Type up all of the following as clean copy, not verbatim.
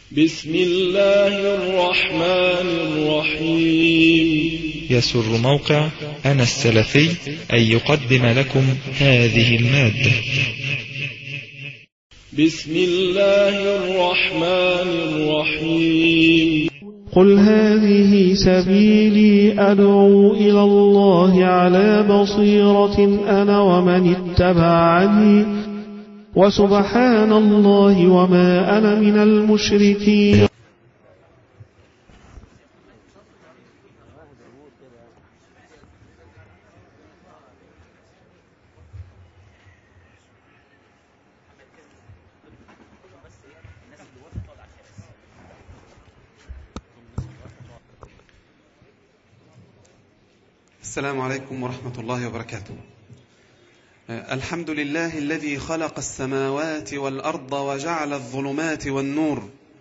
بسم الله الرحمن الرحيم. يسر موقع أنا السلفي أن يقدم لكم هذه المادة. بسم الله الرحمن الرحيم. قل هذه سبيلي أدعو إلى الله على بصيرة أنا ومن اتبعني وسبحان الله وما أنا من المشركين. السلام عليكم ورحمة الله وبركاته. الحمد لله الذي خلق السماوات والأرض وجعل الظلمات والنور،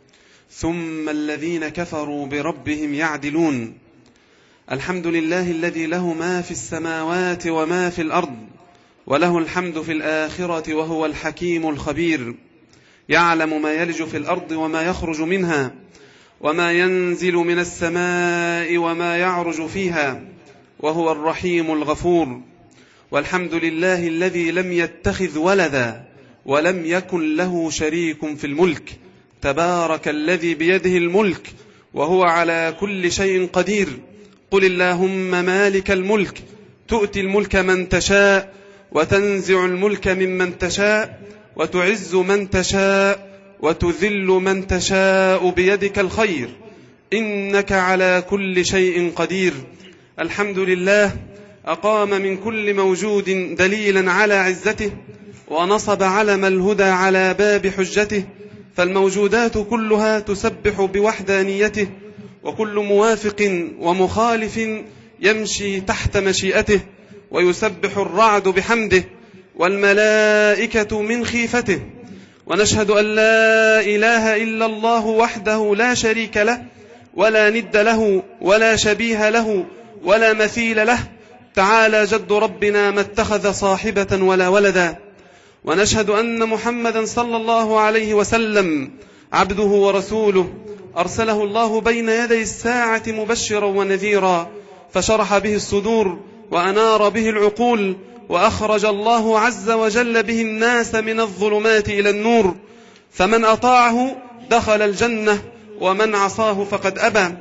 ثم الذين كفروا بربهم يعدلون. الحمد لله الذي له ما في السماوات وما في الأرض، وله الحمد في الآخرة، وهو الحكيم الخبير، يعلم ما يلج في الأرض وما يخرج منها، وما ينزل من السماء وما يعرج فيها، وهو الرحيم الغفور. والحمد لله الذي لم يتخذ ولدا ولم يكن له شريك في الملك، تبارك الذي بيده الملك وهو على كل شيء قدير. قل اللهم مالك الملك تؤتي الملك من تشاء وتنزع الملك ممن تشاء وتعز من تشاء وتذل من تشاء بيدك الخير، إنك على كل شيء قدير. الحمد لله أقام من كل موجود دليلا على عزته، ونصب علم الهدى على باب حجته، فالموجودات كلها تسبح بوحدانيته، وكل موافق ومخالف يمشي تحت مشيئته، ويسبح الرعد بحمده والملائكة من خيفته. ونشهد أن لا إله إلا الله وحده لا شريك له ولا ند له ولا شبيه له ولا مثيل له، تعالى جد ربنا ما اتخذ صاحبة ولا ولدا. ونشهد أن محمدا صلى الله عليه وسلم عبده ورسوله، أرسله الله بين يدي الساعة مبشرا ونذيرا، فشرح به الصدور وأنار به العقول، وأخرج الله عز وجل به الناس من الظلمات إلى النور، فمن أطاعه دخل الجنة ومن عصاه فقد أبى.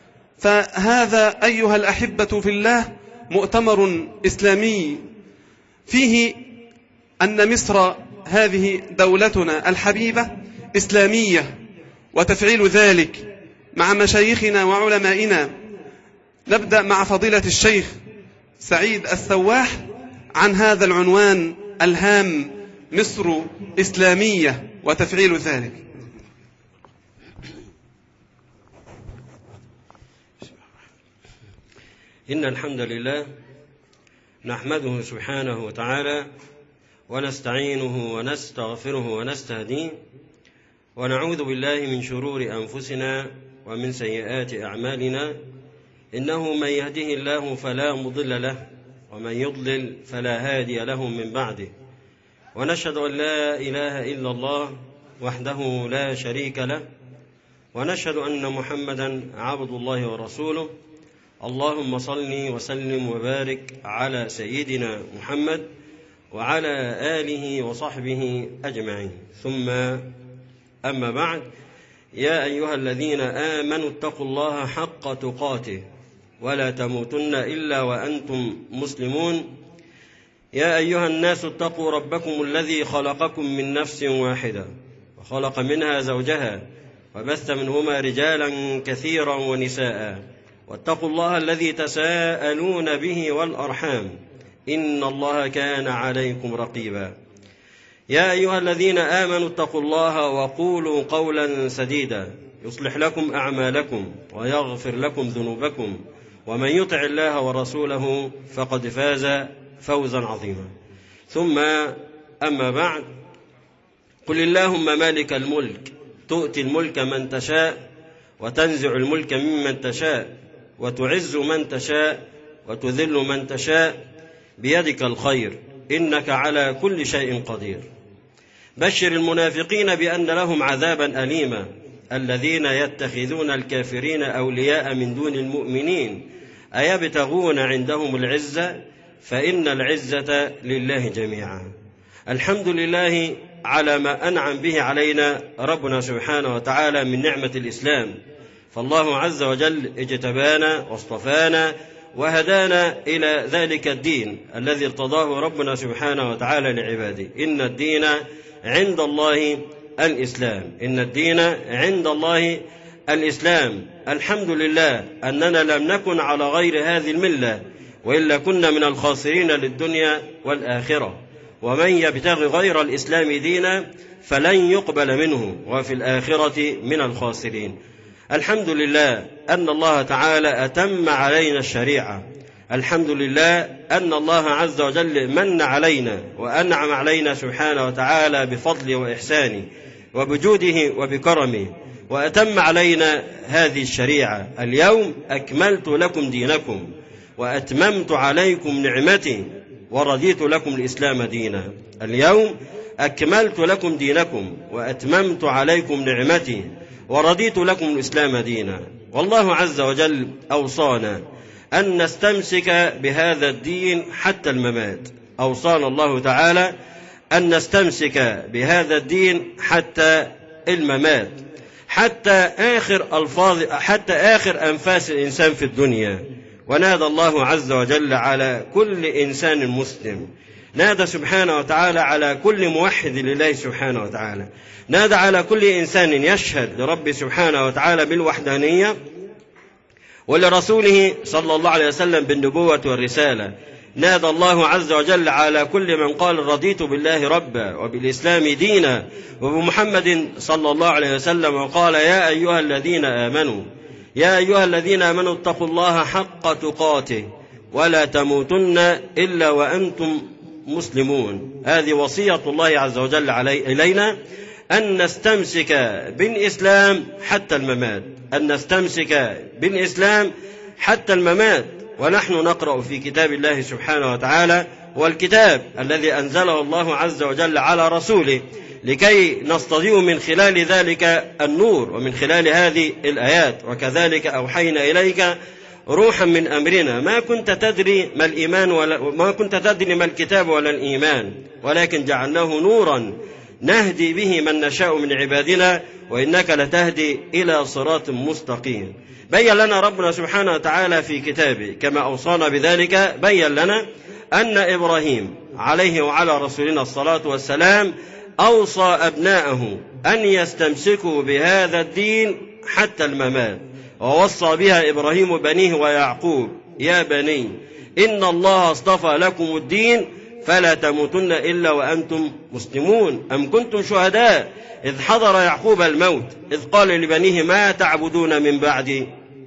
فهذا أيها الأحبة في الله مؤتمر إسلامي فيه أن مصر هذه دولتنا الحبيبة إسلامية، وتفعيل ذلك مع مشايخنا وعلمائنا. نبدأ مع فضيلة الشيخ سعيد السواح عن هذا العنوان الهام: مصر إسلامية وتفعيل ذلك. إن الحمد لله نحمده سبحانه وتعالى ونستعينه ونستغفره ونستهديه، ونعوذ بالله من شرور أنفسنا ومن سيئات أعمالنا، إنه من يهده الله فلا مضل له ومن يضلل فلا هادي له من بعده. ونشهد أن لا إله إلا الله وحده لا شريك له، ونشهد أن محمدا عبد الله ورسوله. اللهم صل وسلم وبارك على سيدنا محمد وعلى آله وصحبه أجمعين، ثم أما بعد. يا أيها الذين آمنوا اتقوا الله حق تقاته ولا تموتن إلا وأنتم مسلمون. يا أيها الناس اتقوا ربكم الذي خلقكم من نفس واحدة وخلق منها زوجها وبث منهما رجالا كثيرا ونساء، واتقوا الله الذي تساءلون به والأرحام، إن الله كان عليكم رقيبا. يا أيها الذين آمنوا اتقوا الله وقولوا قولا سديدا يصلح لكم أعمالكم ويغفر لكم ذنوبكم، ومن يطع الله ورسوله فقد فاز فوزا عظيما. ثم أما بعد. قل اللهم مالك الملك تؤتي الملك من تشاء وتنزع الملك ممن تشاء وتعز من تشاء وتذل من تشاء بيدك الخير، إنك على كل شيء قدير. بشر المنافقين بأن لهم عذابا أليما، الذين يتخذون الكافرين أولياء من دون المؤمنين أيبتغون عندهم العزة فإن العزة لله جميعا. الحمد لله على ما أنعم به علينا ربنا سبحانه وتعالى من نعمة الإسلام، فالله عز وجل اجتبانا واصطفانا وهدانا إلى ذلك الدين الذي ارتضاه ربنا سبحانه وتعالى لعباده. إن الدين عند الله الإسلام، إن الدين عند الله الإسلام. الحمد لله أننا لم نكن على غير هذه الملة، وإلا كنا من الخاسرين للدنيا والآخرة. ومن يبتغي غير الإسلام دينا فلن يقبل منه وفي الآخرة من الخاسرين. الحمد لله أن الله تعالى أتم علينا الشريعة. الحمد لله أن الله عز وجل من علينا وأنعم علينا سبحانه وتعالى بفضله وإحسانه وبجوده وبكرمه، وأتم علينا هذه الشريعة. اليوم أكملت لكم دينكم وأتممت عليكم نعمتي ورضيت لكم الإسلام دينا. اليوم أكملت لكم دينكم وأتممت عليكم نعمتي ورضيت لكم الإسلام دينا. والله عز وجل أوصانا أن نستمسك بهذا الدين حتى الممات. أوصانا الله تعالى أن نستمسك بهذا الدين حتى الممات، حتى آخر أنفاس الإنسان في الدنيا. ونادى الله عز وجل على كل إنسان مسلم، نادى سبحانه وتعالى على كل موحد لله سبحانه وتعالى، نادى على كل إنسان يشهد لرب سبحانه وتعالى بالوحدانية ولرسوله صلى الله عليه وسلم بالنبوة والرسالة. نادى الله عز وجل على كل من قال رضيت بالله ربا وبالإسلام دينا وبمحمد صلى الله عليه وسلم، وقال يا أيها الذين آمنوا اتقوا الله حق تقاته ولا تموتن إلا وأنتم مسلمون. هذه وصية الله عز وجل إلينا أن نستمسك بالإسلام حتى الممات، أن نستمسك بالإسلام حتى الممات. ونحن نقرأ في كتاب الله سبحانه وتعالى، والكتاب الذي أنزله الله عز وجل على رسوله لكي نستضيء من خلال ذلك النور ومن خلال هذه الآيات. وكذلك أوحينا إليك روحا من أمرنا ما كنت تدري ما الإيمان ما كنت تدري ما الكتاب ولا الإيمان، ولكن جعلناه نورا نهدي به من نشاء من عبادنا وإنك لتهدي إلى صراط مستقيم. بين لنا ربنا سبحانه وتعالى في كتابه كما أوصانا بذلك، بين لنا أن إبراهيم عليه وعلى رسولنا الصلاة والسلام أوصى أبناءه أن يستمسكوا بهذا الدين حتى الممات. ووصى بها إبراهيم بنيه ويعقوب يا بني إن الله اصطفى لكم الدين فلا تموتن إلا وأنتم مسلمون. أم كنتم شهداء إذ حضر يعقوب الموت إذ قال لبنيه ما تعبدون من بعدي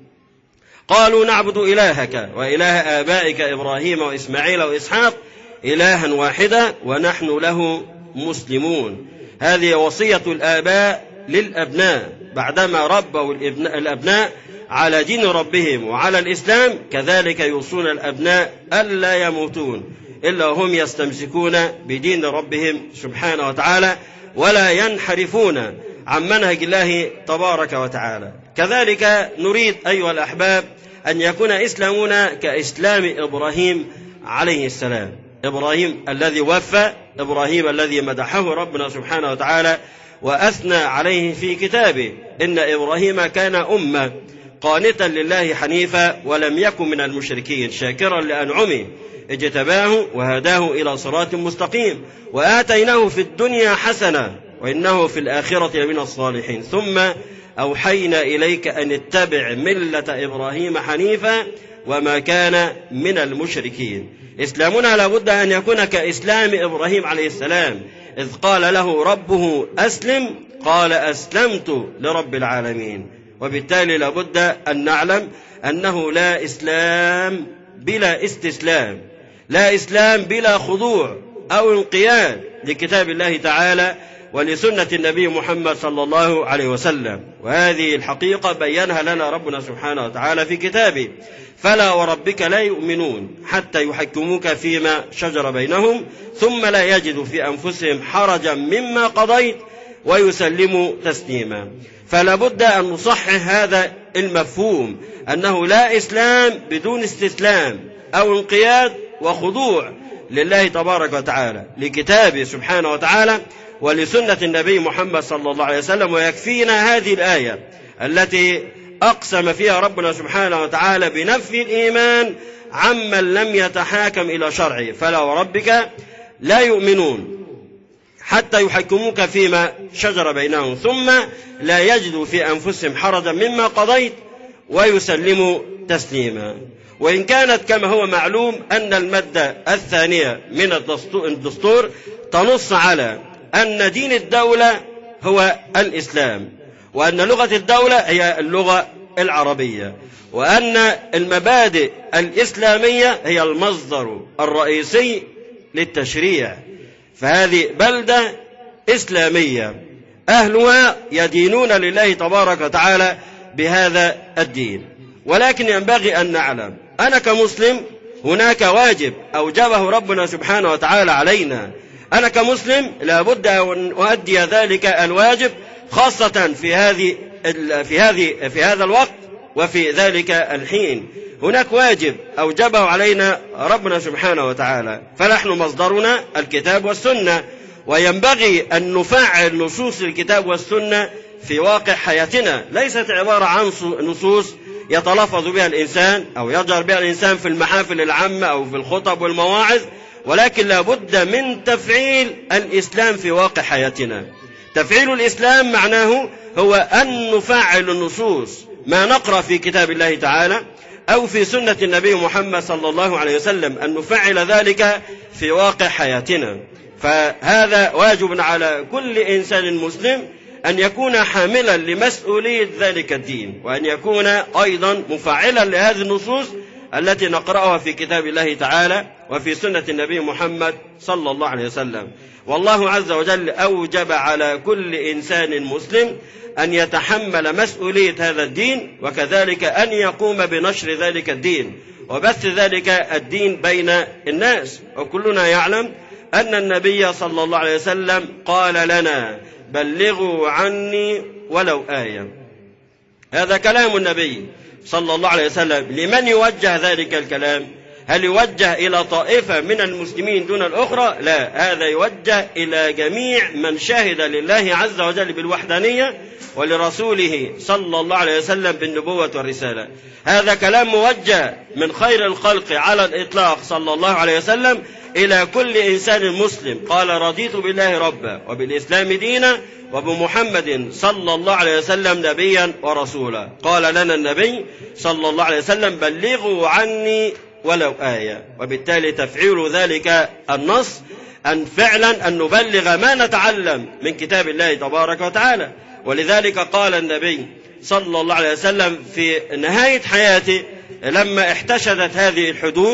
قالوا نعبد إلهك وإله آبائك إبراهيم وإسماعيل وإسحاق إلها واحدا ونحن له مسلمون. هذه وصية الآباء للأبناء بعدما ربوا الأبناء على دين ربهم وعلى الإسلام، كذلك يوصون الأبناء ألا يموتون إلا هم يستمسكون بدين ربهم سبحانه وتعالى ولا ينحرفون عن منهج الله تبارك وتعالى. كذلك نريد أيها الأحباب أن يكون إسلامنا كإسلام إبراهيم عليه السلام، إبراهيم الذي وفى، إبراهيم الذي مدحه ربنا سبحانه وتعالى وأثنى عليه في كتابه. إن إبراهيم كان أمة قانتا لله حنيفا ولم يكن من المشركين شاكرا لأنعمه اجتباه وهداه إلى صراط مستقيم وآتيناه في الدنيا حسنة وإنه في الآخرة لمن الصالحين. ثم أوحينا إليك أن اتبع ملة إبراهيم حنيفا وما كان من المشركين. إسلامنا لابد أن يكون كإسلام إبراهيم عليه السلام إذ قال له ربه أسلم قال أسلمت لرب العالمين. وبالتالي لابد أن نعلم أنه لا إسلام بلا استسلام، لا إسلام بلا خضوع أو انقياد لكتاب الله تعالى ولسنة النبي محمد صلى الله عليه وسلم. وهذه الحقيقة بيّنها لنا ربنا سبحانه وتعالى في كتابه: فلا وربك لا يؤمنون حتى يحكموك فيما شجر بينهم ثم لا يجدوا في أنفسهم حرجا مما قضيت ويسلموا تسليما. فلا بد أن نصحح هذا المفهوم، أنه لا إسلام بدون استسلام أو انقياد وخضوع لله تبارك وتعالى، لكتابه سبحانه وتعالى ولسنة النبي محمد صلى الله عليه وسلم. ويكفينا هذه الآية التي أقسم فيها ربنا سبحانه وتعالى بنفي الإيمان عمن لم يتحاكم إلى شرعه، فلا وربك لا يؤمنون حتى يحكموك فيما شجر بينهم ثم لا يجدوا في أنفسهم حرجا مما قضيت ويسلموا تسليما. وإن كانت كما هو معلوم أن المادة الثانية من الدستور تنص على أن دين الدولة هو الإسلام، وأن لغة الدولة هي اللغة العربية، وأن المبادئ الإسلامية هي المصدر الرئيسي للتشريع. فهذه بلدة إسلامية أهلها يدينون لله تبارك وتعالى بهذا الدين. ولكن ينبغي أن نعلم أنا كمسلم هناك واجب أوجبه ربنا سبحانه وتعالى علينا. أنا كمسلم لابد أن أؤدي ذلك الواجب، خاصة في هذا الوقت وفي ذلك الحين. هناك واجب أوجبه علينا ربنا سبحانه وتعالى، فنحن مصدرنا الكتاب والسنة، وينبغي أن نفعل نصوص الكتاب والسنة في واقع حياتنا. ليست عبارة عن نصوص يتلفظ بها الإنسان أو يجهر بها الإنسان في المحافل العامة أو في الخطب والمواعظ، ولكن لابد من تفعيل الإسلام في واقع حياتنا. تفعيل الإسلام معناه هو أن نفعل النصوص، ما نقرأ في كتاب الله تعالى أو في سنة النبي محمد صلى الله عليه وسلم، أن نفعل ذلك في واقع حياتنا. فهذا واجب على كل إنسان مسلم أن يكون حاملا لمسؤولية ذلك الدين، وأن يكون أيضا مفعلا لهذه النصوص التي نقرأها في كتاب الله تعالى وفي سنة النبي محمد صلى الله عليه وسلم. والله عز وجل أوجب على كل إنسان مسلم أن يتحمل مسؤولية هذا الدين، وكذلك أن يقوم بنشر ذلك الدين وبث ذلك الدين بين الناس. وكلنا يعلم أن النبي صلى الله عليه وسلم قال لنا: بلغوا عني ولو آية. هذا كلام النبي صلى الله عليه وسلم. لمن يوجه ذلك الكلام؟ هل يوجه إلى طائفة من المسلمين دون الأخرى؟ لا، هذا يوجه إلى جميع من شهد لله عز وجل بالوحدانية ولرسوله صلى الله عليه وسلم بالنبوة والرسالة. هذا كلام موجه من خير الخلق على الإطلاق صلى الله عليه وسلم إلى كل إنسان مسلم. قال: رضيت بالله ربا وبالإسلام دينا وبمحمد صلى الله عليه وسلم نبيا ورسولا. قال لنا النبي صلى الله عليه وسلم: بلغوا عني ولو آية. وبالتالي تفعيل ذلك النص أن فعلا أن نبلغ ما نتعلم من كتاب الله تبارك وتعالى. ولذلك قال النبي صلى الله عليه وسلم في نهاية حياته لما احتشدت هذه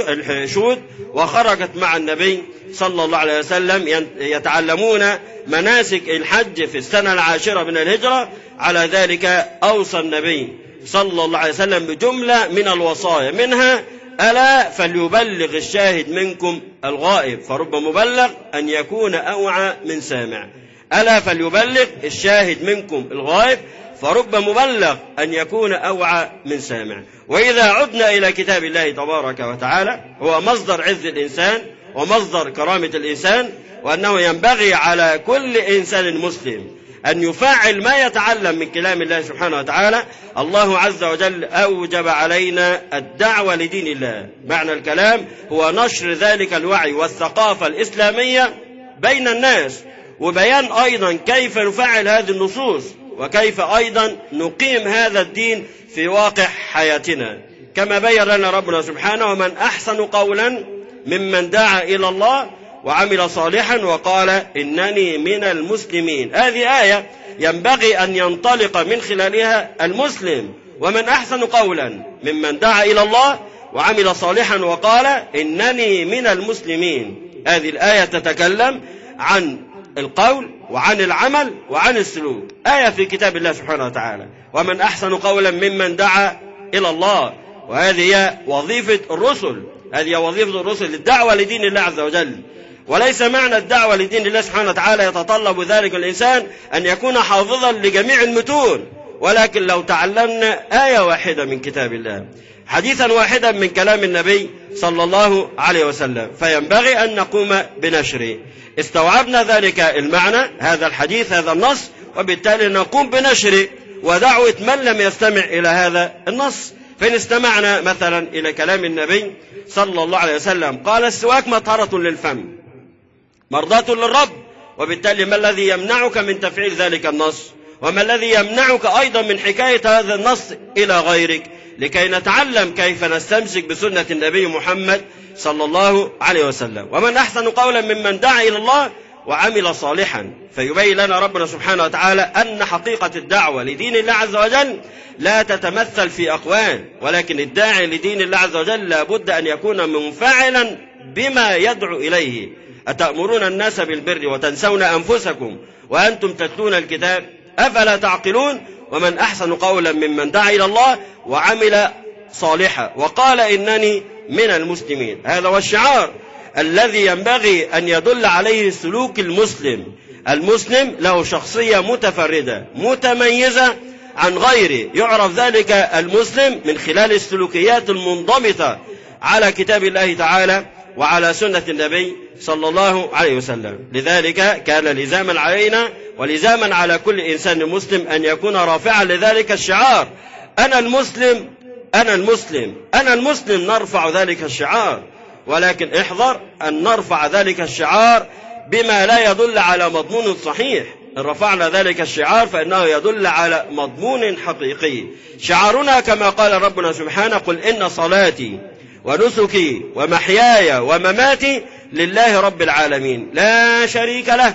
الحشود وخرجت مع النبي صلى الله عليه وسلم يتعلمون مناسك الحج في السنة 10 من الهجرة، على ذلك أوصى النبي صلى الله عليه وسلم بجملة من الوصايا، منها: ألا فليبلغ الشاهد منكم الغائب، فرب مبلغ أن يكون أوعى من سامع. ألا فليبلغ الشاهد منكم الغائب، فرب مبلغ أن يكون أوعى من سامع. وإذا عدنا إلى كتاب الله تبارك وتعالى، هو مصدر عز الإنسان ومصدر كرامة الإنسان، وأنه ينبغي على كل إنسان مسلم أن يفعل ما يتعلم من كلام الله سبحانه وتعالى. الله عز وجل أوجب علينا الدعوة لدين الله. معنى الكلام هو نشر ذلك الوعي والثقافة الإسلامية بين الناس، وبيان أيضا كيف نفعل هذه النصوص، وكيف أيضا نقيم هذا الدين في واقع حياتنا، كما بين لنا ربنا سبحانه: ومن أحسن قولا ممن دعا إلى الله وعمل صالحا وقال إنني من المسلمين. هذه آية ينبغي أن ينطلق من خلالها المسلم. ومن أحسن قولا ممن دعا إلى الله وعمل صالحا وقال إنني من المسلمين. هذه الآية تتكلم عن القول وعن العمل وعن السلوك، آية في كتاب الله سبحانه وتعالى. ومن أحسن قولا ممن دعا إلى الله، وهذه هي وظيفة الرسل، هذه وظيفة الرسل، الدعوة لدين الله عز وجل. وليس معنى الدعوة لدين الله سبحانه وتعالى يتطلب ذلك الإنسان أن يكون حافظا لجميع المتون، ولكن لو تعلمنا آية واحدة من كتاب الله، حديثا واحدا من كلام النبي صلى الله عليه وسلم، فينبغي أن نقوم بنشره. استوعبنا ذلك المعنى، هذا الحديث، هذا النص، وبالتالي نقوم بنشره ودعوة من لم يستمع إلى هذا النص. فإن استمعنا مثلا إلى كلام النبي صلى الله عليه وسلم قال: السواك مطهرة للفم مرضاة للرب، وبالتالي ما الذي يمنعك من تفعيل ذلك النص؟ وما الذي يمنعك أيضا من حكاية هذا النص إلى غيرك، لكي نتعلم كيف نستمسك بسنة النبي محمد صلى الله عليه وسلم. ومن أحسن قولا ممن دعا إلى الله وعمل صالحا. فيبين لنا ربنا سبحانه وتعالى أن حقيقة الدعوة لدين الله عز وجل لا تتمثل في أقوال، ولكن الداعي لدين الله عز وجل لابد أن يكون منفعلا بما يدعو إليه. أتأمرون الناس بالبر وتنسون أنفسكم وأنتم تتلون الكتاب أفلا تعقلون؟ ومن أحسن قولا ممن دعا إلى الله وعمل صالحا وقال إنني من المسلمين. هذا هو الشعار الذي ينبغي أن يدل عليه سلوك المسلم. المسلم له شخصية متفردة متميزة عن غيره، يعرف ذلك المسلم من خلال السلوكيات المنضبطة على كتاب الله تعالى وعلى سنة النبي صلى الله عليه وسلم. لذلك كان لزاما علينا ولزاما على كل إنسان مسلم أن يكون رافعا لذلك الشعار: أنا المسلم، أنا المسلم، أنا المسلم. نرفع ذلك الشعار، ولكن احذر أن نرفع ذلك الشعار بما لا يدل على مضمون صحيح. إن رفعنا ذلك الشعار فإنه يدل على مضمون حقيقي. شعارنا كما قال ربنا سبحانه: قل إن صلاتي ونسكي ومحياي ومماتي لله رب العالمين لا شريك له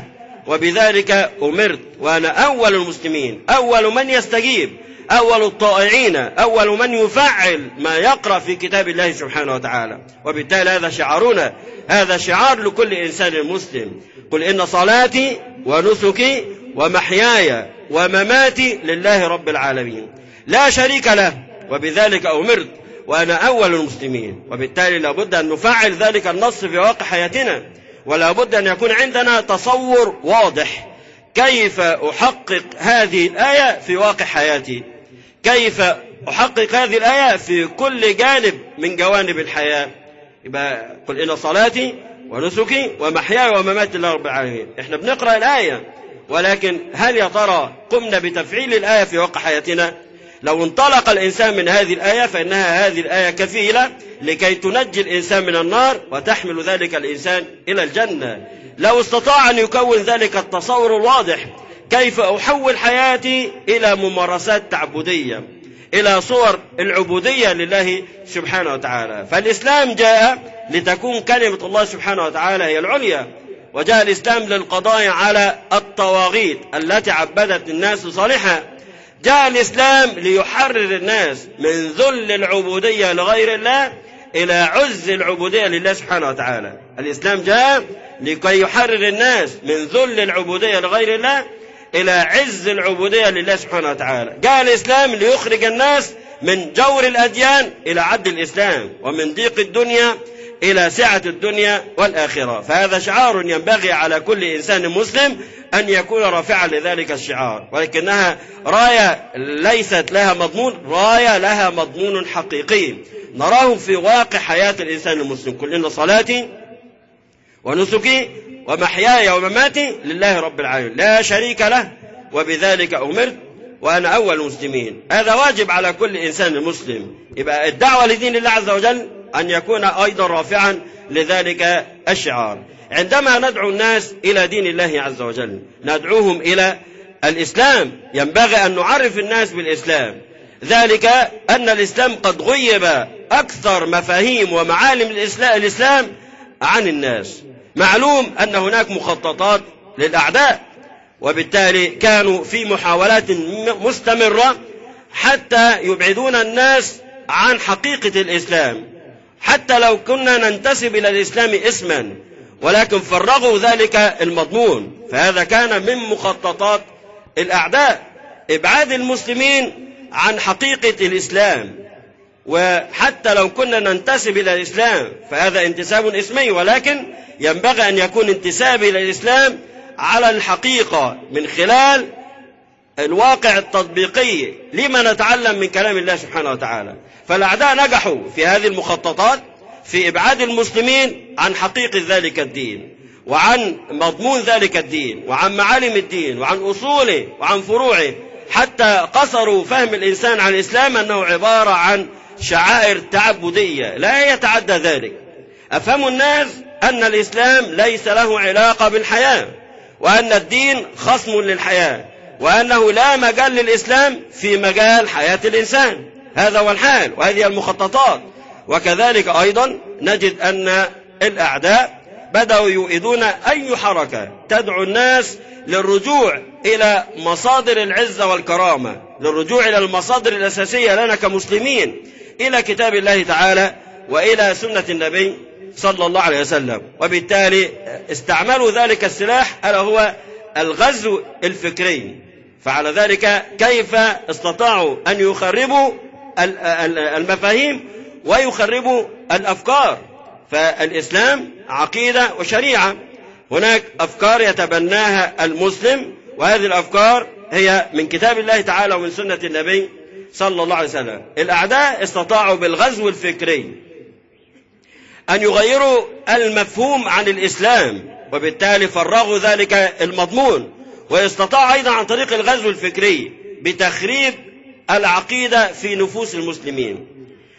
وبذلك أمرت وأنا أول المسلمين، أول من يستجيب، أول الطائعين، أول من يفعل ما يقرأ في كتاب الله سبحانه وتعالى. وبالتالي هذا شعارنا، هذا شعار لكل إنسان مسلم: قل إن صلاتي ونسكي ومحياي ومماتي لله رب العالمين لا شريك له وبذلك أمرت وأنا أول المسلمين. وبالتالي لابد أن نفعل ذلك النص في واقع حياتنا، ولا بد أن يكون عندنا تصور واضح كيف أحقق هذه الآية في واقع حياتي، كيف أحقق هذه الآية في كل جانب من جوانب الحياة. يبقى قل إن صلاتي ونسكي ومحياي ومماتي لله رب العالمين. احنا بنقرأ الآية، ولكن هل يا ترى قمنا بتفعيل الآية في واقع حياتنا؟ لو انطلق الإنسان من هذه الآية فإنها هذه الآية كفيلة لكي تنجي الإنسان من النار وتحمل ذلك الإنسان إلى الجنة. لو استطاع أن يكون ذلك التصور الواضح كيف أحول حياتي إلى ممارسات تعبدية، إلى صور العبودية لله سبحانه وتعالى. فالإسلام جاء لتكون كلمة الله سبحانه وتعالى هي العليا، وجاء الإسلام للقضاء على الطواغيت التي عبدت الناس صالحا. جاء الإسلام ليحرر الناس من ذل العبودية لغير الله إلى عز العبودية لله سبحانه وتعالى. الإسلام جاء لكي يحرر الناس من ذل العبودية لغير الله إلى عز العبودية لله سبحانه وتعالى. جاء الإسلام ليخرج الناس من جور الأديان إلى عدل الإسلام، ومن ضيق الدنيا إلى سعة الدنيا والآخرة. فهذا شعار ينبغي على كل إنسان مسلم أن يكون رافعا لذلك الشعار، ولكنها راية ليست لها مضمون، راية لها مضمون حقيقي نراه في واقع حياة الإنسان المسلم. قل إن صلاتي ونسكي ومحياي ومماتي لله رب العالمين لا شريك له وبذلك أمرت وأنا أول المسلمين. هذا واجب على كل إنسان مسلم. يبقى الدعوة لدين الله عز وجل أن يكون أيضا رافعا لذلك الشعار. عندما ندعو الناس إلى دين الله عز وجل ندعوهم إلى الإسلام، ينبغي أن نعرف الناس بالإسلام، ذلك أن الإسلام قد غيب أكثر مفاهيم ومعالم الإسلام عن الناس. معلوم أن هناك مخططات للأعداء، وبالتالي كانوا في محاولات مستمرة حتى يبعدون الناس عن حقيقة الإسلام، حتى لو كنا ننتسب إلى الإسلام اسما، ولكن فرغوا ذلك المضمون. فهذا كان من مخططات الأعداء، إبعاد المسلمين عن حقيقة الإسلام وحتى لو كنا ننتسب إلى الإسلام فهذا انتساب اسمي، ولكن ينبغي أن يكون انتسابي إلى الإسلام على الحقيقة من خلال الواقع التطبيقي لما نتعلم من كلام الله سبحانه وتعالى. فالأعداء نجحوا في هذه المخططات في إبعاد المسلمين عن حقيقة ذلك الدين وعن مضمون ذلك الدين وعن معالم الدين وعن أصوله وعن فروعه، حتى قصروا فهم الإنسان عن الإسلام أنه عبارة عن شعائر تعبدية لا يتعدى ذلك. أفهم الناس أن الإسلام ليس له علاقة بالحياة، وأن الدين خصم للحياة، وأنه لا مجال للإسلام في مجال حياة الإنسان. هذا هو الحال وهذه المخططات. وكذلك أيضا نجد أن الأعداء بدأوا يؤيدون أي حركة تدعو الناس للرجوع إلى مصادر العزة والكرامة، للرجوع إلى المصادر الأساسية لنا كمسلمين، إلى كتاب الله تعالى وإلى سنة النبي صلى الله عليه وسلم. وبالتالي استعملوا ذلك السلاح ألا هو الغزو الفكري. فعلى ذلك كيف استطاعوا أن يخربوا المفاهيم ويخربوا الأفكار؟ فالإسلام عقيدة وشريعة، هناك أفكار يتبناها المسلم، وهذه الأفكار هي من كتاب الله تعالى ومن سنة النبي صلى الله عليه وسلم. الأعداء استطاعوا بالغزو الفكري أن يغيروا المفهوم عن الإسلام، وبالتالي فرغوا ذلك المضمون. واستطاعوا أيضا عن طريق الغزو الفكري بتخريب العقيدة في نفوس المسلمين،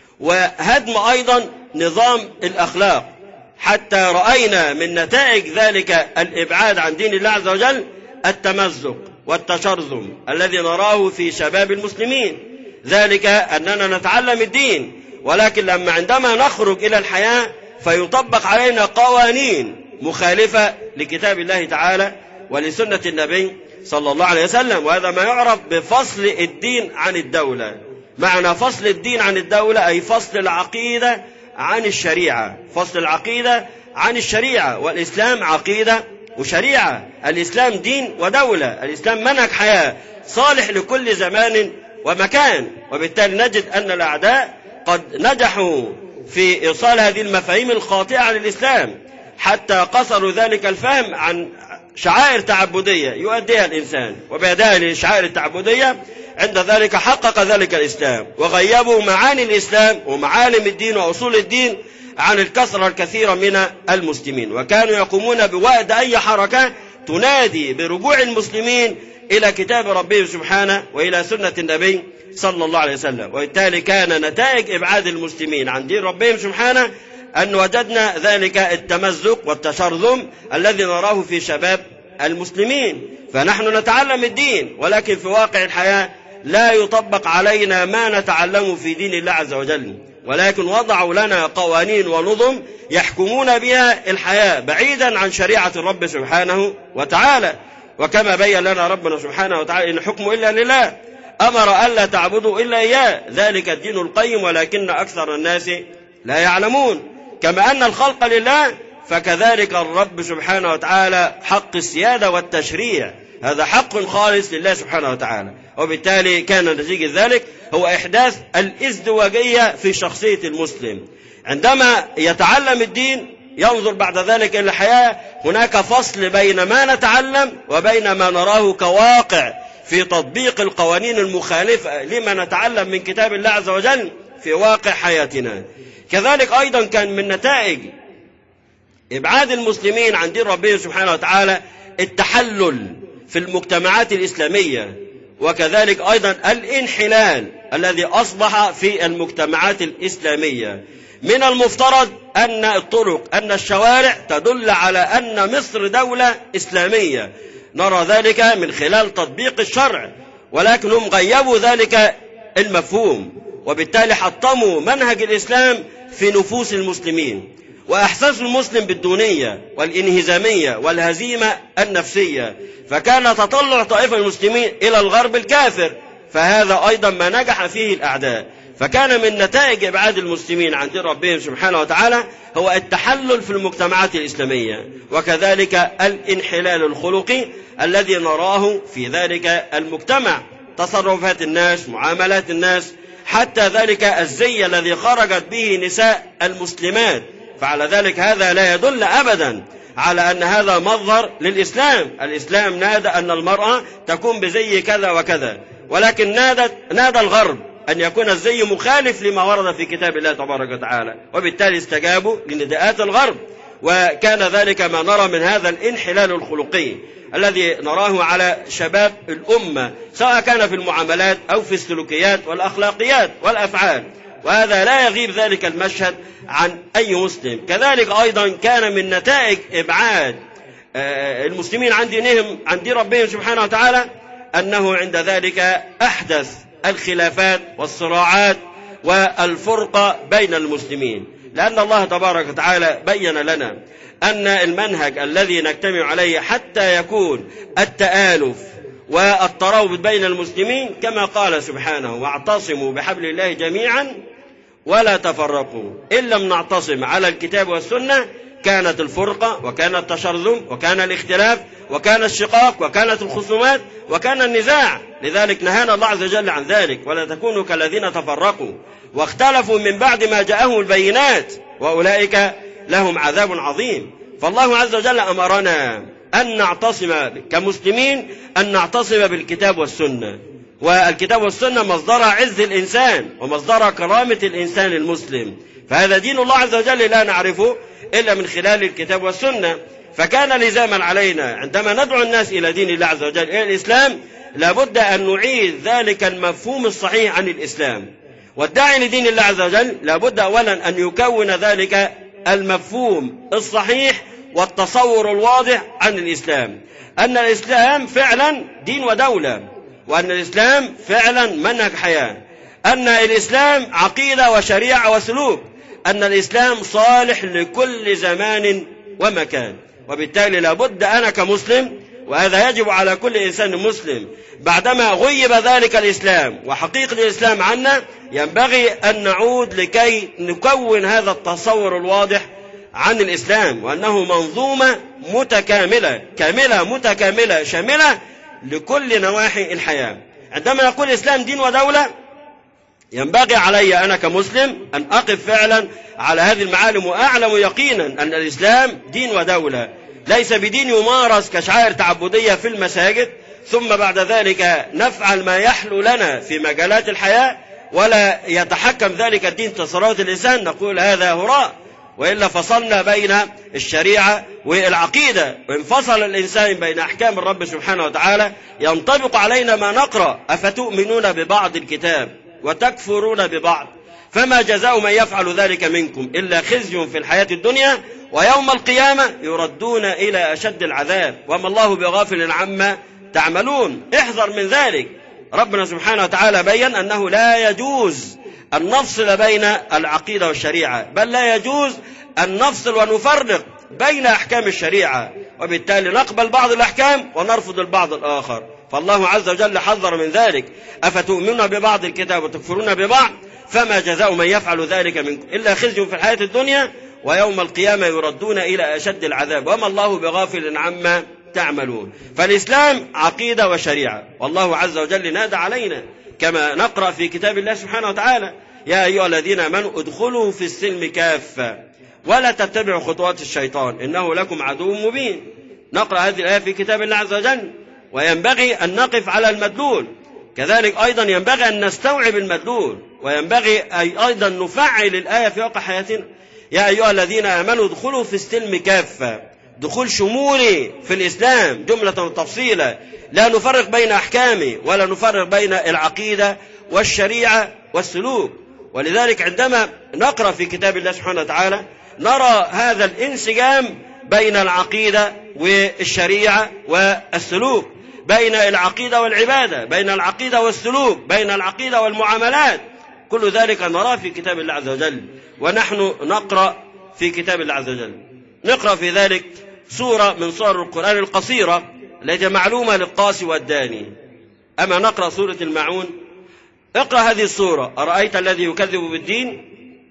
وهدم أيضا نظام الأخلاق، حتى رأينا من نتائج ذلك الإبعاد عن دين الله عز وجل التمزق والتشرذم الذي نراه في شباب المسلمين. ذلك أننا نتعلم الدين، ولكن لما عندما نخرج إلى الحياة فيطبق علينا قوانين مخالفة لكتاب الله تعالى ولسنة النبي صلى الله عليه وسلم. وهذا ما يعرف بفصل الدين عن الدولة. معنى فصل الدين عن الدولة أي فصل العقيدة عن الشريعة، فصل العقيدة عن الشريعة. والإسلام عقيدة وشريعة، الإسلام دين ودولة، الإسلام منهج حياة صالح لكل زمان ومكان. وبالتالي نجد أن الأعداء قد نجحوا في إيصال هذه المفاهيم الخاطئة عن الإسلام، حتى قصروا ذلك الفهم عن شعائر تعبدية يؤديها الإنسان، وبأداء للشعائر التعبدية عند ذلك حقق ذلك الإسلام، وغيبوا معاني الإسلام ومعالم الدين وأصول الدين عن الكثرة الكثيرة من المسلمين. وكانوا يقومون بوأد أي حركة تنادي برجوع المسلمين إلى كتاب ربهم سبحانه وإلى سنة النبي صلى الله عليه وسلم. وبالتالي كان نتائج إبعاد المسلمين عن دين ربهم سبحانه أن وجدنا ذلك التمزق والتشرذم الذي نراه في شباب المسلمين. فنحن نتعلم الدين، ولكن في واقع الحياة لا يطبق علينا ما نتعلم في دين الله عز وجل، ولكن وضعوا لنا قوانين ونظم يحكمون بها الحياة بعيدا عن شريعة الرب سبحانه وتعالى. وكما بين لنا ربنا سبحانه وتعالى إن الحكم إلا لله، أمر ألا تعبدوا إلا إياه، ذلك الدين القيم ولكن أكثر الناس لا يعلمون. كما أن الخلق لله فكذلك الرب سبحانه وتعالى حق السيادة والتشريع، هذا حق خالص لله سبحانه وتعالى. وبالتالي كان نتيجة ذلك هو إحداث الازدواجية في شخصية المسلم. عندما يتعلم الدين ينظر بعد ذلك إلى الحياة، هناك فصل بين ما نتعلم وبين ما نراه كواقع في تطبيق القوانين المخالفة لما نتعلم من كتاب الله عز وجل في واقع حياتنا. كذلك أيضا كان من نتائج إبعاد المسلمين عن دين ربهم سبحانه وتعالى التحلل في المجتمعات الإسلامية، وكذلك أيضا الانحلال الذي أصبح في المجتمعات الإسلامية. من المفترض أن الطرق أن الشوارع تدل على أن مصر دولة إسلامية، نرى ذلك من خلال تطبيق الشرع، ولكن هم غيبوا ذلك المفهوم، وبالتالي حطموا منهج الإسلام في نفوس المسلمين، وأحسسوا المسلم بالدونية والانهزامية والهزيمة النفسية، فكان تطلع طائفة المسلمين إلى الغرب الكافر، فهذا أيضا ما نجح فيه الأعداء. فكان من نتائج إبعاد المسلمين عن دين ربهم سبحانه وتعالى هو التحلل في المجتمعات الإسلامية، وكذلك الانحلال الخلقي الذي نراه في ذلك المجتمع، تصرفات الناس، معاملات الناس، حتى ذلك الزي الذي خرجت به نساء المسلمات. فعلى ذلك هذا لا يدل أبدا على أن هذا مظهر للإسلام. الإسلام نادى أن المرأة تكون بزي كذا وكذا، ولكن نادى الغرب أن يكون الزي مخالف لما ورد في كتاب الله تبارك وتعالى، وبالتالي استجابوا لنداءات الغرب. وكان ذلك ما نرى من هذا الانحلال الخلقي الذي نراه على شباب الأمة، سواء كان في المعاملات أو في السلوكيات والأخلاقيات والأفعال، وهذا لا يغيب ذلك المشهد عن أي مسلم. كذلك أيضا كان من نتائج إبعاد المسلمين عن دينهم عن دين ربهم سبحانه وتعالى أنه عند ذلك أحدث الخلافات والصراعات والفرقة بين المسلمين، لأن الله تبارك وتعالى بين لنا أن المنهج الذي نجتمع عليه حتى يكون التآلف والترابط بين المسلمين كما قال سبحانه: واعتصموا بحبل الله جميعا ولا تفرقوا. إن لم نعتصم على الكتاب والسنة كانت الفرقة وكان التشرذم وكان الاختلاف وكان الشقاق وكانت الخصومات وكان النزاع. لذلك نهانا الله عز وجل عن ذلك: ولا تكونوا كالذين تفرقوا واختلفوا من بعد ما جاءهم البينات وأولئك لهم عذاب عظيم. فالله عز وجل أمرنا أن نعتصم كمسلمين، أن نعتصم بالكتاب والسنة، والكتاب والسنة مصدر عز الإنسان ومصدر كرامة الإنسان المسلم. فهذا دين الله عز وجل لا نعرفه إلا من خلال الكتاب والسنة. فكان لزاما علينا عندما ندعو الناس إلى دين الله عز وجل إلى الإسلام لابد أن نعيد ذلك المفهوم الصحيح عن الإسلام. والداعي لدين الله عز وجل لابد أولا أن يكون ذلك المفهوم الصحيح والتصور الواضح عن الإسلام، أن الإسلام فعلا دين ودولة، وأن الإسلام فعلا منهج حياة، أن الإسلام عقيدة وشريعة وسلوك، أن الإسلام صالح لكل زمان ومكان. وبالتالي لابد أنا كمسلم، وهذا يجب على كل إنسان مسلم، بعدما غيب ذلك الإسلام وحقيقة الإسلام عنا ينبغي أن نعود لكي نكون هذا التصور الواضح عن الإسلام، وأنه منظومة متكاملة كاملة متكاملة شاملة لكل نواحي الحياة. عندما نقول الإسلام دين ودولة ينبغي علي أنا كمسلم أن أقف فعلا على هذه المعالم، وأعلم يقينا أن الإسلام دين ودولة، ليس بدين يمارس كشعائر تعبدية في المساجد ثم بعد ذلك نفعل ما يحلو لنا في مجالات الحياة ولا يتحكم ذلك الدين تصرفات الإنسان، نقول هذا هراء. وإلا فصلنا بين الشريعة والعقيدة، وانفصل الإنسان بين أحكام الرب سبحانه وتعالى ينطبق علينا ما نقرأ: أفتؤمنون ببعض الكتاب وتكفرون ببعض، فما جزاء من يفعل ذلك منكم إلا خزي في الحياة الدنيا ويوم القيامة يردون إلى أشد العذاب وما الله بغافل عما تعملون. احذر من ذلك. ربنا سبحانه وتعالى بيّن أنه لا يجوز أن نفصل بين العقيدة والشريعة، بل لا يجوز أن نفصل ونفرق بين أحكام الشريعة، وبالتالي نقبل بعض الأحكام ونرفض البعض الآخر. فالله عز وجل حذر من ذلك: أفتؤمنون ببعض الكتاب وتكفرون ببعض، فما جزاء من يفعل ذلك منكم إلا خزي في الحياة الدنيا ويوم القيامة يردون إلى أشد العذاب وما الله بغافل عما تعملون. فالإسلام عقيدة وشريعة، والله عز وجل نادى علينا كما نقرأ في كتاب الله سبحانه وتعالى: يا أيها الذين آمنوا ادخلوا في السلم كافة ولا تتبعوا خطوات الشيطان إنه لكم عدو مبين. نقرأ هذه الآية في كتاب الله عز وجل، وينبغي أن نقف على المدلول. كذلك أيضا ينبغي أن نستوعب المدلول، وينبغي أيضا نفعل الآية في واقع حياتنا. يا أيها الذين آمنوا ادخلوا في السلم كافة، دخول شمولي في الإسلام جملة وتفصيلا، لا نفرق بين أحكامه ولا نفرق بين العقيدة والشريعة والسلوك. ولذلك عندما نقرأ في كتاب الله سبحانه وتعالى نرى هذا الانسجام بين العقيدة والشريعة والسلوك، بين العقيدة والعبادة، بين العقيدة والسلوك، بين العقيدة والمعاملات. كل ذلك نراه في كتاب الله عز وجل، ونحن نقرأ في كتاب الله عز وجل. نقرأ في ذلك سورة من سور القرآن القصيرة التي معلومة للقاصي والداني. أما نقرأ سورة الماعون، اقرأ هذه السورة: أرأيت الذي يكذب بالدين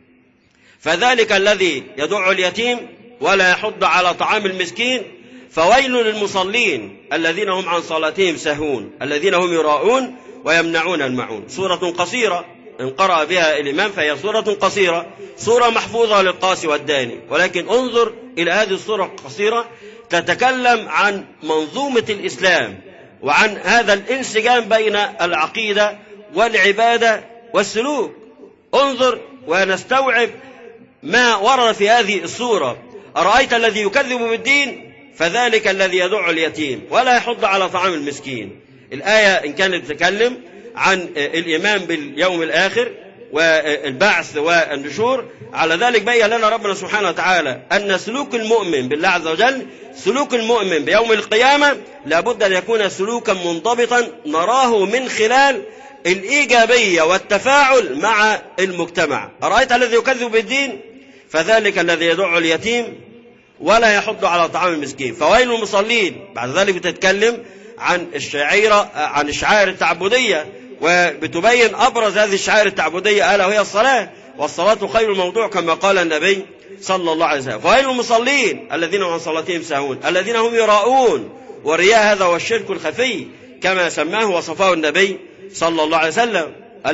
فذلك الذي يدع اليتيم ولا يحض على طعام المسكين فويل للمصلين الذين هم عن صلاتهم ساهون الذين هم يراءون ويمنعون الماعون. سورة قصيرة إن قرأ بها الإمام فهي سورة قصيرة، سورة محفوظة للقاسي والداني، ولكن انظر إلى هذه السورة القصيرة تتكلم عن منظومة الإسلام وعن هذا الانسجام بين العقيدة والعبادة والسلوك. انظر ونستوعب ما ورد في هذه السورة. أرأيت الذي يكذب بالدين فذلك الذي يدع اليتيم ولا يحض على طعام المسكين. الآية إن كانت تتكلم عن الإيمان باليوم الآخر والبعث والنشور، على ذلك بين لنا ربنا سبحانه وتعالى أن سلوك المؤمن بالله عز وجل، سلوك المؤمن بيوم القيامة لابد أن يكون سلوكا منضبطا نراه من خلال الإيجابية والتفاعل مع المجتمع. أرأيت الذي يكذب بالدين فذلك الذي يدع اليتيم ولا يحض على طعام المسكين. فويل المصلين. بعد ذلك بتتكلم عن الشعائر التعبدية، وبتبين أبرز هذه الشعائر التعبدية ألا وهي الصلاة، والصلاة خير الموضوع كما قال النبي صلى الله عليه وسلم. فويل المصلين الذين عن صلاتهم ساهون الذين هم يراءون، والرياء هذا هو الشرك الخفي كما سماه وصفاه النبي صلى الله عليه وسلم.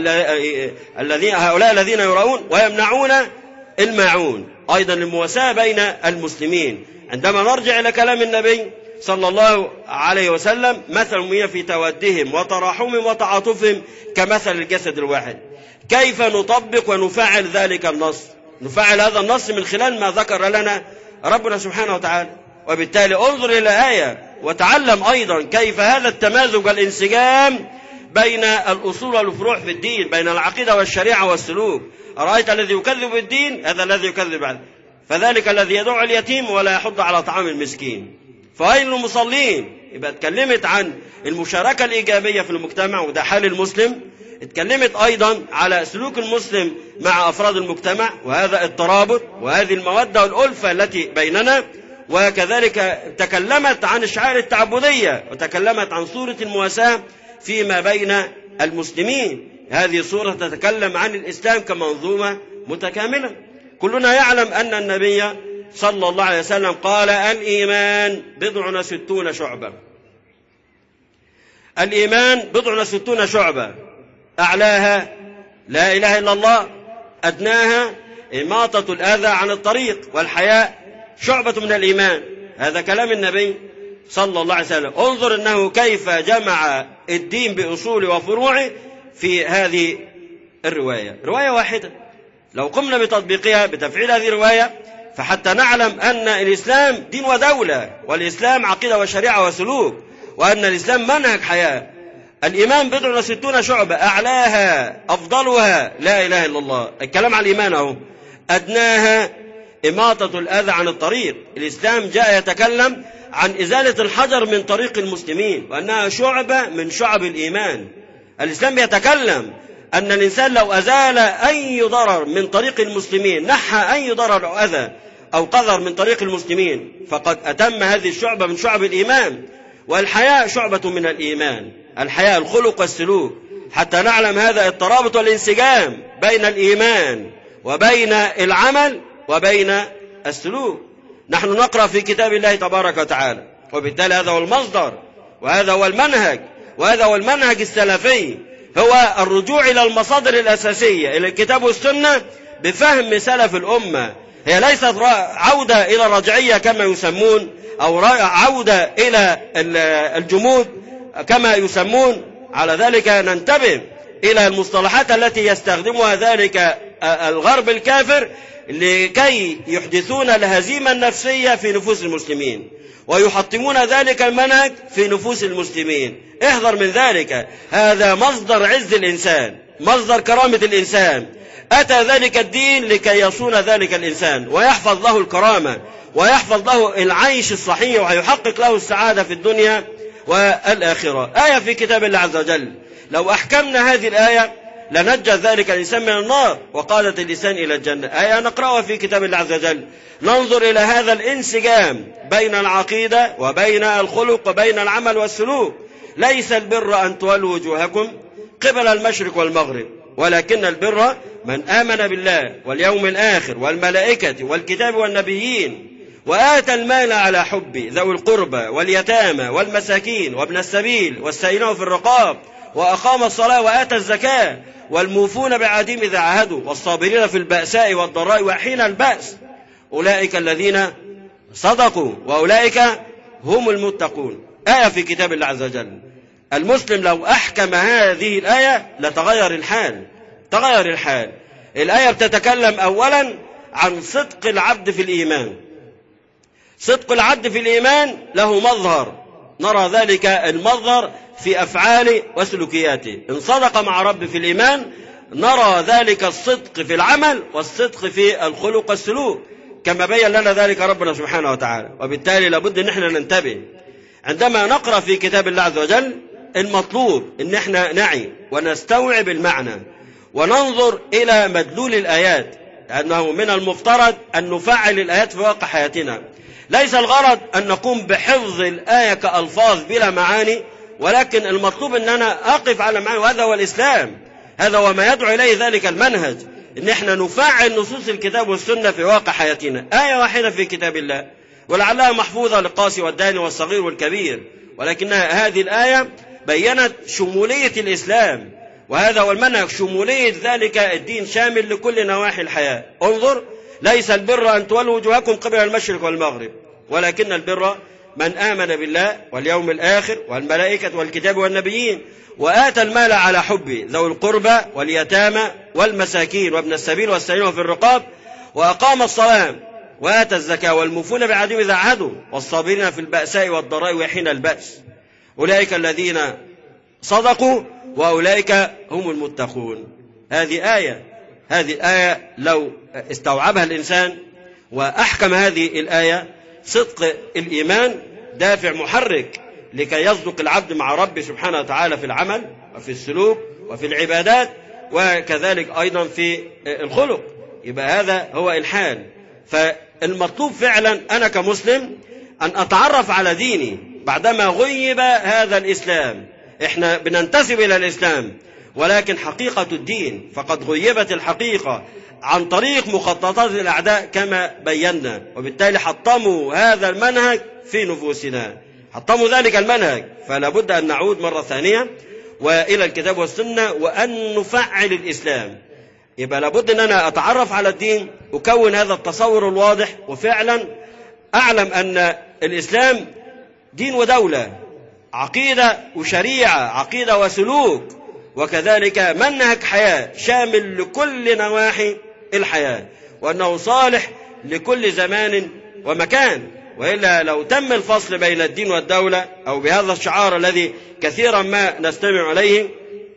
هؤلاء الذين يراءون ويمنعون الماعون. أيضا المواساة بين المسلمين، عندما نرجع إلى كلام النبي صلى الله عليه وسلم مثل المؤمنين في تودهم وتراحمهم وتعاطفهم كمثل الجسد الواحد. كيف نطبق ونفعل ذلك النص؟ نفعل هذا النص من خلال ما ذكر لنا ربنا سبحانه وتعالى. وبالتالي انظر إلى الآية وتعلم أيضا كيف هذا التمازج والانسجام بين الأصول والفروع في الدين، بين العقيدة والشريعة والسلوك. أرأيت الذي يكذب بالدين هذا الذي يكذب عنه فذلك الذي يدع اليتيم ولا يحض على طعام المسكين. فأين المصلين؟ يبقى اتكلمت عن المشاركة الإيجابية في المجتمع وده حال المسلم. اتكلمت أيضا على سلوك المسلم مع أفراد المجتمع وهذا الترابط وهذه المودة والألفة التي بيننا. وكذلك تكلمت عن الشعائر التعبدية وتكلمت عن صورة المواساة فيما بين المسلمين. هذه صورة تتكلم عن الإسلام كمنظومة متكاملة. كلنا يعلم أن النبي صلى الله عليه وسلم قال الإيمان 60 شعبة. الإيمان 60 شعبة، أعلاها لا إله إلا الله، أدناها إماطة الأذى عن الطريق، والحياء شعبة من الإيمان. هذا كلام النبي صلى الله عليه وسلم. انظر أنه كيف جمع الدين بأصول وفروعه في هذه الرواية، رواية واحدة. لو قمنا بتطبيقها بتفعيل هذه الرواية فحتى نعلم أن الإسلام دين ودولة، والإسلام عقيدة وشريعة وسلوك، وأن الإسلام منهج حياة. الإيمان 60 شعبة، أعلاها أفضلها لا إله إلا الله. الكلام على الإيمان أهو. أدناها إماطة الأذى عن الطريق. الإسلام جاء يتكلم عن إزالة الحجر من طريق المسلمين وأنها شعبة من شعب الإيمان. الإسلام يتكلم أن الإنسان لو أزال أي ضرر من طريق المسلمين، نحى أي ضرر أو أذى أو قذر من طريق المسلمين، فقد أتم هذه الشعبة من شعب الإيمان. والحياء شعبة من الإيمان، الحياء الخلق والسلوك، حتى نعلم هذا الترابط والانسجام بين الإيمان وبين العمل وبين السلوك. نحن نقرأ في كتاب الله تبارك وتعالى، وبالتالي هذا هو المصدر وهذا هو المنهج وهذا هو المنهج السلفي، هو الرجوع إلى المصادر الأساسية إلى الكتاب والسنة بفهم سلف الأمة. هي ليست عودة إلى الرجعية كما يسمون، أو عودة إلى الجمود كما يسمون. على ذلك ننتبه إلى المصطلحات التي يستخدمها ذلك الغرب الكافر لكي يحدثون الهزيمة النفسية في نفوس المسلمين ويحطمون ذلك المنهج في نفوس المسلمين. احذر من ذلك، هذا مصدر عز الإنسان، مصدر كرامة الإنسان. أتى ذلك الدين لكي يصون ذلك الإنسان ويحفظ له الكرامة ويحفظ له العيش الصحيح ويحقق له السعادة في الدنيا والآخرة. آية في كتاب الله عز وجل لو أحكمنا هذه الآية لنجى ذلك الإنسان من النار وقادت الإنسان إلى الجنة. آية نقرأها في كتاب الله عز وجل. ننظر إلى هذا الانسجام بين العقيدة وبين الخلق وبين العمل والسلوك. ليس البر أن تولوا وجوهكم قبل المشرق والمغرب، ولكن البر من آمن بالله واليوم الآخر والملائكة والكتاب والنبيين وآتى المال على حبه ذوي القربى واليتامى والمساكين وابن السبيل والسائلين في الرقاب وأقام الصلاة وآتى الزكاة والموفون بعهدهم إذا عاهدوا والصابرين في البأساء والضراء وحين البأس أولئك الذين صدقوا وأولئك هم المتقون. آية في كتاب الله عز وجل. المسلم لو أحكم هذه الآية لتغير الحال. تغير الحال. الآية بتتكلم أولا عن صدق العبد في الإيمان. صدق العبد في الإيمان له مظهر، نرى ذلك المظهر في أفعاله وسلوكياته. إن صدق مع رب في الإيمان نرى ذلك الصدق في العمل والصدق في الخلق والسلوك كما بين لنا ذلك ربنا سبحانه وتعالى. وبالتالي لابد أن احنا ننتبه عندما نقرأ في كتاب الله عز وجل. المطلوب أن احنا نعي ونستوعب المعنى وننظر إلى مدلول الآيات، لأنه من المفترض أن نفعل الآيات في واقع حياتنا. ليس الغرض أن نقوم بحفظ الآية كألفاظ بلا معاني، ولكن المطلوب أن أنا أقف على معاني، وهذا هو الإسلام. هذا هو ما يدعو إليه ذلك المنهج، أن احنا نفعل نصوص الكتاب والسنة في واقع حياتنا. آية واحدة في كتاب الله ولعلها محفوظة للقاسي والداني والصغير والكبير، ولكنها هذه الآية بيّنت شمولية الإسلام، وهذا هو المنهج، شمولية ذلك الدين شامل لكل نواحي الحياة. انظر، ليس البر أن تولوا وجوهكم قبل المشرق والمغرب، ولكن البر من آمن بالله واليوم الآخر والملائكة والكتاب والنبيين وآتى المال على حبه ذوي القربى واليتامى والمساكين وابن السبيل والسائلين وفي الرقاب وأقام الصلاة وآتى الزكاة والموفون بعهدهم إذا عاهدوا والصابرين في البأساء والضراء وحين البأس أولئك الذين صدقوا وأولئك هم المتقون. هذه آية لو استوعبها الإنسان وأحكم هذه الآية، صدق الإيمان دافع محرك لكي يصدق العبد مع ربه سبحانه وتعالى في العمل وفي السلوك وفي العبادات وكذلك أيضا في الخلق. يبقى هذا هو الحال. فالمطلوب فعلا أنا كمسلم أن أتعرف على ديني بعدما غيب هذا الإسلام. إحنا بننتسب إلى الإسلام، ولكن حقيقة الدين فقد غيبت الحقيقة عن طريق مخططات الأعداء كما بينا، وبالتالي حطموا هذا المنهج في نفوسنا، حطموا ذلك المنهج. فلا بد أن نعود مرة ثانية وإلى الكتاب والسنة وأن نفعل الإسلام. يبقى لابد أن أنا أتعرف على الدين، أكون هذا التصور الواضح، وفعلا أعلم أن الإسلام دين ودولة، عقيدة وشريعة، عقيدة وسلوك، وكذلك منهج حياة شامل لكل نواحي الحياة، وأنه صالح لكل زمان ومكان. وإلا لو تم الفصل بين الدين والدولة أو بهذا الشعار الذي كثيرا ما نستمع عليه،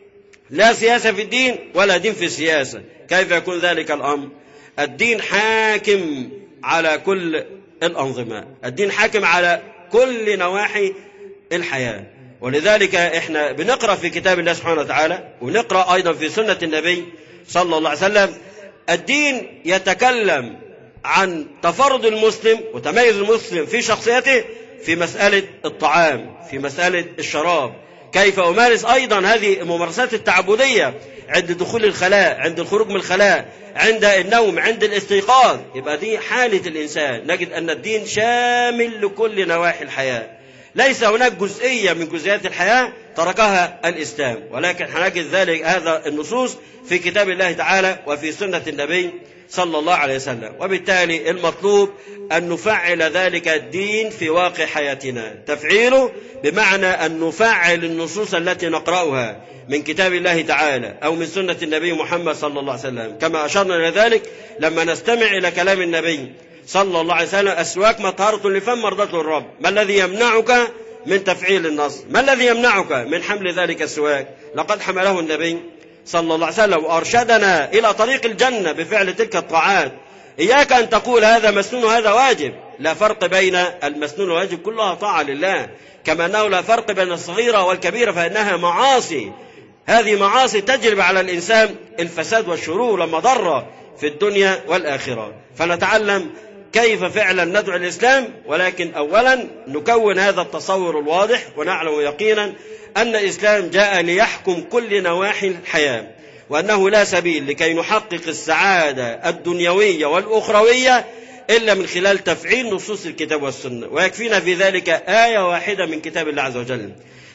لا سياسة في الدين ولا دين في السياسة، كيف يكون ذلك الأمر؟ الدين حاكم على كل الأنظمة، الدين حاكم على كل نواحي الحياة. ولذلك احنا بنقرأ في كتاب الله سبحانه وتعالى ونقرأ أيضا في سنة النبي صلى الله عليه وسلم. الدين يتكلم عن تفرد المسلم وتميز المسلم في شخصيته في مسألة الطعام، في مسألة الشراب، كيف أمارس أيضا هذه الممارسات التعبدية عند دخول الخلاء، عند الخروج من الخلاء، عند النوم، عند الاستيقاظ. يبقى دي حالة الإنسان. نجد أن الدين شامل لكل نواحي الحياة، ليس هناك جزئية من جزئيات الحياة تركها الإسلام، ولكن هنجد ذلك هذا النصوص في كتاب الله تعالى وفي سنة النبي صلى الله عليه وسلم. وبالتالي المطلوب أن نفعل ذلك الدين في واقع حياتنا. تفعيله بمعنى أن نفعل النصوص التي نقرأها من كتاب الله تعالى أو من سنة النبي محمد صلى الله عليه وسلم، كما أشرنا إلى ذلك لما نستمع إلى كلام النبي صلى الله عليه وسلم: السواك مطهرة للفم مرضاة للرب. ما الذي يمنعك من تفعيل النص؟ ما الذي يمنعك من حمل ذلك السواك؟ لقد حمله النبي صلى الله عليه وسلم وأرشدنا إلى طريق الجنة بفعل تلك الطاعات. إياك أن تقول هذا مسنون وهذا واجب، لا فرق بين المسنون والواجب، كلها طاعة لله، كما أنه لا فرق بين الصغيرة والكبيرة فإنها معاصي. هذه معاصي تجلب على الإنسان الفساد والشرور والمضرة في الدنيا والآخرة. فنتعلم كيف فعلا ندعو الإسلام، ولكن أولا نكون هذا التصور الواضح ونعلم يقينا أن الإسلام جاء ليحكم كل نواحي الحياة، وأنه لا سبيل لكي نحقق السعادة الدنيوية والأخروية إلا من خلال تفعيل نصوص الكتاب والسنة. ويكفينا في ذلك آية واحدة من كتاب الله عز وجل.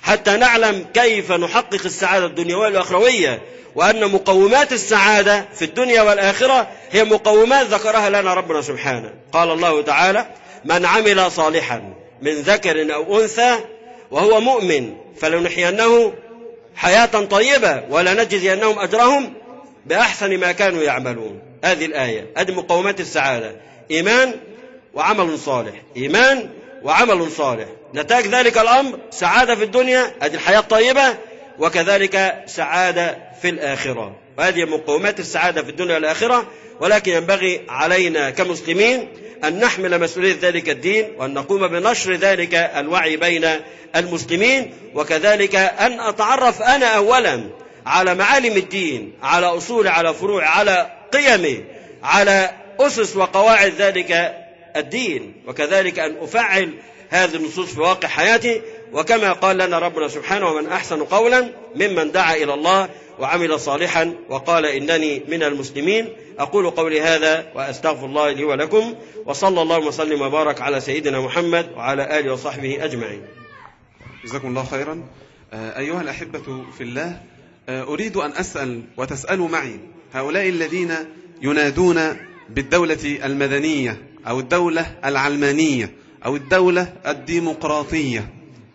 حتى نعلم كيف نحقق السعادة الدنيوية والأخروية، وأن مقومات السعادة في الدنيا والآخرة هي مقومات ذكرها لنا ربنا سبحانه. قال الله تعالى: من عمل صالحا من ذكر أو أنثى وهو مؤمن فلنحيينه حياة طيبة ولنجزينهم أجرهم بأحسن ما كانوا يعملون. هذه الآية هذه مقومات السعادة: إيمان وعمل صالح، إيمان وعمل صالح، نتاج ذلك الأمر سعادة في الدنيا، هذه الحياة الطيبة، وكذلك سعادة في الآخرة. وهذه مقومات السعادة في الدنيا والآخرة. ولكن ينبغي علينا كمسلمين أن نحمل مسؤولية ذلك الدين، وأن نقوم بنشر ذلك الوعي بين المسلمين، وكذلك أن أتعرف أنا أولا على معالم الدين، على أصول، على فروع، على قيمه، على أسس وقواعد ذلك الدين، وكذلك أن أفعل هذه النصوص في واقع حياتي. وكما قال لنا ربنا سبحانه: ومن أحسن قولا ممن دعا إلى الله وعمل صالحا وقال إنني من المسلمين. أقول قولي هذا وأستغفر الله لي ولكم، وصلى الله وسلم وبارك على سيدنا محمد وعلى آله وصحبه أجمعين. جزاكم الله خيرا. أيها الأحبة في الله، أريد أن أسأل وتسألوا معي هؤلاء الذين ينادون بالدولة المدنية أو الدولة العلمانية أو الدولة الديمقراطية.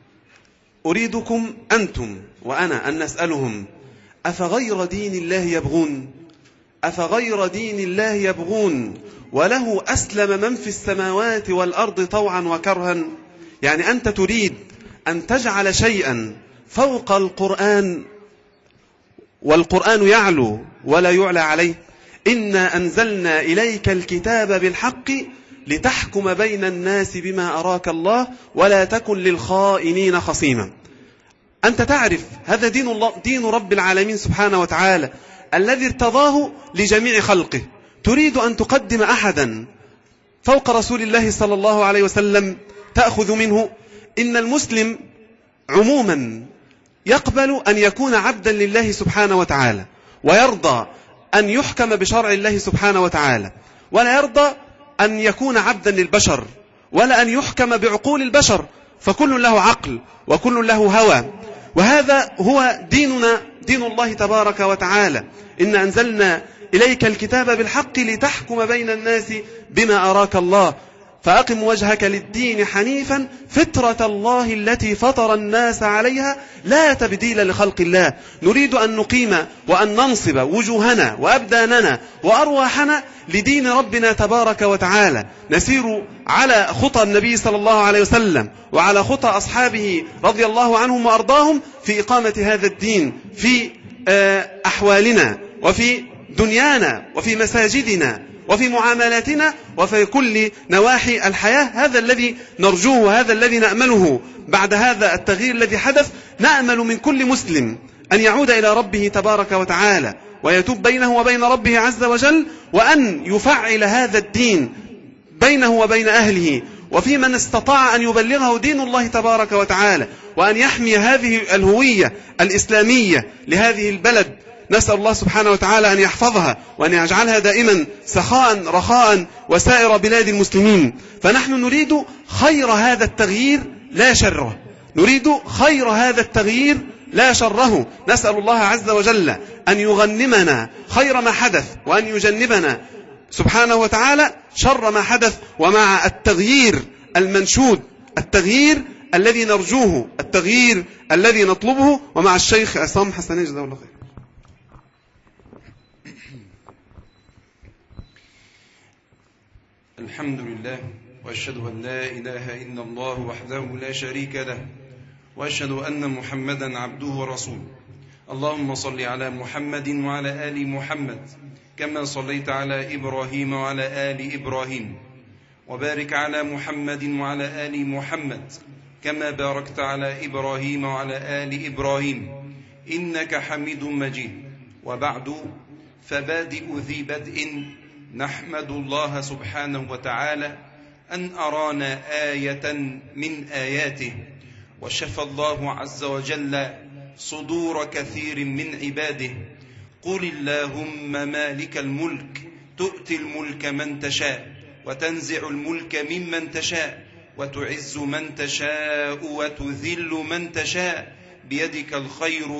أريدكم أنتم وأنا أن نسألهم: أفغير دين الله يبغون؟ أفغير دين الله يبغون وله أسلم من في السماوات والأرض طوعا وكرها؟ يعني أنت تريد أن تجعل شيئا فوق القرآن والقرآن يعلو ولا يعلى عليه. إنا أنزلنا إليك الكتاب بالحق لتحكم بين الناس بما أراك الله ولا تكن للخائنين خصيما. أنت تعرف هذا دين الله، دين رب العالمين سبحانه وتعالى الذي ارتضاه لجميع خلقه. تريد أن تقدم أحدا فوق رسول الله صلى الله عليه وسلم تأخذ منه. إن المسلم عموما يقبل أن يكون عبدا لله سبحانه وتعالى، ويرضى أن يحكم بشرع الله سبحانه وتعالى، ولا يرضى أن يكون عبدا للبشر ولا أن يحكم بعقول البشر، فكل له عقل وكل له هوى. وهذا هو ديننا، دين الله تبارك وتعالى. إن أنزلنا إليك الكتاب بالحق لتحكم بين الناس بما أراك الله فأقم وجهك للدين حنيفا فطرة الله التي فطر الناس عليها لا تبديل لخلق الله. نريد أن نقيم وأن ننصب وجوهنا وأبداننا وأرواحنا لدين ربنا تبارك وتعالى، نسير على خطى النبي صلى الله عليه وسلم وعلى خطى أصحابه رضي الله عنهم وأرضاهم في إقامة هذا الدين في أحوالنا وفي دنيانا وفي مساجدنا وفي معاملاتنا وفي كل نواحي الحياة. هذا الذي نرجوه وهذا الذي نأمله بعد هذا التغيير الذي حدث. نأمل من كل مسلم أن يعود إلى ربه تبارك وتعالى ويتوب بينه وبين ربه عز وجل، وأن يفعل هذا الدين بينه وبين أهله وفي من استطاع أن يبلغه دين الله تبارك وتعالى، وأن يحمي هذه الهوية الإسلامية لهذه البلد. نسأل الله سبحانه وتعالى أن يحفظها وأن يجعلها دائما سخاء رخاء وسائر بلاد المسلمين. فنحن نريد خير هذا التغيير لا شره، نريد خير هذا التغيير لا شره. نسأل الله عز وجل أن يغنمنا خير ما حدث وأن يجنبنا سبحانه وتعالى شر ما حدث. ومع التغيير المنشود، التغيير الذي نرجوه، التغيير الذي نطلبه، ومع الشيخ عصام حسنين جزاه الله خير. الحمد لله، وأشهد أن لا إله إلا الله وحده لا شريك له، وأشهد أن محمدا عبده ورسوله. اللهم صل على محمد وعلى آل محمد كما صليت على إبراهيم وعلى آل إبراهيم، وبارك على محمد وعلى آل محمد كما باركت على إبراهيم وعلى آل إبراهيم إنك حميد مجيد. وبعد، فبادئ ذي بدء نحمد الله سبحانه وتعالى أن أرانا آية من آياته، وشفى الله عز وجل صدور كثير من عباده. قل اللهم مالك الملك تؤتي الملك من تشاء وتنزع الملك ممن تشاء وتعز من تشاء وتذل من تشاء بيدك الخير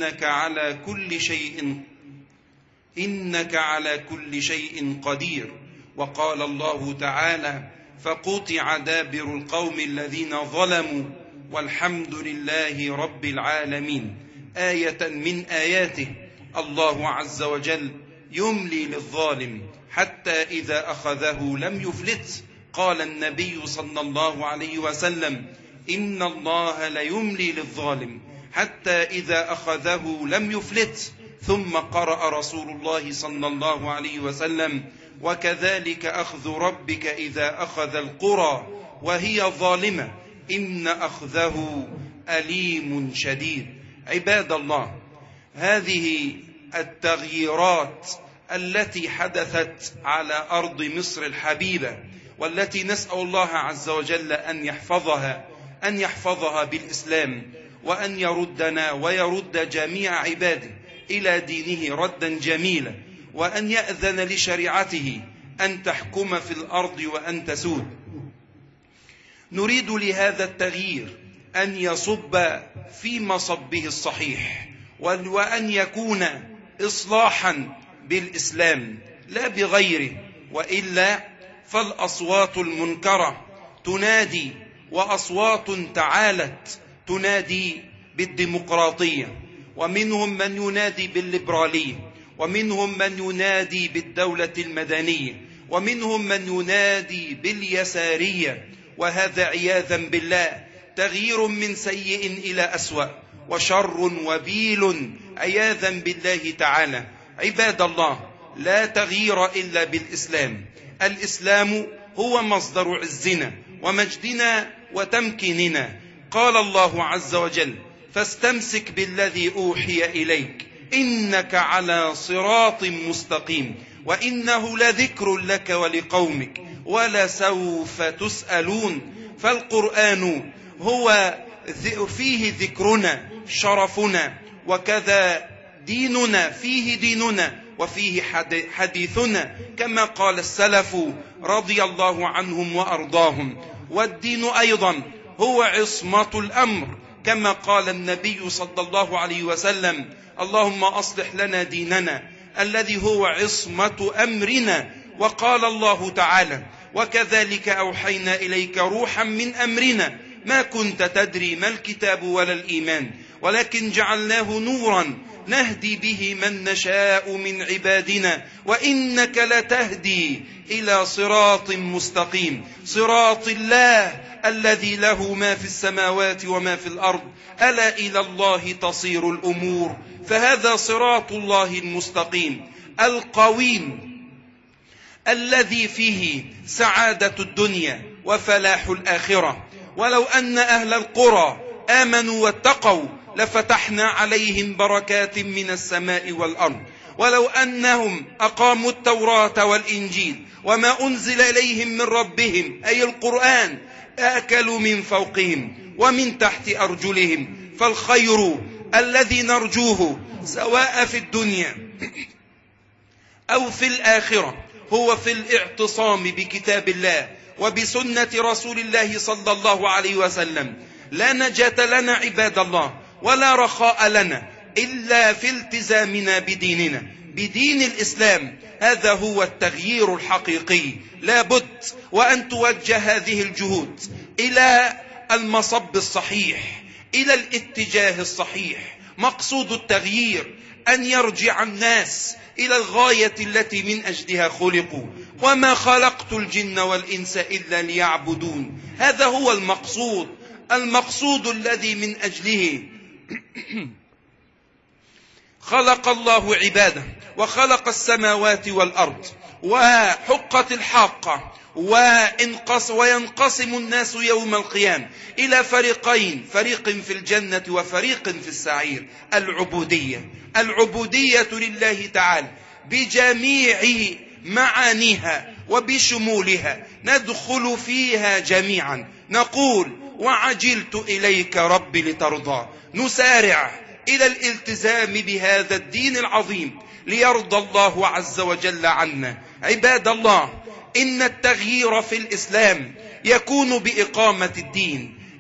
إنك على كل شيء قدير. وقال الله تعالى: فقطع دابر القوم الذين ظلموا والحمد لله رب العالمين. آية من آياته الله عز وجل يملي للظالم حتى إذا أخذه لم يفلت. قال النبي صلى الله عليه وسلم: إن الله ليملي للظالم حتى إذا أخذه لم يفلت. ثم قرأ رسول الله صلى الله عليه وسلم: وكذلك أخذ ربك إذا أخذ القرى وهي ظالمة إن أخذه أليم شديد. عباد الله، هذه التغييرات التي حدثت على أرض مصر الحبيبة، والتي نسأل الله عز وجل أن يحفظها بالإسلام، وأن يردنا ويرد جميع عباده إلى دينه ردا جميلا، وأن يأذن لشريعته أن تحكم في الأرض وأن تسود. نريد لهذا التغيير أن يصب في مصبه الصحيح، وأن يكون إصلاحا بالإسلام لا بغيره، وإلا فالأصوات المنكرة تنادي، وأصوات تعالت تنادي بالديمقراطية، ومنهم من ينادي بالليبرالية، ومنهم من ينادي بالدولة المدنية، ومنهم من ينادي باليسارية. وهذا عياذا بالله تغيير من سيء إلى أسوأ، وشر وبيل عياذا بالله تعالى. عباد الله، لا تغيير إلا بالإسلام. الإسلام هو مصدر عزنا ومجدنا وتمكيننا. قال الله عز وجل: فاستمسك بالذي أوحي إليك إنك على صراط مستقيم وإنه لذكر لك ولقومك ولسوف تسألون. فالقرآن هو فيه ذكرنا شرفنا، وكذا ديننا فيه ديننا وفيه حديثنا، كما قال السلف رضي الله عنهم وأرضاهم. والدين أيضا هو عصمة الأمر، كما قال النبي صلى الله عليه وسلم: اللهم أصلح لنا ديننا الذي هو عصمة أمرنا. وقال الله تعالى: وكذلك أوحينا إليك روحا من أمرنا ما كنت تدري ما الكتاب ولا الإيمان ولكن جعلناه نورا نهدي به من نشاء من عبادنا وإنك لتهدي إلى صراط مستقيم، صراط الله الذي له ما في السماوات وما في الأرض، ألا إلى الله تصير الأمور. فهذا صراط الله المستقيم القويم الذي فيه سعادة الدنيا وفلاح الآخرة. ولو أن أهل القرى آمنوا واتقوا لفتحنا عليهم بركات من السماء والأرض. ولو أنهم أقاموا التوراة والإنجيل وما أنزل إليهم من ربهم أي القرآن أكلوا من فوقهم ومن تحت أرجلهم. فالخير الذي نرجوه سواء في الدنيا أو في الآخرة هو في الاعتصام بكتاب الله وبسنة رسول الله صلى الله عليه وسلم. لا نجاة لنا عباد الله ولا رخاء لنا إلا في التزامنا بديننا، بدين الإسلام. هذا هو التغيير الحقيقي. لا بد وأن توجه هذه الجهود إلى المصب الصحيح، إلى الاتجاه الصحيح. مقصود التغيير أن يرجع الناس إلى الغاية التي من أجلها خلقوا، وما خلقت الجن والإنس إلا ليعبدون. هذا هو المقصود الذي من أجله خلق الله عباده وخلق السماوات والأرض. وحقت الحاقة وينقسم الناس يوم القيامة إلى فريقين، فريق في الجنة وفريق في السعير. العبودية لله تعالى بجميع معانيها وبشمولها ندخل فيها جميعا. نقول: وعجلت إليك ربي لترضى. نسارع إلى الالتزام بهذا الدين العظيم ليرضى الله عز وجل عنا. عباد الله، إن التغيير في الإسلام يكون بإقامة الدين،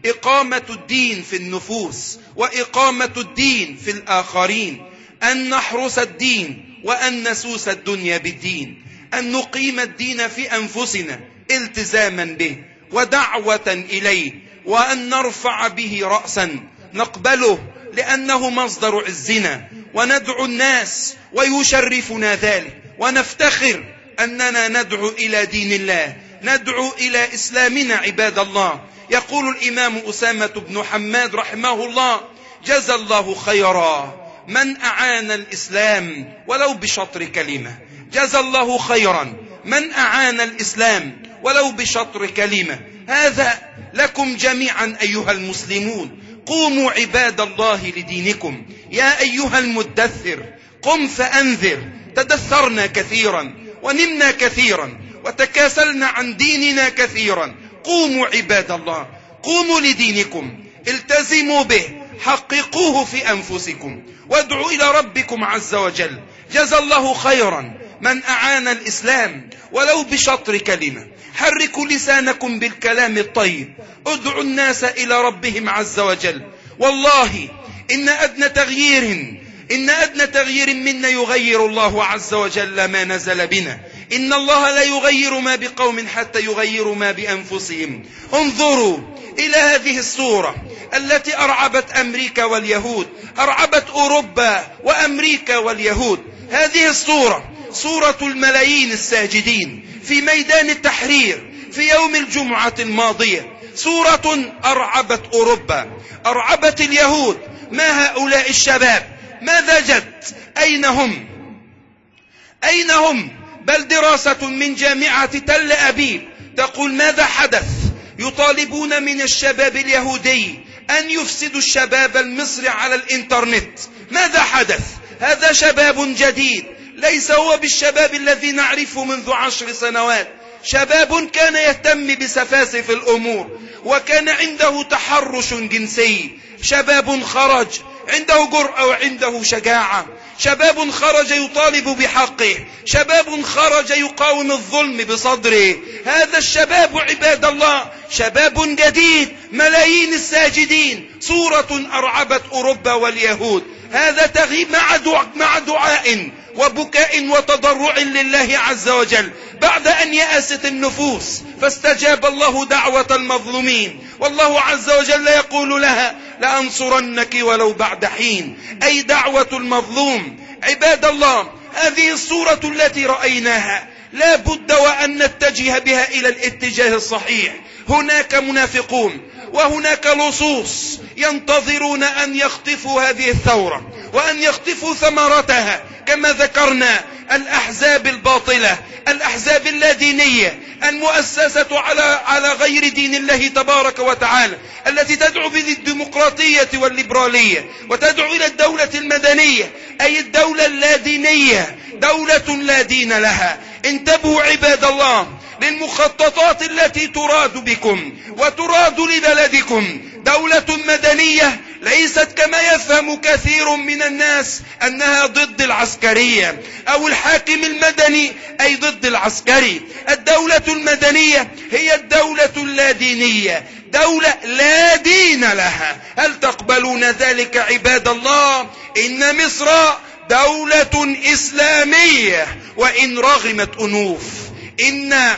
إقامة الدين في النفوس وإقامة الدين في الآخرين، أن نحرس الدين وأن نسوس الدنيا بالدين، أن نقيم الدين في أنفسنا التزاما به ودعوة إليه، وأن نرفع به رأسا نقبله لأنه مصدر عزنا، وندعو الناس ويشرفنا ذلك، ونفتخر أننا ندعو إلى دين الله، ندعو إلى إسلامنا. عباد الله، يقول الإمام أسامة بن حماد رحمه الله: جزى الله خيرا من أعان الإسلام ولو بشطر كلمة. جزى الله خيرا من أعان الإسلام ولو بشطر كلمة. هذا لكم جميعا أيها المسلمون. قوموا عباد الله لدينكم. يا أيها المدثر قم فأنذر. تدثرنا كثيرا ونمنا كثيرا وتكاسلنا عن ديننا كثيرا. قوموا عباد الله، قوموا لدينكم، التزموا به، حققوه في أنفسكم، وادعوا إلى ربكم عز وجل. جزى الله خيرا من أعان الإسلام ولو بشطر كلمة. حركوا لسانكم بالكلام الطيب، ادعوا الناس إلى ربهم عز وجل. والله إن أدنى تغيير منا يغير الله عز وجل ما نزل بنا. إن الله لا يغير ما بقوم حتى يغيروا ما بأنفسهم. انظروا إلى هذه الصورة التي أرعبت أمريكا واليهود، أرعبت أوروبا وأمريكا واليهود. هذه الصورة صورة الملايين الساجدين في ميدان التحرير في يوم الجمعة الماضية. صورة أرعبت أوروبا، أرعبت اليهود. ما هؤلاء الشباب؟ ماذا جد؟ أين هم؟ بل دراسة من جامعة تل أبيب تقول ماذا حدث. يطالبون من الشباب اليهودي أن يفسدوا الشباب المصري على الإنترنت. ماذا حدث؟ هذا شباب جديد، ليس هو بالشباب الذي نعرفه منذ 10 سنوات. شباب كان يهتم بسفاسف الأمور وكان عنده تحرش جنسي. شباب خرج عنده جرأة وعنده شجاعة. شباب خرج يطالب بحقه. شباب خرج يقاوم الظلم بصدره. هذا الشباب عباد الله شباب جديد، ملايين الساجدين. صورة أرعبت أوروبا واليهود. هذا تغيب مع دعاء وبكاء وتضرع لله عز وجل بعد أن يأست النفوس، فاستجاب الله دعوة المظلومين. والله عز وجل يقول لها: لأنصرنك ولو بعد حين، أي دعوة المظلوم. عباد الله، هذه الصورة التي رأيناها لا بد وأن نتجه بها إلى الاتجاه الصحيح. هناك منافقون وهناك لصوص ينتظرون أن يخطفوا هذه الثورة وأن يخطفوا ثمرتها. كما ذكرنا، الأحزاب الباطلة، الأحزاب اللادينية المؤسسة على غير دين الله تبارك وتعالى، التي تدعو بالديمقراطية والليبرالية وتدعو إلى الدولة المدنية، أي الدولة اللادينية، دولة لا دين لها. انتبهوا عباد الله للمخططات التي تراد بكم وتراد لبلدكم. دولة مدنية ليست كما يفهم كثير من الناس أنها ضد العسكرية أو الحاكم المدني أي ضد العسكري. الدولة المدنية هي الدولة اللادينية، دولة لا دين لها. هل تقبلون ذلك عباد الله؟ إن مصر دولة إسلامية وإن رغمت أنوف. إن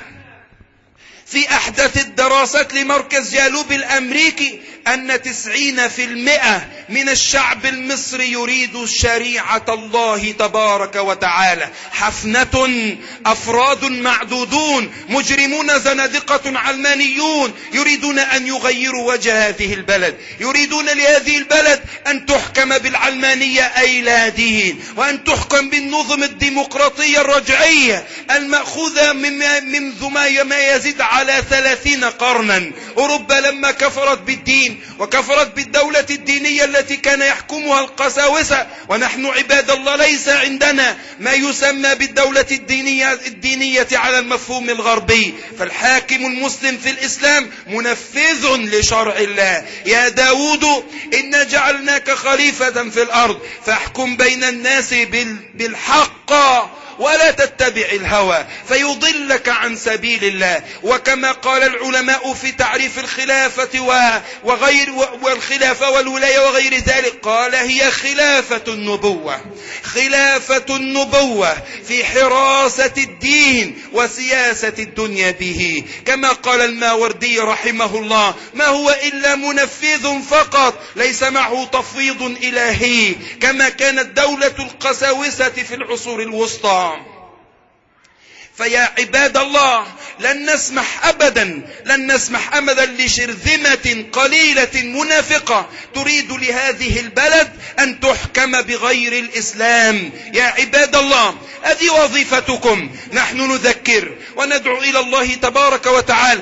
في أحدث الدراسات لمركز جالوب الأمريكي أن 90% من الشعب المصري يريد شريعة الله تبارك وتعالى. حفنة، أفراد معدودون، مجرمون، زنادقة، علمانيون يريدون أن يغيروا وجه هذه البلد، يريدون لهذه البلد أن تحكم بالعلمانية أي لا دين، وأن تحكم بالنظم الديمقراطية الرجعية المأخوذة منذ ما يزيد على 30 قرنا. أوروبا لما كفرت بالدين وكفرت بالدولة الدينية التي كان يحكمها القساوسة، ونحن عباد الله ليس عندنا ما يسمى بالدولة الدينية على المفهوم الغربي. فالحاكم المسلم في الإسلام منفذ لشرع الله. يا داود إنا جعلناك خليفة في الأرض فاحكم بين الناس بالحق ولا تتبع الهوى فيضلك عن سبيل الله. وكما قال العلماء في تعريف الخلافة والخلافة والولاية وغير ذلك، قال هي خلافة النبوة، خلافة النبوة في حراسة الدين وسياسة الدنيا به. كما قال الماوردي رحمه الله: ما هو إلا منفذ فقط، ليس معه تفويض إلهي، كما كانت دولة القساوسة في العصور الوسطى. فيا عباد الله، لن نسمح أبدا لشرذمة قليلة منافقة تريد لهذه البلد أن تحكم بغير الإسلام. يا عباد الله، هذه وظيفتكم. نحن نذكر وندعو إلى الله تبارك وتعالى.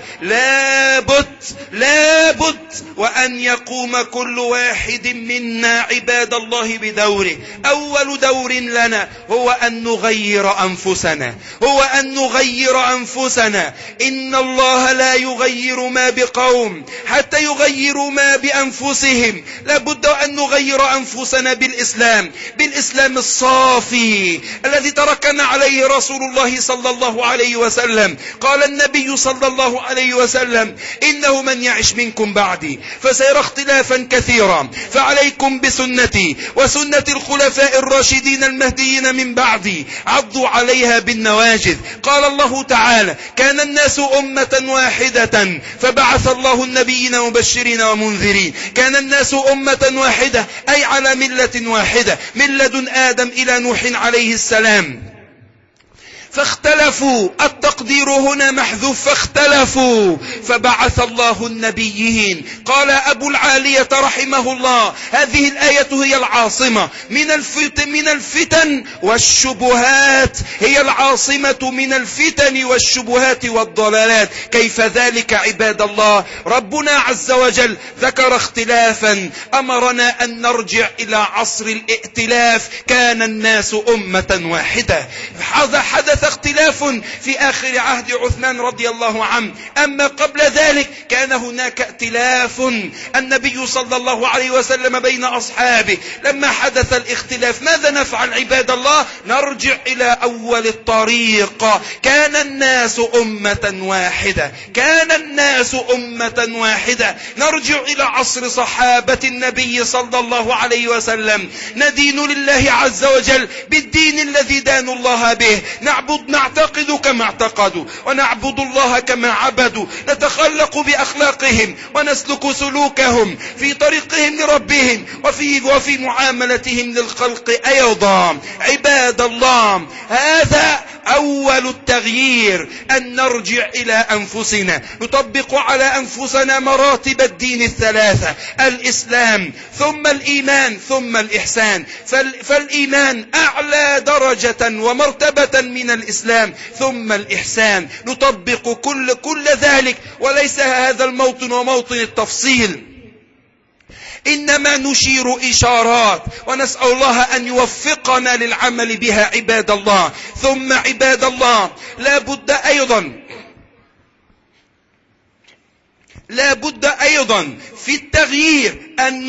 لابد وأن يقوم كل واحد منا عباد الله بدوره. أول دور لنا هو أن نغير أنفسنا. إن الله لا يغير ما بقوم حتى يغيروا ما بأنفسهم. لابد أن نغير أنفسنا بالإسلام الصافي الذي تركنا عليه رسول الله صلى الله عليه وسلم. قال النبي صلى الله عليه وسلم: إنه من يعش منكم بعدي فسيرى اختلافا كثيرا، فعليكم بسنتي وسنة الخلفاء الراشدين المهديين من بعدي، عضوا عليها بالنواجذ. قال الله تعالى: كان الناس أمة واحدة فبعث الله النبيين مبشرين ومنذرين. كان الناس أمة واحدة أي على ملة واحدة من لدن آدم إلى نوح عليه السلام. فاختلفوا، التقدير هنا محذوف، فاختلفوا فبعث الله النبيين. قال أبو العالية رحمه الله: هذه الآية هي العاصمة من الفتن والشبهات، هي العاصمة من الفتن والشبهات والضلالات. كيف ذلك عباد الله؟ ربنا عز وجل ذكر اختلافا، أمرنا أن نرجع إلى عصر الائتلاف. كان الناس أمة واحدة. حدث اختلاف في آخر عهد عثمان رضي الله عنه، أما قبل ذلك كان هناك ائتلاف. النبي صلى الله عليه وسلم بين أصحابه لما حدث الاختلاف ماذا نفعل عباد الله؟ نرجع إلى أول الطريق. كان الناس أمة واحدة. نرجع إلى عصر صحابة النبي صلى الله عليه وسلم. ندين لله عز وجل بالدين الذي دانوا الله به. نعتقد كما اعتقدوا ونعبد الله كما عبدوا. نتخلق بأخلاقهم ونسلك سلوكهم في طريقهم لربهم وفي معاملتهم للخلق أيضا. عباد الله، هذا أول التغيير، أن نرجع إلى أنفسنا، نطبق على أنفسنا مراتب الدين الثلاثة: الإسلام ثم الإيمان ثم الإحسان. فالإيمان أعلى درجة ومرتبة من الإسلام، ثم الإحسان. نطبق كل ذلك، وليس هذا الموطن وموطن التفصيل، إنما نشير إشارات ونسأل الله أن يوفقنا للعمل بها عباد الله. ثم عباد الله، لا بد أيضا في التغيير أن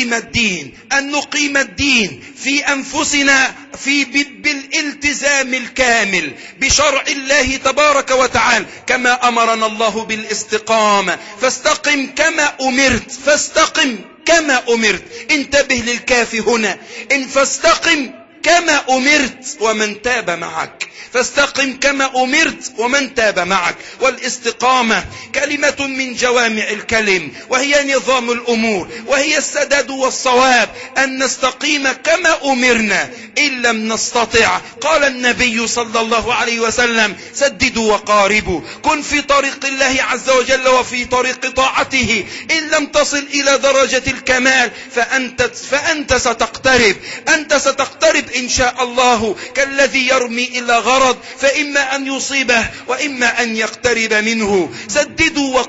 نقيم الدين في أنفسنا بالالتزام الكامل بشرع الله تبارك وتعالى، كما أمرنا الله بالاستقامة. فاستقم كما أمرت. انتبه للكاف هنا، فاستقم كما أمرت ومن تاب معك. فاستقم كما أمرت ومن تاب معك. والاستقامة كلمة من جوامع الكلم، وهي نظام الأمور، وهي السداد والصواب. أن نستقيم كما أمرنا. إن لم نستطع، قال النبي صلى الله عليه وسلم: سددوا وقاربوا. كن في طريق الله عز وجل وفي طريق طاعته. إن لم تصل إلى درجة الكمال فأنت ستقترب إن شاء الله كالذي يرمي إلى غرض، فإما أن يصيبه وإما أن يقترب منه. سددوا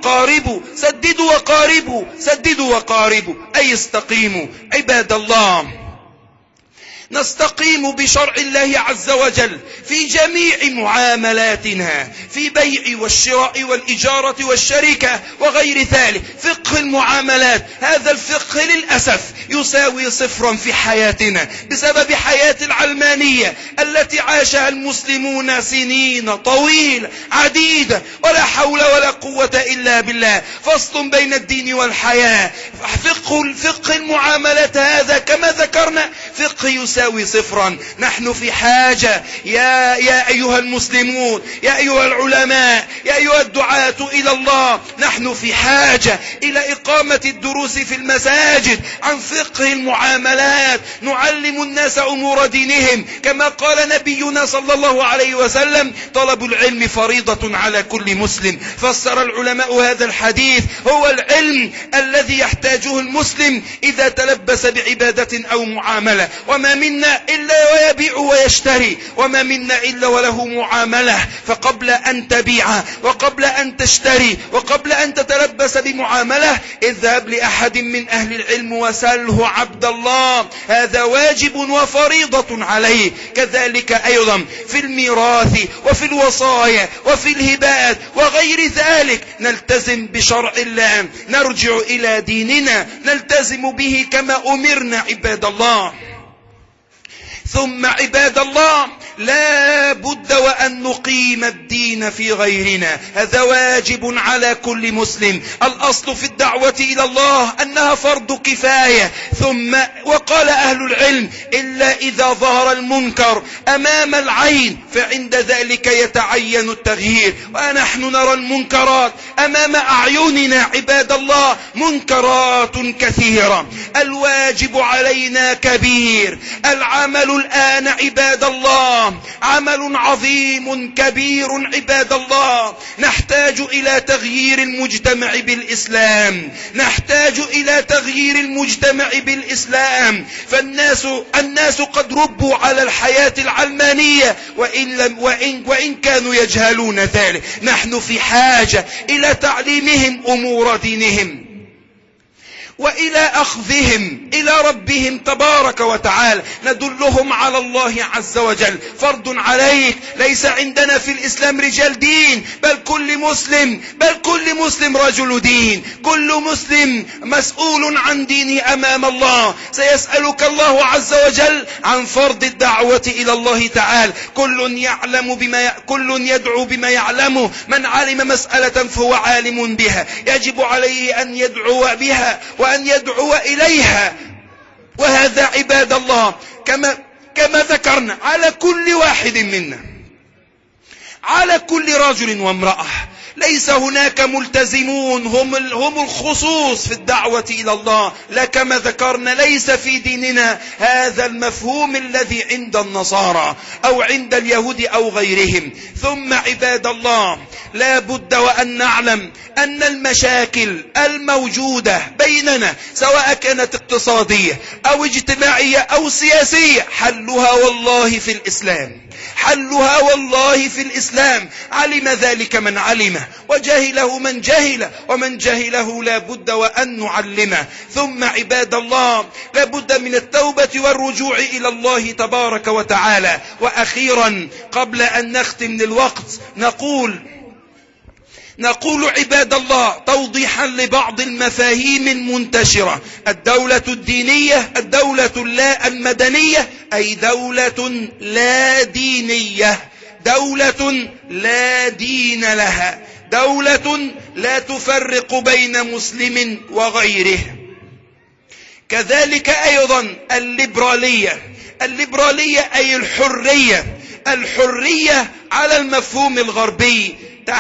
وقاربوا، أي استقيموا. عباد الله، نستقيم بشرع الله عز وجل في جميع معاملاتنا، في بيع والشراء والإجارة والشركة وغير ذلك. فقه المعاملات هذا الفقه للأسف يساوي صفرا في حياتنا بسبب حياة العلمانية التي عاشها المسلمون سنين طويلة عديدة، ولا حول ولا قوة إلا بالله. فصل بين الدين والحياة. فقه المعاملات هذا كما ذكرنا فقه يساوي صفرا. نحن في حاجة يا أيها المسلمون، يا أيها العلماء، يا أيها الدعاة إلى الله، نحن في حاجة إلى إقامة الدروس في المساجد عن فقه المعاملات، نعلم الناس أمور دينهم كما قال نبينا صلى الله عليه وسلم: طلب العلم فريضة على كل مسلم. فسر العلماء هذا الحديث هو العلم الذي يحتاجه المسلم إذا تلبس بعبادة أو معاملة. وما منا إلا ويبيع ويشتري، وما منا إلا وله معاملة. فقبل أن تبيع وقبل أن تشتري وقبل أن تتلبس بمعاملة اذهب لأحد من أهل العلم وسله عبد الله، هذا واجب وفريضة عليه. كذلك أيضا في الميراث وفي الوصايا وفي الهبات وغير ذلك نلتزم بشرع الله، نرجع إلى ديننا نلتزم به كما أمرنا عباد الله. ثم عباد الله لا بد وأن نقيم الدين في غيرنا، هذا واجب على كل مسلم. الأصل في الدعوة إلى الله أنها فرض كفاية. ثم وقال أهل العلم: إلا إذا ظهر المنكر أمام العين فعند ذلك يتعين التغيير. ونحن نرى المنكرات أمام أعيننا عباد الله، منكرات كثيرة. الواجب علينا كبير. العمل الآن عباد الله عمل عظيم كبير عباد الله. نحتاج إلى تغيير المجتمع بالإسلام، نحتاج إلى تغيير المجتمع بالإسلام. فالناس قد ربوا على الحياة العلمانية وإن كانوا يجهلون ذلك. نحن في حاجة إلى تعليمهم أمور دينهم وإلى أخذهم إلى ربهم تبارك وتعالى، ندلهم على الله عز وجل. فرض عليك، ليس عندنا في الإسلام رجال دين، بل كل مسلم رجل دين. كل مسلم مسؤول عن دينه أمام الله. سيسألك الله عز وجل عن فرض الدعوة إلى الله تعالى. كل يدعو بما يعلمه. من علم مسألة فهو عالم بها، يجب عليه أن يدعو بها وأن يدعو إليها. وهذا عباد الله كما ذكرنا على كل واحد منا، على كل رجل وامرأة. ليس هناك ملتزمون هم الخصوص في الدعوة إلى الله. لا، كما ذكرنا ليس في ديننا هذا المفهوم الذي عند النصارى أو عند اليهود أو غيرهم. ثم عباد الله لا بد وأن نعلم أن المشاكل الموجودة بيننا سواء كانت اقتصادية أو اجتماعية أو سياسية حلها والله في الإسلام، حلها والله في الإسلام. علم ذلك من علمه وجهله من جهله، ومن جهله لا بد وأن نعلمه. ثم عباد الله لا بد من التوبة والرجوع إلى الله تبارك وتعالى. وأخيرا قبل أن نختم الوقت نقول عباد الله توضيحا لبعض المفاهيم المنتشرة: الدولة الدينية، الدولة لا المدنية، أي دولة لا دينية، دولة لا دين لها، دولة لا تفرق بين مسلم وغيره. كذلك أيضا الليبرالية أي الحرية على المفهوم الغربي،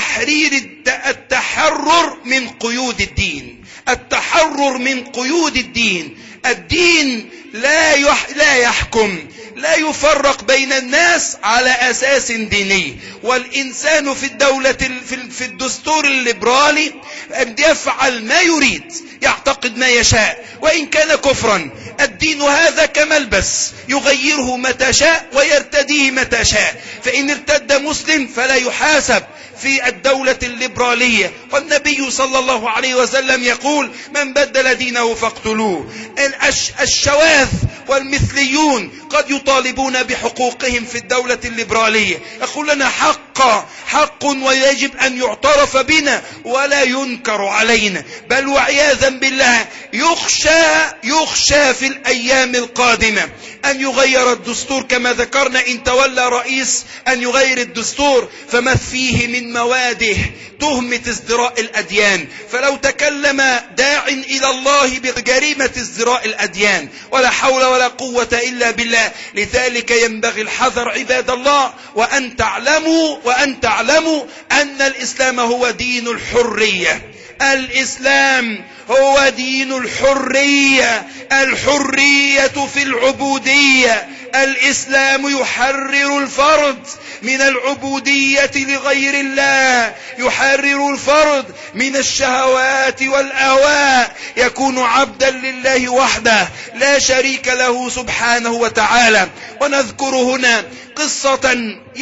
التحرر من قيود الدين، التحرر من قيود الدين. الدين لا يحكم، لا يفرق بين الناس على أساس ديني. والإنسان في الدستور الليبرالي يفعل ما يريد، يعتقد ما يشاء وإن كان كفرا. الدين هذا كملبس يغيره متى شاء ويرتديه متى شاء. فإن ارتد مسلم فلا يحاسب في الدولة الليبرالية. والنبي صلى الله عليه وسلم يقول: من بدل دينه فاقتلوه. الشواذ والمثليون قد يطالبون بحقوقهم في الدولة الليبرالية، يقول لنا حق ويجب أن يعترف بنا ولا ينكر علينا، بل وعياذا بالله يخشى في الأيام القادمة أن يغير الدستور كما ذكرنا، إن تولى رئيس أن يغير الدستور فما فيه من مواده تهمة ازدراء الأديان، فلو تكلم داع إلى الله بجريمة ازدراء الأديان ولا حول ولا قوة إلا بالله. لذلك ينبغي الحذر عباد الله، وأن تعلموا أن الإسلام هو دين الحرية. الإسلام هو دين الحرية في العبودية. الإسلام يحرر الفرد من العبودية لغير الله، يحرر الفرد من الشهوات والأهواء، يكون عبدا لله وحده لا شريك له سبحانه وتعالى. ونذكر هنا قصة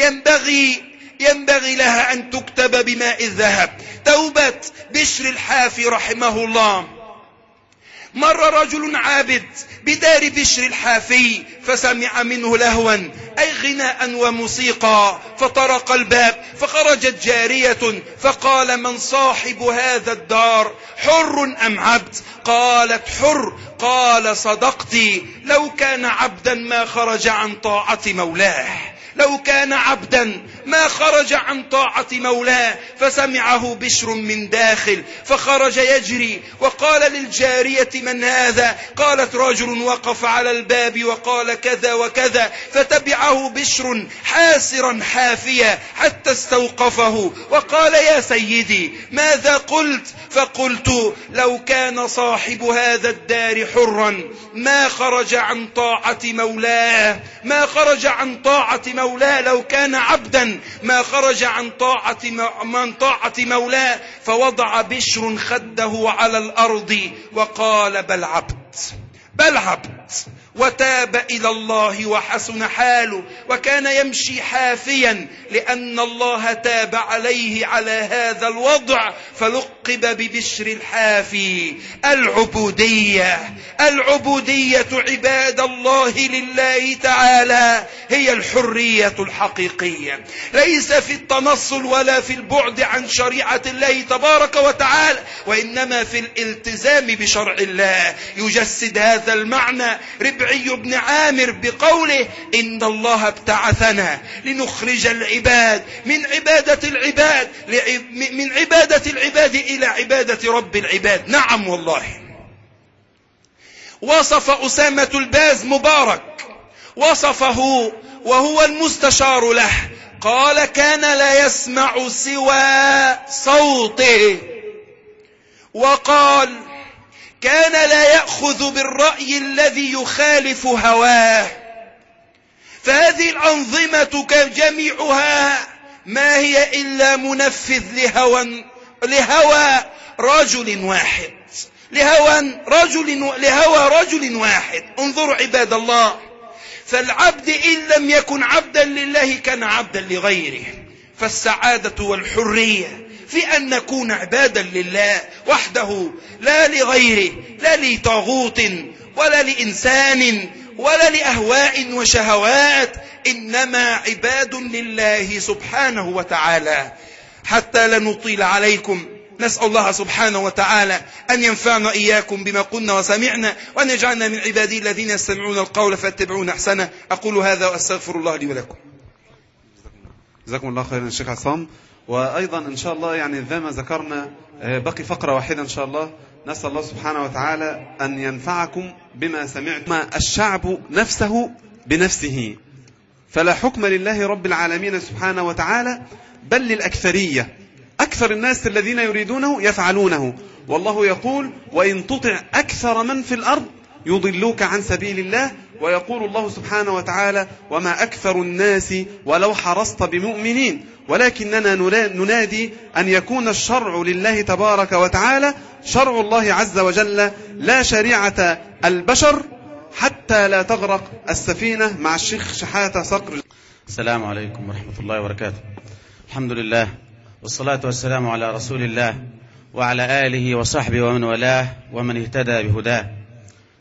ينبغي لها أن تكتب بماء الذهب، توبة بشر الحافي رحمه الله. مر رجل عابد بدار بشر الحافي فسمع منه لهوا أي غناء وموسيقى، فطرق الباب فخرجت جارية فقال: من صاحب هذا الدار، حر أم عبد؟ قالت: حر. قال: صدقتي، لو كان عبدا ما خرج عن طاعة مولاه، لو كان عبدا ما خرج عن طاعة مولاه. فسمعه بشر من داخل فخرج يجري وقال للجارية: من هذا؟ قالت: رجل وقف على الباب وقال كذا وكذا. فتبعه بشر حاسرا حافيا حتى استوقفه وقال: يا سيدي ماذا قلت؟ فقلت: لو كان صاحب هذا الدار حرا ما خرج عن طاعة مولاه، ما خرج عن طاعة مولاه، لو كان عبدا ما خرج عن طاعة مولاه. فوضع بشر خده على الأرض وقال: بل عبد، وتاب إلى الله وحسن حاله، وكان يمشي حافيا لأن الله تاب عليه على هذا الوضع، فلقب ببشر الحافي. العبودية عباد الله لله تعالى هي الحرية الحقيقية، ليس في التنصل ولا في البعد عن شريعة الله تبارك وتعالى، وإنما في الالتزام بشرع الله. يجسد هذا المعنى ربعي بن عامر بقوله: إن الله ابتعثنا لنخرج العباد من عبادة العباد إلى عبادة رب العباد. نعم والله. وصف أسامة الباز مبارك، وصفه وهو المستشار له، قال: كان لا يسمع سوى صوته، وقال: كان لا يأخذ بالرأي الذي يخالف هواه. فهذه الأنظمة جميعها ما هي إلا منفذ لهوى رجل واحد، لهوى رجل واحد. انظروا عباد الله، فالعبد إن لم يكن عبدا لله كان عبدا لغيره. فالسعادة والحرية في أن نكون عبادا لله وحده لا لغيره، لا لطاغوت ولا لإنسان ولا لأهواء وشهوات، إنما عباد لله سبحانه وتعالى. حتى لا نطيل عليكم، نسأل الله سبحانه وتعالى أن ينفعنا إياكم بما قلنا وسمعنا، وأن يجعلنا من عباده الذين يستمعون القول فيتبعون أحسنه. أقول هذا وأستغفر الله لي ولكم. جزاكم الله خيرا الشيخ عصام. وأيضا إن شاء الله يعني زي ما ذكرنا بقي فقرة واحدة إن شاء الله، نسأل الله سبحانه وتعالى أن ينفعكم بما سمعتم. الشعب نفسه بنفسه، فلا حكم لله رب العالمين سبحانه وتعالى بل للأكثرية. أكثر الناس الذين يريدونه يفعلونه، والله يقول: وإن تطع أكثر من في الأرض يضلوك عن سبيل الله. ويقول الله سبحانه وتعالى: وما أكثر الناس ولو حرصت بمؤمنين، ولكننا ننادي أن يكون الشرع لله تبارك وتعالى شرع الله عز وجل، لا شريعة البشر، حتى لا تغرق السفينة. مع الشيخ شحاتة صقر. السلام عليكم ورحمة الله وبركاته. الحمد لله والصلاة والسلام على رسول الله وعلى آله وصحبه ومن والاه ومن اهتدى بهداه.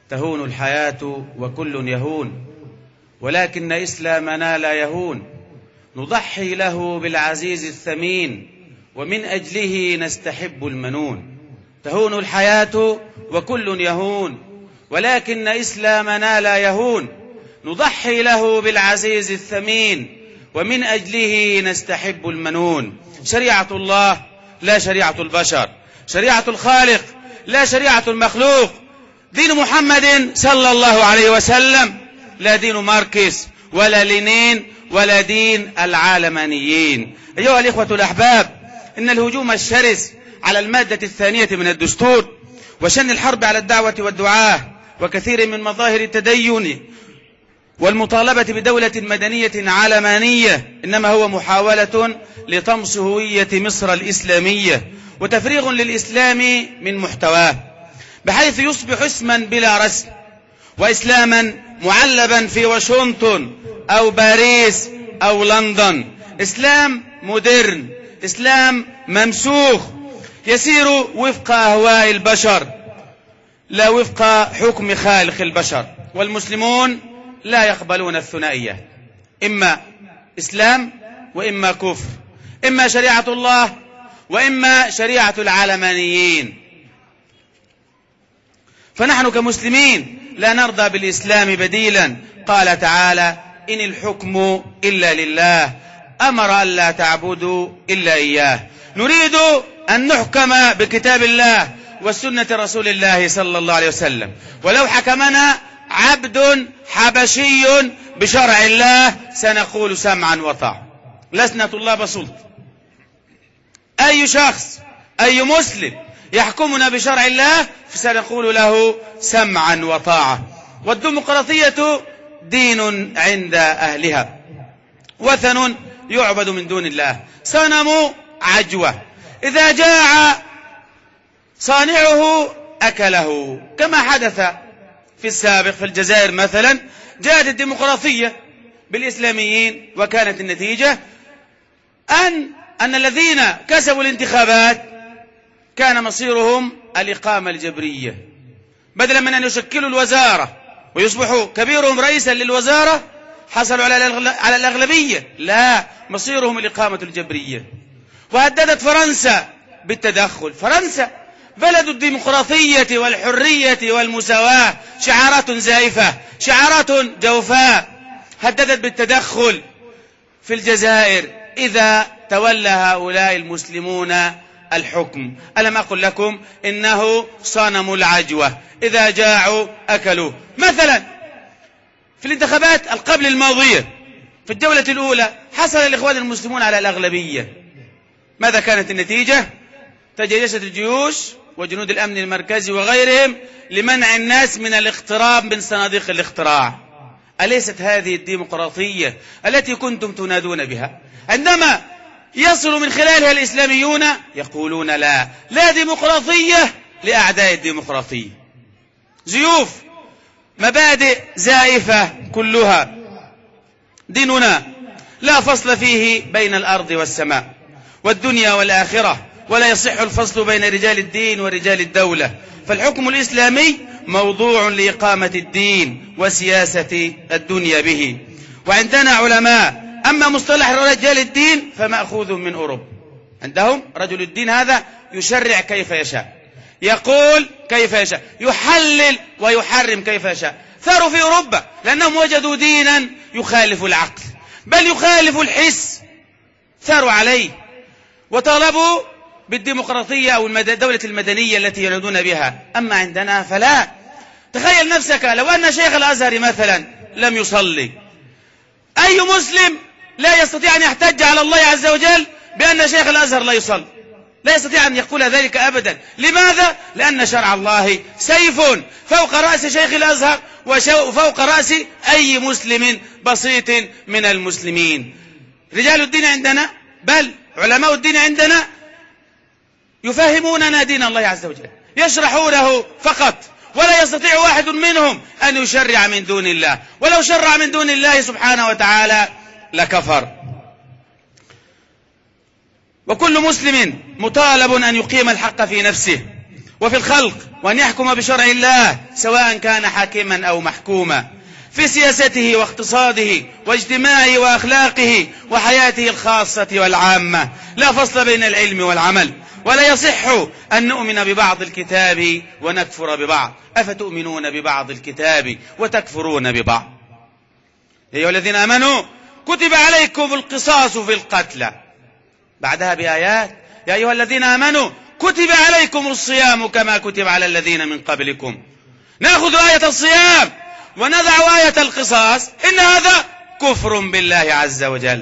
تهون الحياة وكل يهون، ولكن إسلامنا لا يهون، نضحي له بالعزيز الثمين، ومن أجله نستحب المنون. تهون الحياة وكل يهون، ولكن إسلامنا لا يهون، نضحي له بالعزيز الثمين، ومن أجله نستحب المنون. شريعة الله لا شريعة البشر، شريعة الخالق لا شريعة المخلوق. دين محمد صلى الله عليه وسلم لا دين ماركس ولا لينين ولا دين العالمانيين. أيها الإخوة الأحباب، إن الهجوم الشرس على المادة الثانية من الدستور وشن الحرب على الدعوة والدعاة وكثير من مظاهر التدين والمطالبة بدولة مدنية علمانية إنما هو محاولة لطمس هوية مصر الإسلامية وتفريغ للإسلام من محتواه، بحيث يصبح اسما بلا رسم، وإسلاما معلبا في واشنطن أو باريس أو لندن. إسلام مودرن، إسلام ممسوخ، يسير وفق أهواء البشر لا وفق حكم خالق البشر. والمسلمون لا يقبلون الثنائية، إما إسلام وإما كفر، إما شريعة الله وإما شريعة العلمانيين. فنحن كمسلمين لا نرضى بالإسلام بديلا. قال تعالى: إن الحكم إلا لله، أمر أن لا تعبدوا إلا إياه. نريد أن نحكم بكتاب الله وسنة رسول الله صلى الله عليه وسلم، ولو حكمنا عبد حبشي بشرع الله سنقول سمعا وطاعة، لسنا طلاب سلطة. أي شخص أي مسلم يحكمنا بشرع الله فسنقول له سمعا وطاعة. والديمقراطية دين عند أهلها، وثن يعبد من دون الله، صنم عجوة، إذا جاع صانعه أكله، كما حدث في السابق في الجزائر مثلا. جاءت الديمقراطية بالإسلاميين وكانت النتيجة أن الذين كسبوا الانتخابات كان مصيرهم الإقامة الجبرية، بدلا من أن يشكلوا الوزارة ويصبحوا كبيرهم رئيسا للوزارة حصلوا على الأغلبية، لا، مصيرهم الإقامة الجبرية. وهددت فرنسا بالتدخل. فرنسا بلد الديمقراطية والحرية والمساواة، شعارات زائفة، شعارات جوفاء، هددت بالتدخل في الجزائر إذا تولى هؤلاء المسلمون الحكم. ألم أقل لكم إنه صنم العجوة، إذا جاعوا أكلوا. مثلا في الانتخابات القبل الماضية في الجولة الأولى حصل الإخوان المسلمون على الأغلبية. ماذا كانت النتيجة؟ تجيشت الجيوش وجنود الأمن المركزي وغيرهم لمنع الناس من الاقتراب من صناديق الاقتراع. أليست هذه الديمقراطية التي كنتم تنادون بها؟ عندما يصل من خلالها الإسلاميون يقولون لا ديمقراطية لأعداء الديمقراطية. زيوف، مبادئ زائفة كلها. ديننا لا فصل فيه بين الأرض والسماء والدنيا والآخرة، ولا يصح الفصل بين رجال الدين ورجال الدولة، فالحكم الإسلامي موضوع لإقامة الدين وسياسة الدنيا به. وعندنا علماء، أما مصطلح رجال الدين فمأخوذ من أوروبا. عندهم رجل الدين هذا يشرع كيف يشاء، يقول كيف يشاء، يحلل ويحرم كيف يشاء. ثاروا في أوروبا لأنهم وجدوا دينا يخالف العقل بل يخالف الحس، ثاروا عليه وطالبوا بالديمقراطية أو الدولة المدنية التي ينادون بها. أما عندنا فلا. تخيل نفسك لو أن شيخ الأزهر مثلا لم يصلي، أي مسلم لا يستطيع أن يحتج على الله عز وجل بأن شيخ الأزهر لا يصلي، لا يستطيع أن يقول ذلك أبدا. لماذا؟ لأن شرع الله سيف فوق رأس شيخ الأزهر وفوق رأس أي مسلم بسيط من المسلمين. رجال الدين عندنا بل علماء الدين عندنا يفهموننا دين الله عز وجل، يشرحونه فقط، ولا يستطيع واحد منهم أن يشرع من دون الله، ولو شرع من دون الله سبحانه وتعالى لكفر. وكل مسلم مطالب أن يقيم الحق في نفسه وفي الخلق، وأن يحكم بشرع الله سواء كان حاكما أو محكوما في سياسته واقتصاده واجتماعه وأخلاقه وحياته الخاصة والعامة، لا فصل بين العلم والعمل. ولا يصح أن نؤمن ببعض الكتاب ونكفر ببعض. أفتؤمنون ببعض الكتاب وتكفرون ببعض؟ يا أيها الذين آمنوا كتب عليكم القصاص في القتلى، بعدها بآيات يا أيها الذين آمنوا كتب عليكم الصيام كما كتب على الذين من قبلكم. نأخذ آية الصيام ونضع آية القصاص، إن هذا كفر بالله عز وجل.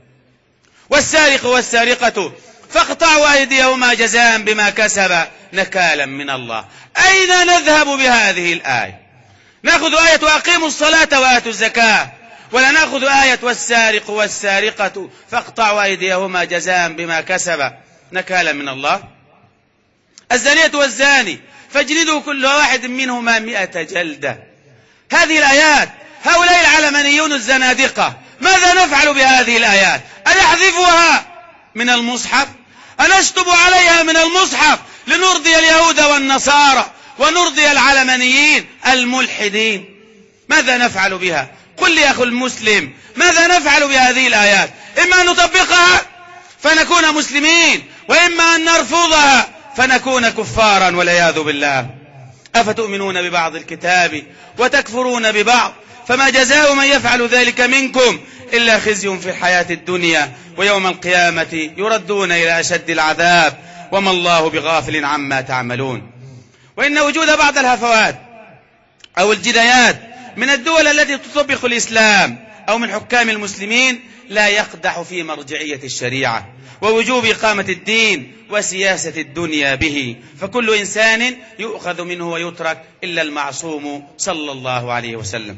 والسارق والسارقة فاقطعوا أيديهما جزاء بما كسب نكالا من الله. أين نذهب بهذه الآية؟ نأخذ آية وأقيموا الصلاة وآتوا الزكاة، ولا نأخذ آية والسارق والسارقة فاقطعوا أيديهما جزاء بما كسب نكالا من الله. الزانية والزاني فاجلدوا كل واحد منهما 100 جلدة. هذه الآيات، هؤلاء العلمانيون الزنادقة ماذا نفعل بهذه الآيات؟ أنحذفها من المصحف؟ أنشطب عليها من المصحف لنرضي اليهود والنصارى ونرضي العلمانيين الملحدين؟ ماذا نفعل بها؟ قل لي أخو المسلم، ماذا نفعل بهذه الآيات؟ إما أن نطبقها فنكون مسلمين، وإما أن نرفضها فنكون كفارا والعياذ بالله. أفتؤمنون ببعض الكتاب وتكفرون ببعض؟ فما جزاء من يفعل ذلك منكم إلا خزي في الحياة الدنيا ويوم القيامة يردون إلى أشد العذاب وما الله بغافل عما تعملون. وإن وجود بعض الهفوات أو الجديات من الدول التي تطبق الإسلام أو من حكام المسلمين لا يقدح في مرجعية الشريعة ووجوب إقامة الدين وسياسة الدنيا به، فكل إنسان يؤخذ منه ويترك إلا المعصوم صلى الله عليه وسلم.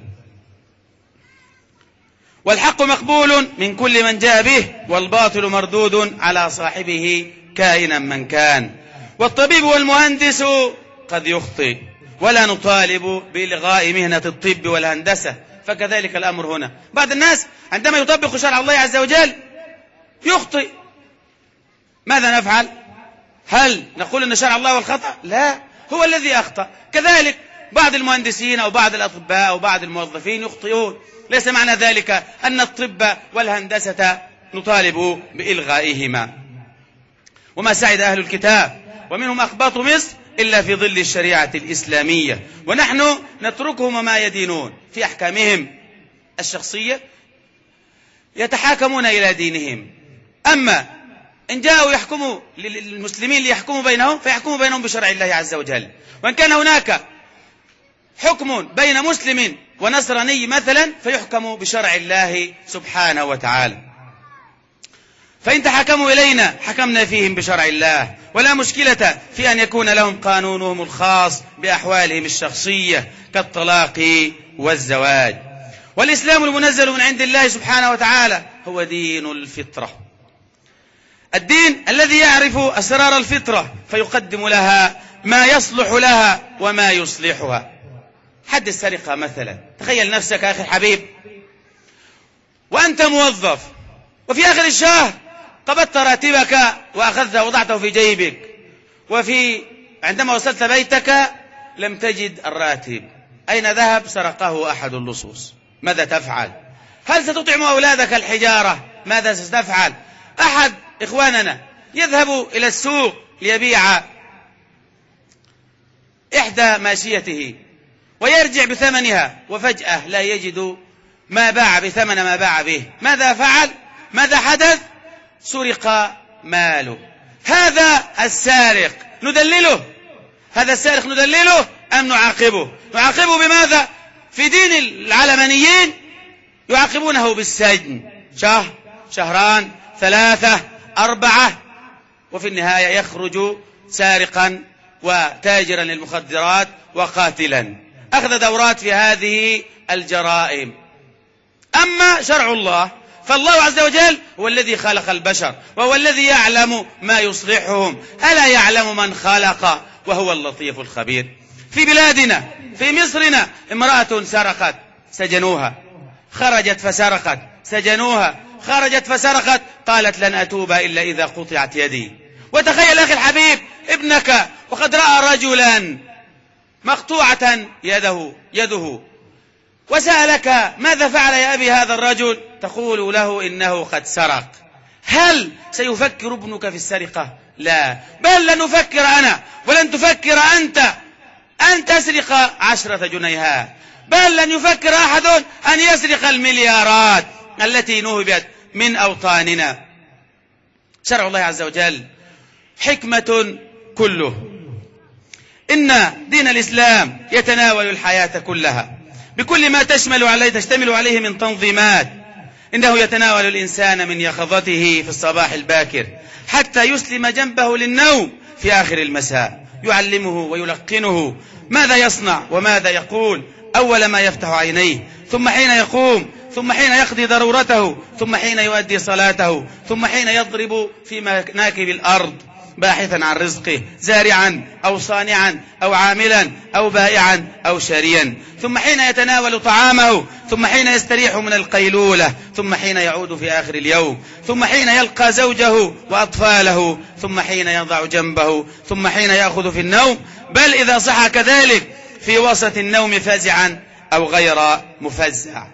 والحق مقبول من كل من جاء به، والباطل مردود على صاحبه كائنا من كان. والطبيب والمهندس قد يخطئ، ولا نطالب بإلغاء مهنة الطب والهندسة، فكذلك الأمر هنا. بعض الناس عندما يطبق شرع الله عز وجل يخطئ، ماذا نفعل؟ هل نقول أن شرع الله والخطأ؟ لا، هو الذي أخطأ. كذلك بعض المهندسين أو بعض الأطباء أو بعض الموظفين يخطئون، ليس معنى ذلك أن الطب والهندسة نطالب بإلغائهما. وما سعد أهل الكتاب ومنهم أقباط مصر إلا في ظل الشريعة الإسلامية، ونحن نتركهم وما يدينون في أحكامهم الشخصية، يتحاكمون إلى دينهم. أما إن جاءوا يحكموا للمسلمين ليحكموا بينهم فيحكموا بينهم بشرع الله عز وجل. وإن كان هناك حكم بين مسلم ونصراني مثلا فيحكم بشرع الله سبحانه وتعالى. فإن تحكموا إلينا حكمنا فيهم بشرع الله، ولا مشكلة في أن يكون لهم قانونهم الخاص بأحوالهم الشخصية كالطلاق والزواج. والإسلام المنزل من عند الله سبحانه وتعالى هو دين الفطرة، الدين الذي يعرف أسرار الفطرة فيقدم لها ما يصلح لها وما يصلحها. حد السرقة مثلا، تخيل نفسك أخي الحبيب وأنت موظف وفي آخر الشهر قبضت راتبك وأخذته وضعته في جيبك، عندما وصلت بيتك لم تجد الراتب، أين ذهب؟ سرقه أحد اللصوص. ماذا تفعل؟ هل ستطعم أولادك الحجارة؟ ماذا ستفعل؟ أحد إخواننا يذهب إلى السوق ليبيع إحدى ماشيته ويرجع بثمنها، وفجأة لا يجد ما باع بثمن ما باع به. ماذا فعل؟ ماذا حدث؟ سرق ماله. هذا السارق ندلله، هذا السارق ندلله أم نعاقبه؟ نعاقبه بماذا؟ في دين العلمانيين يعاقبونه بالسجن شهر، شهران، 3، 4، وفي النهاية يخرج سارقا وتاجرا للمخدرات وقاتلا. أخذ دورات في هذه الجرائم. أما شرع الله فالله عز وجل هو الذي خلق البشر وهو الذي يعلم ما يصلحهم. ألا يعلم من خلق وهو اللطيف الخبير؟ في بلادنا في مصرنا امرأة سرقت سجنوها، خرجت فسرقت سجنوها، خرجت فسرقت قالت لن أتوب إلا إذا قطعت يدي. وتخيل أخي الحبيب ابنك وقد رأى رجلا مقطوعة يده وسألك ماذا فعل يا أبي هذا الرجل؟ تقول له إنه قد سرق. هل سيفكر ابنك في السرقة؟ لا، بل لن أفكر أنا ولن تفكر أنت أن تسرق 10 جنيهات، بل لن يفكر أحد أن يسرق المليارات التي نهبت من أوطاننا. شرع الله عز وجل حكمة كله. إن دين الإسلام يتناول الحياة كلها بكل ما تشتمل عليه من تنظيمات. إنه يتناول الإنسان من يقظته في الصباح الباكر حتى يسلم جنبه للنوم في آخر المساء، يعلمه ويلقنه ماذا يصنع وماذا يقول أول ما يفتح عينيه، ثم حين يقوم، ثم حين يقضي ضرورته، ثم حين يؤدي صلاته، ثم حين يضرب في مناكب الأرض باحثا عن رزقه، زارعا أو صانعا أو عاملا أو بائعا أو شاريا، ثم حين يتناول طعامه، ثم حين يستريح من القيلولة، ثم حين يعود في آخر اليوم، ثم حين يلقى زوجه وأطفاله، ثم حين يضع جنبه، ثم حين يأخذ في النوم، بل إذا صح كذلك في وسط النوم فزعا أو غير مفزع.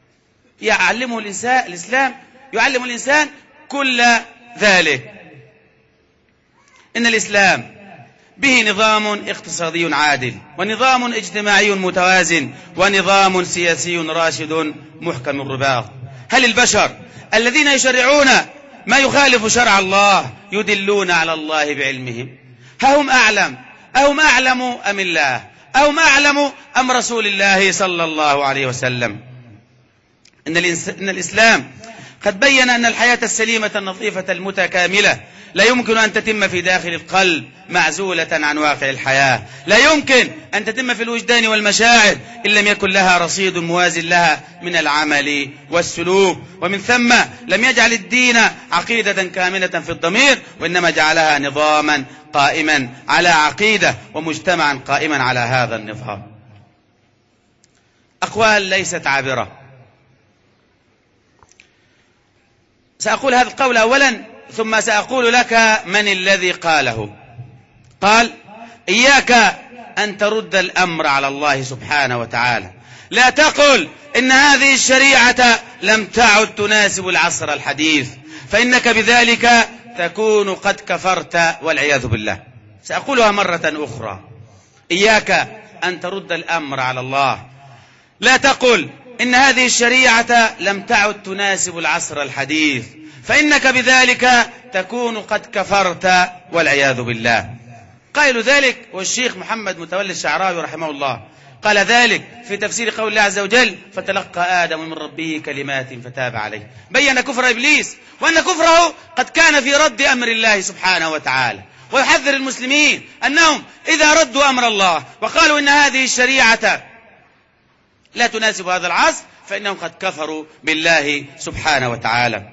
الإسلام يعلم الإنسان كل ذلك. إن الإسلام به نظام اقتصادي عادل، ونظام اجتماعي متوازن، ونظام سياسي راشد محكم الرباط. هل البشر الذين يشرعون ما يخالف شرع الله يدلون على الله بعلمهم؟ هم أعلم أم الله؟ أهم أعلم أم رسول الله صلى الله عليه وسلم؟ إن الإسلام قد بين أن الحياة السليمة النظيفة المتكاملة لا يمكن أن تتم في داخل القلب معزولة عن واقع الحياة، لا يمكن أن تتم في الوجدان والمشاعر إن لم يكن لها رصيد موازن لها من العمل والسلوك. ومن ثم لم يجعل الدين عقيدة كامنة في الضمير، وإنما جعلها نظاما قائما على عقيدة ومجتمعا قائما على هذا النظام. أقوال ليست عابرة. سأقول هذا القول أولا، ثم سأقول لك من الذي قاله. قال: إياك أن ترد الأمر على الله سبحانه وتعالى، لا تقل إن هذه الشريعة لم تعد تناسب العصر الحديث، فإنك بذلك تكون قد كفرت والعياذ بالله. سأقولها مرة أخرى: إياك أن ترد الأمر على الله، لا تقل إن هذه الشريعة لم تعد تناسب العصر الحديث، فإنك بذلك تكون قد كفرت والعياذ بالله. قائل ذلك والشيخ محمد متولي الشعراوي رحمه الله قال ذلك في تفسير قول الله عز وجل: فتلقى آدم من ربه كلمات فتاب عليه. بين كفر إبليس وأن كفره قد كان في رد أمر الله سبحانه وتعالى، ويحذر المسلمين أنهم إذا ردوا أمر الله وقالوا إن هذه الشريعة لا تناسب هذا العصر فإنهم قد كفروا بالله سبحانه وتعالى.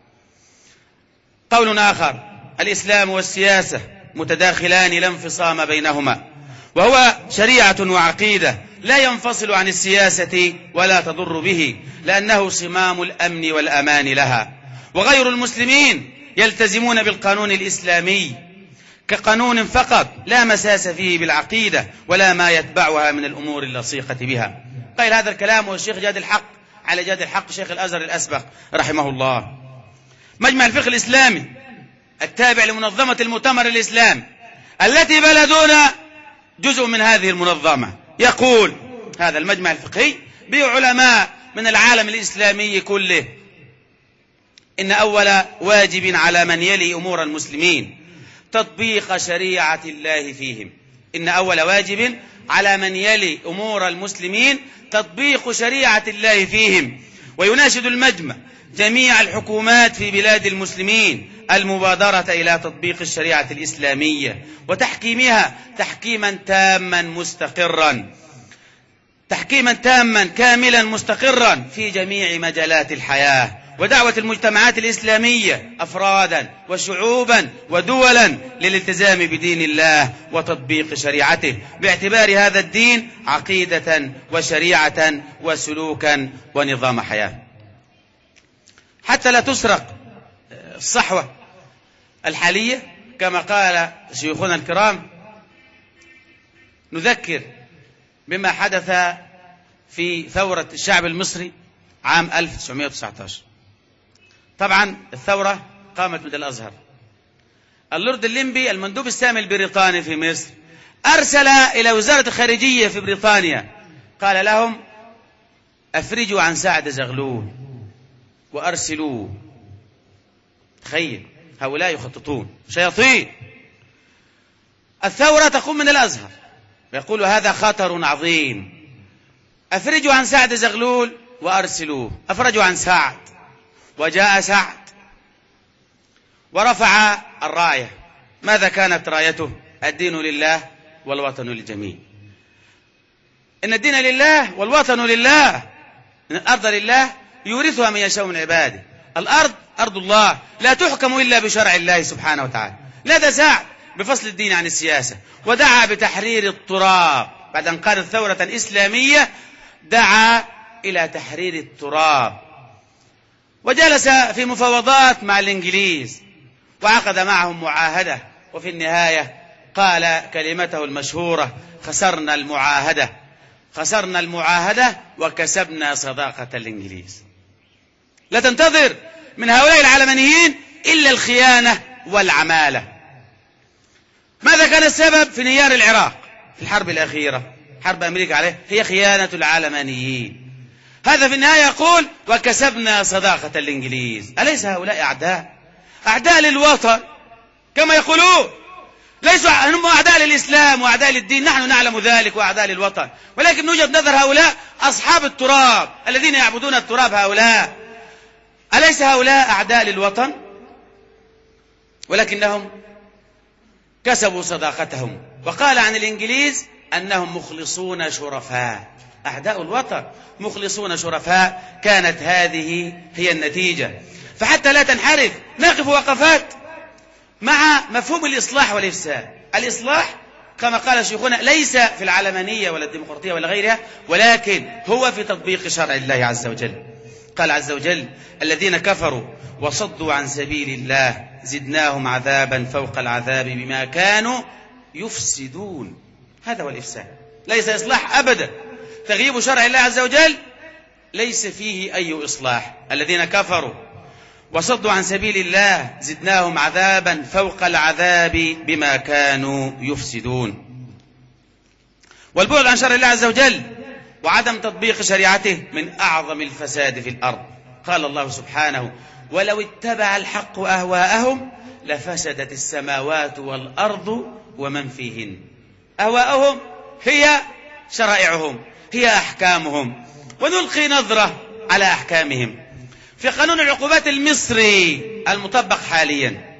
قول آخر: الإسلام والسياسة متداخلان لا انفصام بينهما، وهو شريعة وعقيدة لا ينفصل عن السياسة ولا تضر به، لأنه صمام الأمن والأمان لها. وغير المسلمين يلتزمون بالقانون الإسلامي كقانون فقط، لا مساس فيه بالعقيدة ولا ما يتبعها من الأمور اللصيقة بها. قال هذا الكلام والشيخ جاد الحق على جاد الحق شيخ الأزهر الأسبق رحمه الله. مجمع الفقه الإسلامي التابع لمنظمة المؤتمر الإسلامي التي بلدنا جزء من هذه المنظمة، يقول هذا المجمع الفقهي بعلماء من العالم الإسلامي كله: إن أول واجب على من يلي أمور المسلمين تطبيق شريعة الله فيهم. إن أول واجب على من يلي أمور المسلمين تطبيق شريعة الله فيهم. ويناشد المجمع جميع الحكومات في بلاد المسلمين المبادرة إلى تطبيق الشريعة الإسلامية وتحكيمها تحكيما تاما مستقرا، تحكيما تاما كاملا مستقرا في جميع مجالات الحياة، ودعوة المجتمعات الإسلامية أفرادا وشعوبا ودولا للالتزام بدين الله وتطبيق شريعته، باعتبار هذا الدين عقيدة وشريعة وسلوكا ونظام حياة، حتى لا تسرق الصحوة الحالية كما قال شيوخنا الكرام نذكر بما حدث في ثورة الشعب المصري عام 1919. طبعا الثورة قامت من الأزهر. اللورد الليمبي المندوب السامي البريطاني في مصر أرسل إلى وزارة الخارجية في بريطانيا، قال لهم أفرجوا عن سعد زغلول وأرسلوه. تخيل، هؤلاء يخططون، شياطين. الثورة تقوم من الأزهر، يقول هذا خطر عظيم، أفرجوا عن سعد زغلول وأرسلوه. أفرجوا عن سعد، وجاء سعد ورفع الراية. ماذا كانت رايته؟ الدين لله والوطن للجميع. إن الدين لله والوطن لله، إن الأرض لله يورثها من يشاء من عباده. الأرض أرض الله لا تحكم إلا بشرع الله سبحانه وتعالى. نادى سعد بفصل الدين عن السياسة، ودعا بتحرير التراب. بعد أن قامت ثورة إسلامية دعا إلى تحرير التراب، وجلس في مفاوضات مع الإنجليز وعقد معهم معاهدة، وفي النهاية قال كلمته المشهورة: خسرنا المعاهدة، خسرنا المعاهدة وكسبنا صداقة الإنجليز. لا تنتظر من هؤلاء العلمانيين إلا الخيانة والعمالة. ماذا كان السبب في انهيار العراق في الحرب الأخيرة، حرب أمريكا عليه؟ هي خيانة العلمانيين. هذا في النهاية يقول وكسبنا صداقة الإنجليز. أليس هؤلاء أعداء؟ أعداء للوطن كما يقولون، ليسوا هم أعداء للإسلام وأعداء للدين، نحن نعلم ذلك، وأعداء للوطن. ولكن من وجهة نظر هؤلاء أصحاب التراب الذين يعبدون التراب، هؤلاء أليس هؤلاء أعداء للوطن؟ ولكنهم كسبوا صداقتهم. وقال عن الإنجليز أنهم مخلصون شرفاء، أعداء الوطن مخلصون شرفاء. كانت هذه هي النتيجة. فحتى لا تنحرف نقف وقفات مع مفهوم الإصلاح والإفساد. الإصلاح كما قال شيخنا ليس في العلمانية ولا الديمقراطية ولا غيرها، ولكن هو في تطبيق شرع الله عز وجل. قال عز وجل: الذين كفروا وصدوا عن سبيل الله زدناهم عذابا فوق العذاب بما كانوا يفسدون. هذا هو الإفساد، ليس إصلاح أبدا. تغييب شرع الله عز وجل ليس فيه أي إصلاح. الذين كفروا وصدوا عن سبيل الله زدناهم عذابا فوق العذاب بما كانوا يفسدون. والبعد عن شرع الله عز وجل وعدم تطبيق شريعته من أعظم الفساد في الأرض. قال الله سبحانه: ولو اتبع الحق أهواءهم لفسدت السماوات والأرض ومن فيهن. أهواءهم هي شرائعهم، هي أحكامهم. ونلقي نظرة على أحكامهم في قانون العقوبات المصري المطبق حاليا.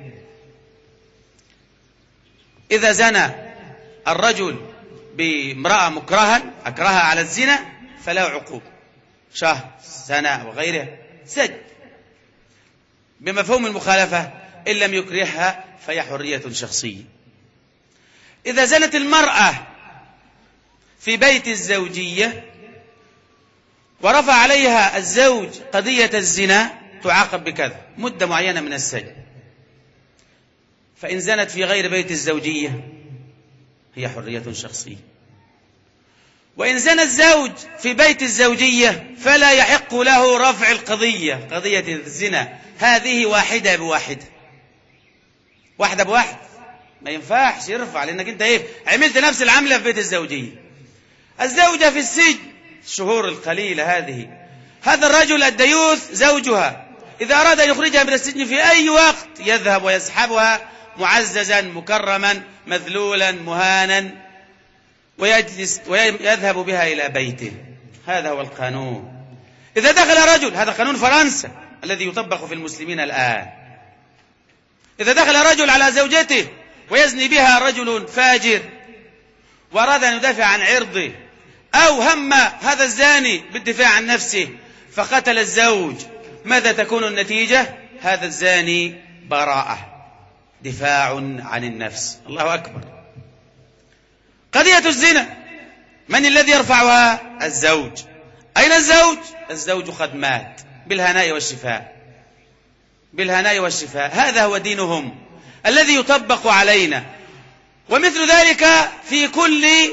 إذا زنى الرجل بامرأة مكرها، أكرهها على الزنا، فله عقوبة شهر، سنة وغيرها، سجن. بمفهوم المخالفة إن لم يكرهها فهي حرية شخصية. إذا زنت المرأة في بيت الزوجية ورفع عليها الزوج قضية الزنا تعاقب بكذا، مدة معينة من السجن. فإن زنت في غير بيت الزوجية هي حرية شخصية. وإن زنى الزوج في بيت الزوجية فلا يحق له رفع القضية، قضية الزنا هذه واحدة بواحدة، واحدة بواحد، ما ينفعش يرفع، لأنك أنت عملت نفس العملة في بيت الزوجية. الزوجة في السجن الشهور القليلة هذه، هذا الرجل الديوث زوجها إذا أراد أن يخرجها من السجن في أي وقت يذهب ويسحبها معززا مكرما مذلولا مهانا ويجلس ويذهب بها إلى بيته. هذا هو القانون. إذا دخل رجل، هذا قانون فرنسا الذي يطبق في المسلمين الآن، إذا دخل رجل على زوجته ويزني بها رجل فاجر وأراد أن يدافع عن عرضه، أو هم هذا الزاني بالدفاع عن نفسه فقتل الزوج، ماذا تكون النتيجة؟ هذا الزاني براءة، دفاع عن النفس. الله أكبر. قضية الزنا من الذي يرفعها؟ الزوج. أين الزوج؟ الزوج قد مات، بالهناء والشفاء، بالهناء والشفاء. هذا هو دينهم الذي يطبق علينا. ومثل ذلك في كل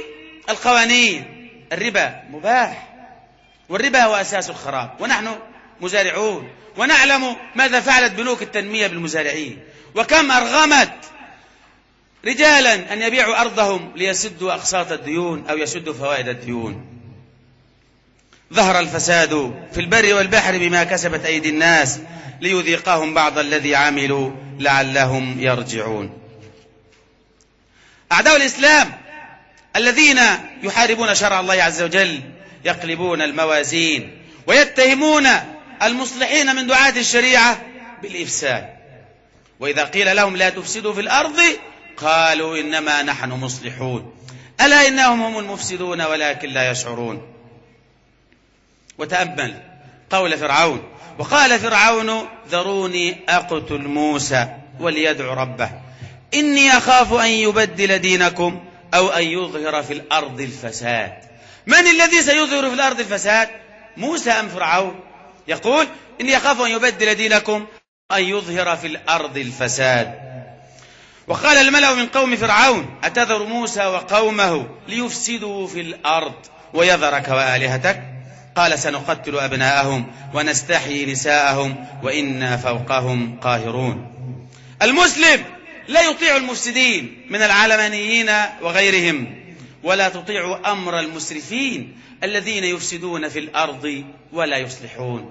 القوانين الربا مباح، والربا هو أساس الخراب، ونحن مزارعون ونعلم ماذا فعلت بنوك التنمية بالمزارعين، وكم أرغمت رجالا أن يبيعوا أرضهم ليسدوا أقساط الديون أو يسدوا فوائد الديون. ظهر الفساد في البر والبحر بما كسبت أيدي الناس ليذيقهم بعض الذي عملوا لعلهم يرجعون. أعداء الإسلام الذين يحاربون شرع الله عز وجل يقلبون الموازين ويتهمون المصلحين من دعاة الشريعة بالإفساد، وإذا قيل لهم لا تفسدوا في الأرض قالوا إنما نحن مصلحون، ألا إنهم هم المفسدون ولكن لا يشعرون. وتأمل قول فرعون: وقال فرعون ذروني أقتل موسى وليدع ربه إني أخاف أن يبدل دينكم أو أن يظهر في الأرض الفساد. من الذي سيظهر في الأرض الفساد؟ موسى أم فرعون؟ يقول إني أخاف أن يبدل دينكم أن يظهر في الأرض الفساد. وقال الملأ من قوم فرعون أتذر موسى وقومه ليفسدوا في الأرض ويذرك وآلهتك؟ قال سنقتل أبناءهم ونستحيي نساءهم وإنا فوقهم قاهرون. المسلم لا يطيع المفسدين من العلمانيين وغيرهم، ولا تطيع أمر المسرفين الذين يفسدون في الأرض ولا يصلحون.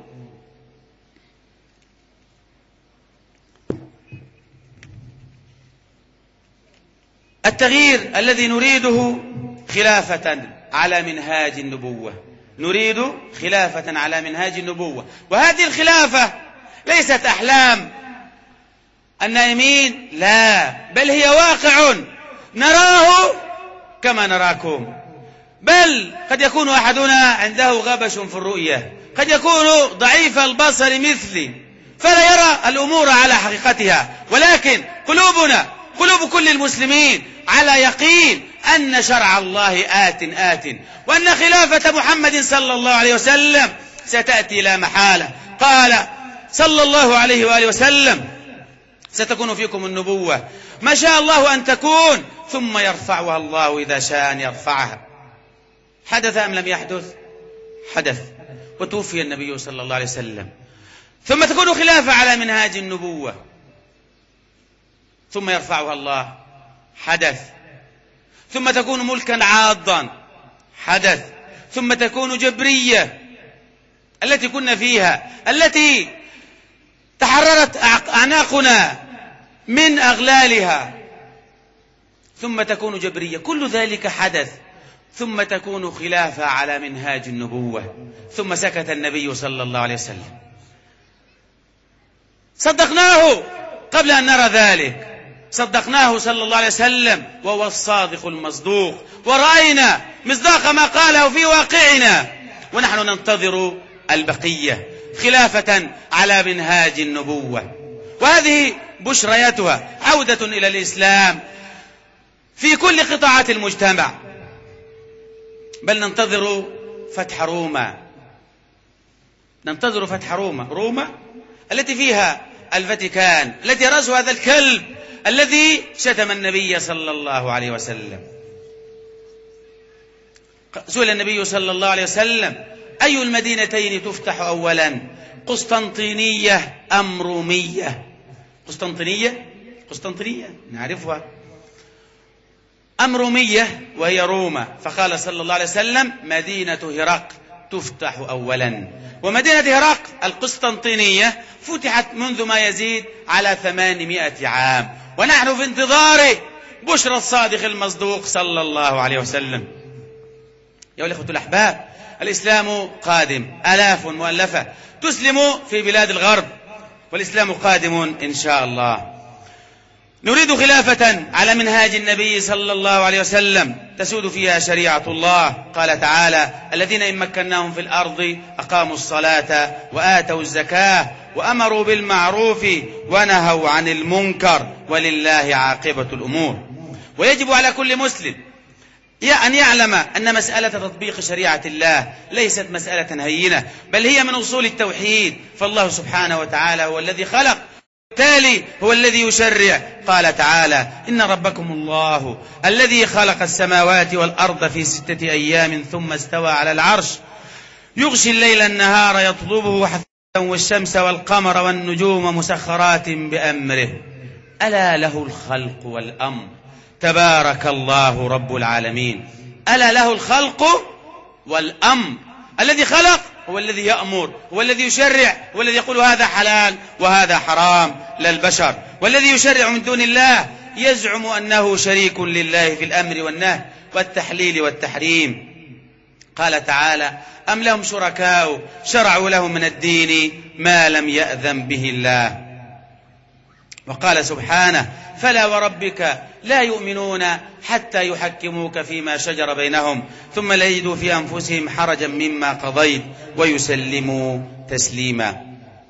التغيير الذي نريده خلافة على منهاج النبوة، نريد خلافة على منهاج النبوة، وهذه الخلافة ليست أحلام النائمين، لا، بل هي واقع نراه كما نراكم، بل قد يكون أحدنا عنده غبش في الرؤية، قد يكون ضعيف البصر مثلي فلا يرى الأمور على حقيقتها، ولكن قلوبنا قلوب كل المسلمين على يقين أن شرع الله آت وأن خلافة محمد صلى الله عليه وسلم ستأتي لا محالة. قال صلى الله عليه وآله وسلم ستكون فيكم النبوة ما شاء الله أن تكون ثم يرفعها الله إذا شاء أن يرفعها. حدث أم لم يحدث؟ حدث، وتوفي النبي صلى الله عليه وسلم، ثم تكون خلافة على منهاج النبوة ثم يرفعها الله. حدث، ثم تكون ملكا عاضا. حدث، ثم تكون جبرية التي كنا فيها، التي تحررت أعناقنا من أغلالها، ثم تكون جبرية. كل ذلك حدث، ثم تكون خلافة على منهاج النبوة. ثم سكت النبي صلى الله عليه وسلم، صدقناه قبل أن نرى ذلك، صدقناه صلى الله عليه وسلم وهو الصادق المصدوق، ورأينا مصداق ما قاله في واقعنا، ونحن ننتظر البقية خلافة على منهاج النبوة. وهذه بشريتها عودة إلى الإسلام في كل قطاعات المجتمع. بل ننتظر فتح روما، ننتظر فتح روما التي فيها الفاتيكان، التي رأسه هذا الكلب الذي شتم النبي صلى الله عليه وسلم. سئل النبي صلى الله عليه وسلم أي المدينتين تفتح أولا، قسطنطينية أم رومية؟ قسطنطينية نعرفها، أم رومية وهي روما؟ فقال صلى الله عليه وسلم مدينة هرقل تفتح أولا. ومدينة هرقل القسطنطينية فتحت منذ ما يزيد على 800 عام، ونحن في انتظار بشرى الصادق المصدوق صلى الله عليه وسلم. يا الإخوة الأحباب، الإسلام قادم، آلاف مؤلفة تسلم في بلاد الغرب، والإسلام قادم إن شاء الله. نريد خلافة على منهاج النبي صلى الله عليه وسلم تسود فيها شريعة الله. قال تعالى الذين إن مكناهم في الأرض أقاموا الصلاة وآتوا الزكاة وأمروا بالمعروف ونهوا عن المنكر ولله عاقبة الأمور. ويجب على كل مسلم أن يعلم أن مسألة تطبيق شريعة الله ليست مسألة هينة، بل هي من أصول التوحيد. فالله سبحانه وتعالى هو الذي خلق بالتالي هو الذي يشرع. قال تعالى: إن ربكم الله الذي خلق السماوات والأرض في 6 أيام ثم استوى على العرش يغشي الليل النهار يطلبه حثيثا والشمس والقمر والنجوم مسخرات بأمره ألا له الخلق والأمر تبارك الله رب العالمين. ألا له الخلق والأمر. الذي خلق هو الذي يأمر، هو الذي يشرع، هو الذي يقول هذا حلال وهذا حرام للبشر. والذي يشرع من دون الله يزعم أنه شريك لله في الأمر والنهي والتحليل والتحريم. قال تعالى: أم لهم شركاء شرعوا لهم من الدين ما لم يأذن به الله. وقال سبحانه: فلا وربك لا يؤمنون حتى يحكموك فيما شجر بينهم ثم لا يجدوا في أنفسهم حرجا مما قضيت ويسلموا تسليما.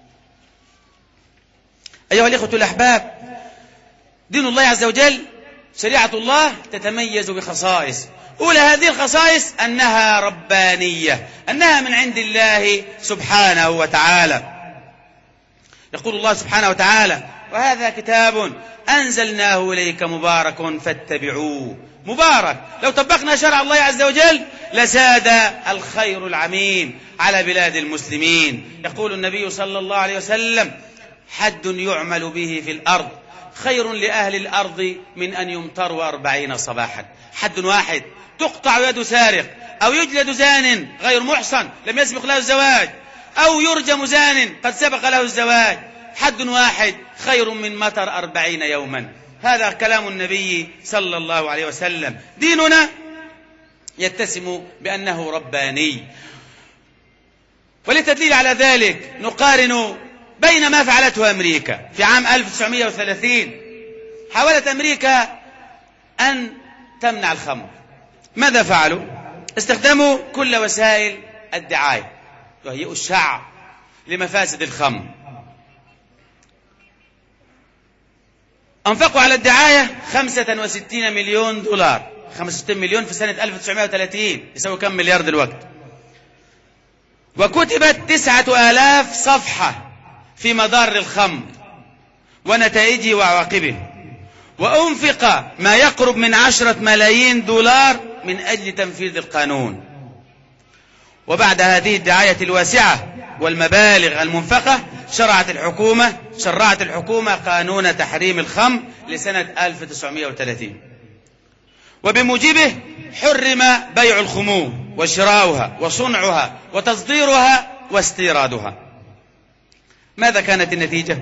أيها الإخوة الأحباب، دين الله عز وجل، شريعة الله تتميز بخصائص. أولى هذه الخصائص أنها ربانية، أنها من عند الله سبحانه وتعالى. يقول الله سبحانه وتعالى: وهذا كتاب أنزلناه إليك مبارك فاتبعوه. مبارك. لو طبقنا شرع الله عز وجل لساد الخير العميم على بلاد المسلمين. يقول النبي صلى الله عليه وسلم: حد يعمل به في الأرض خير لأهل الأرض من أن يمطروا 40 صباحا. حد واحد تقطع يد سارق، أو يجلد زان غير محصن لم يسبق له الزواج، أو يرجم زان قد سبق له الزواج. حد واحد خير من مطر 40 يوما. هذا كلام النبي صلى الله عليه وسلم. ديننا يتسم بأنه رباني. وللتدليل على ذلك نقارن بين ما فعلته أمريكا في عام 1930. حاولت أمريكا أن تمنع الخمر. ماذا فعلوا؟ استخدموا كل وسائل الدعاية، يهيئوا الشعب لمفاسد الخمر. أنفقوا على الدعاية 65 مليون دولار. 65 مليون في سنة 1930 يسوي كم مليار دلوقتي. وكتبت 9000 صفحة في مضار الخمر ونتائجه وعواقبه، وأنفق ما يقرب من 10 ملايين دولار من أجل تنفيذ القانون. وبعد هذه الدعاية الواسعة والمبالغ المنفقة شرعت الحكومة قانون تحريم الخمر لسنة 1930، وبموجبه حرم بيع الخمور وشراؤها وصنعها وتصديرها واستيرادها. ماذا كانت النتيجة؟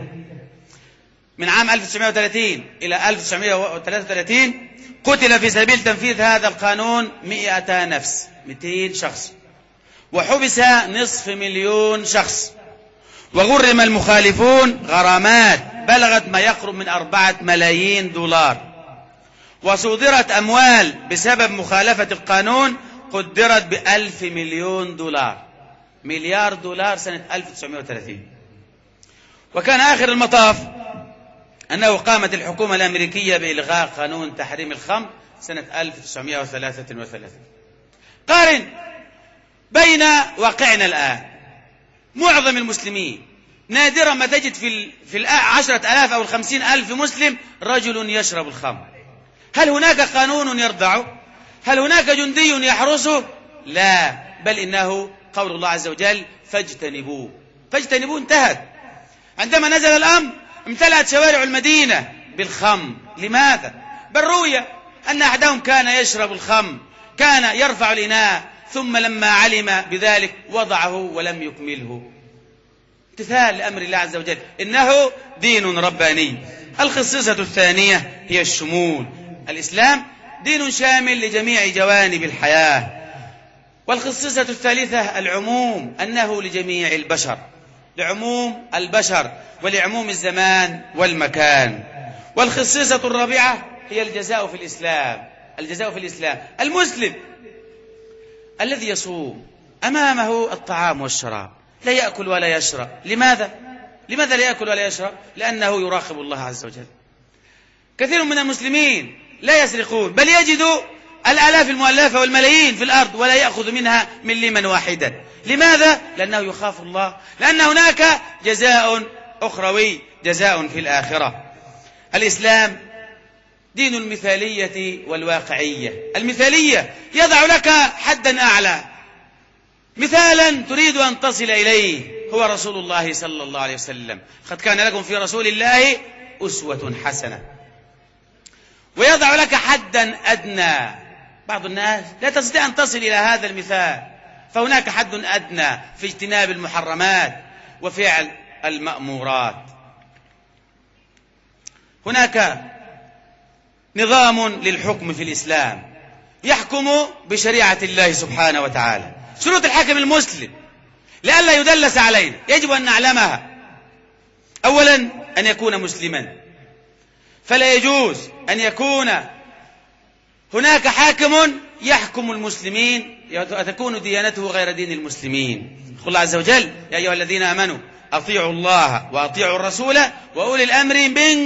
من عام 1930 إلى 1933 قتل في سبيل تنفيذ هذا القانون 200 نفس، 200 شخص، وحبس 500,000 شخص، وغرم المخالفون غرامات بلغت ما يقرب من 4 ملايين دولار، وصودرت أموال بسبب مخالفة القانون قدرت ب1,000 مليون دولار، مليار دولار سنة 1930. وكان آخر المطاف أنه قامت الحكومة الأمريكية بإلغاء قانون تحريم الخمر سنة 1933. قارن بين واقعنا الآن. معظم المسلمين نادرا ما تجد في 10,000 أو 50,000 مسلم رجل يشرب الخمر. هل هناك قانون يرضعه؟ هل هناك جندي يحرسه؟ لا، بل إنه قول الله عز وجل: فاجتنبوه. فاجتنبوه انتهت. عندما نزل الأمر امتلأت شوارع المدينة بالخمر. لماذا؟ بل روي أن أحدهم كان يشرب الخمر، كان يرفع الإناء ثم لما علم بذلك وضعه ولم يكمله. امتثال لأمر الله عز وجل. إنه دين رباني. الخصيصة الثانية هي الشمول. الإسلام دين شامل لجميع جوانب الحياة. والخصيصة الثالثة العموم، أنه لجميع البشر، لعموم البشر ولعموم الزمان والمكان. والخصيصة الرابعة هي الجزاء في الإسلام. الجزاء في الإسلام. المسلم الذي يصوم أمامه الطعام والشراب لا يأكل ولا يشرب. لماذا؟ لماذا لا يأكل ولا يشرب؟ لأنه يراقب الله عز وجل. كثير من المسلمين لا يسرقون، بل يجدوا الآلاف المؤلفة والملايين في الأرض ولا يأخذ منها مليما واحدا. لماذا؟ لأنه يخاف الله، لأن هناك جزاء أخروي، جزاء في الآخرة. الإسلام دين المثالية والواقعية. المثالية يضع لك حدا أعلى، مثالا تريد أن تصل إليه، هو رسول الله صلى الله عليه وسلم، قد كان لكم في رسول الله أسوة حسنة. ويضع لك حدا أدنى، بعض الناس لا تستطيع أن تصل إلى هذا المثال، فهناك حد أدنى في اجتناب المحرمات وفعل المأمورات. هناك نظام للحكم في الإسلام يحكم بشريعة الله سبحانه وتعالى. شروط الحاكم المسلم لئلا يدلس علينا يجب أن نعلمها. أولا أن يكون مسلما، فلا يجوز أن يكون هناك حاكم يحكم المسلمين وتكون ديانته غير دين المسلمين. يقول الله عز وجل: يا أيها الذين آمنوا أطيعوا الله وأطيعوا الرسول وأولي الأمر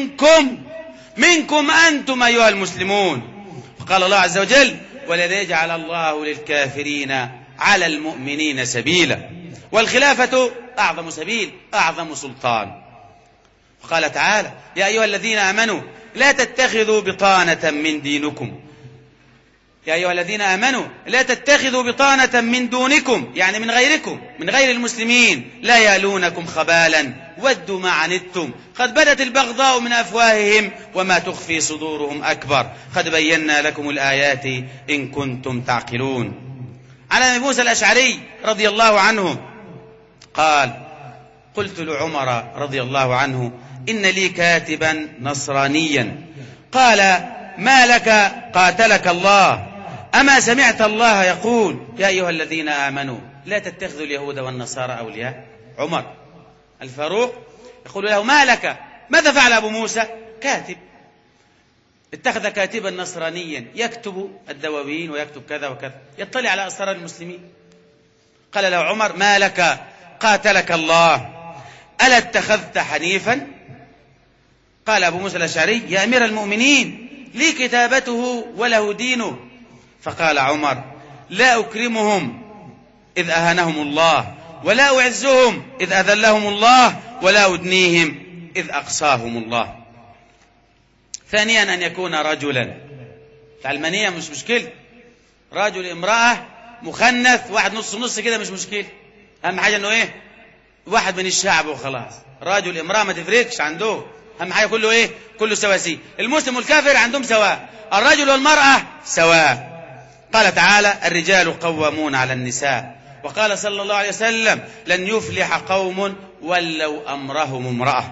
منكم أنتم أيها المسلمون. فقال الله عز وجل: ولن يجعل الله للكافرين على المؤمنين سبيلا. والخلافة أعظم سبيل، أعظم سلطان. وقال تعالى: يا أيها الذين آمنوا لا تتخذوا بطانة من دينكم، يا أيها الذين آمنوا لا تتخذوا بطانة من دونكم، يعني من غيركم، من غير المسلمين، لا يالونكم خبالا ودوا ما عنتم قد بدت البغضاء من أفواههم وما تخفي صدورهم أكبر قد بينا لكم الآيات إن كنتم تعقلون. عن أبي موسى الأشعري رضي الله عنه قال: قلت لعمر رضي الله عنه: إن لي كاتبا نصرانيا. قال: ما لك قاتلك الله، أما سمعت الله يقول: يا أيها الذين آمنوا لا تتخذوا اليهود والنصارى أولياء؟ عمر الفاروق يقول له: ما لك؟ ماذا فعل أبو موسى؟ كاتب، اتخذ كاتبا نصرانيا يكتب الدواوين ويكتب كذا وكذا، يطلع على أسرار المسلمين. قال له عمر: ما لك قاتلك الله، ألا اتخذت حنيفا؟ قال أبو موسى الأشعري: يا أمير المؤمنين لي كتابته وله دينه. فقال عمر: لا أكرمهم إذ أهانهم الله، ولا أعزهم إذ أذلهم الله، ولا أدنيهم إذ أقصاهم الله. ثانيا أن يكون رجلا. العلمانية مش مشكلة، رجل امرأة مخنث واحد نص نص كده مش مشكلة، أهم حاجة أنه إيه؟ واحد من الشعب وخلاص. رجل امرأة ما تفرقش عنده، أهم حاجة كله إيه؟ كله سواسية. المسلم والكافر عندهم سواء، الرجل والمرأة سواء. قال تعالى: الرجال قوامون على النساء. وقال صلى الله عليه وسلم: لن يفلح قوم ولوا أمرهم امرأة.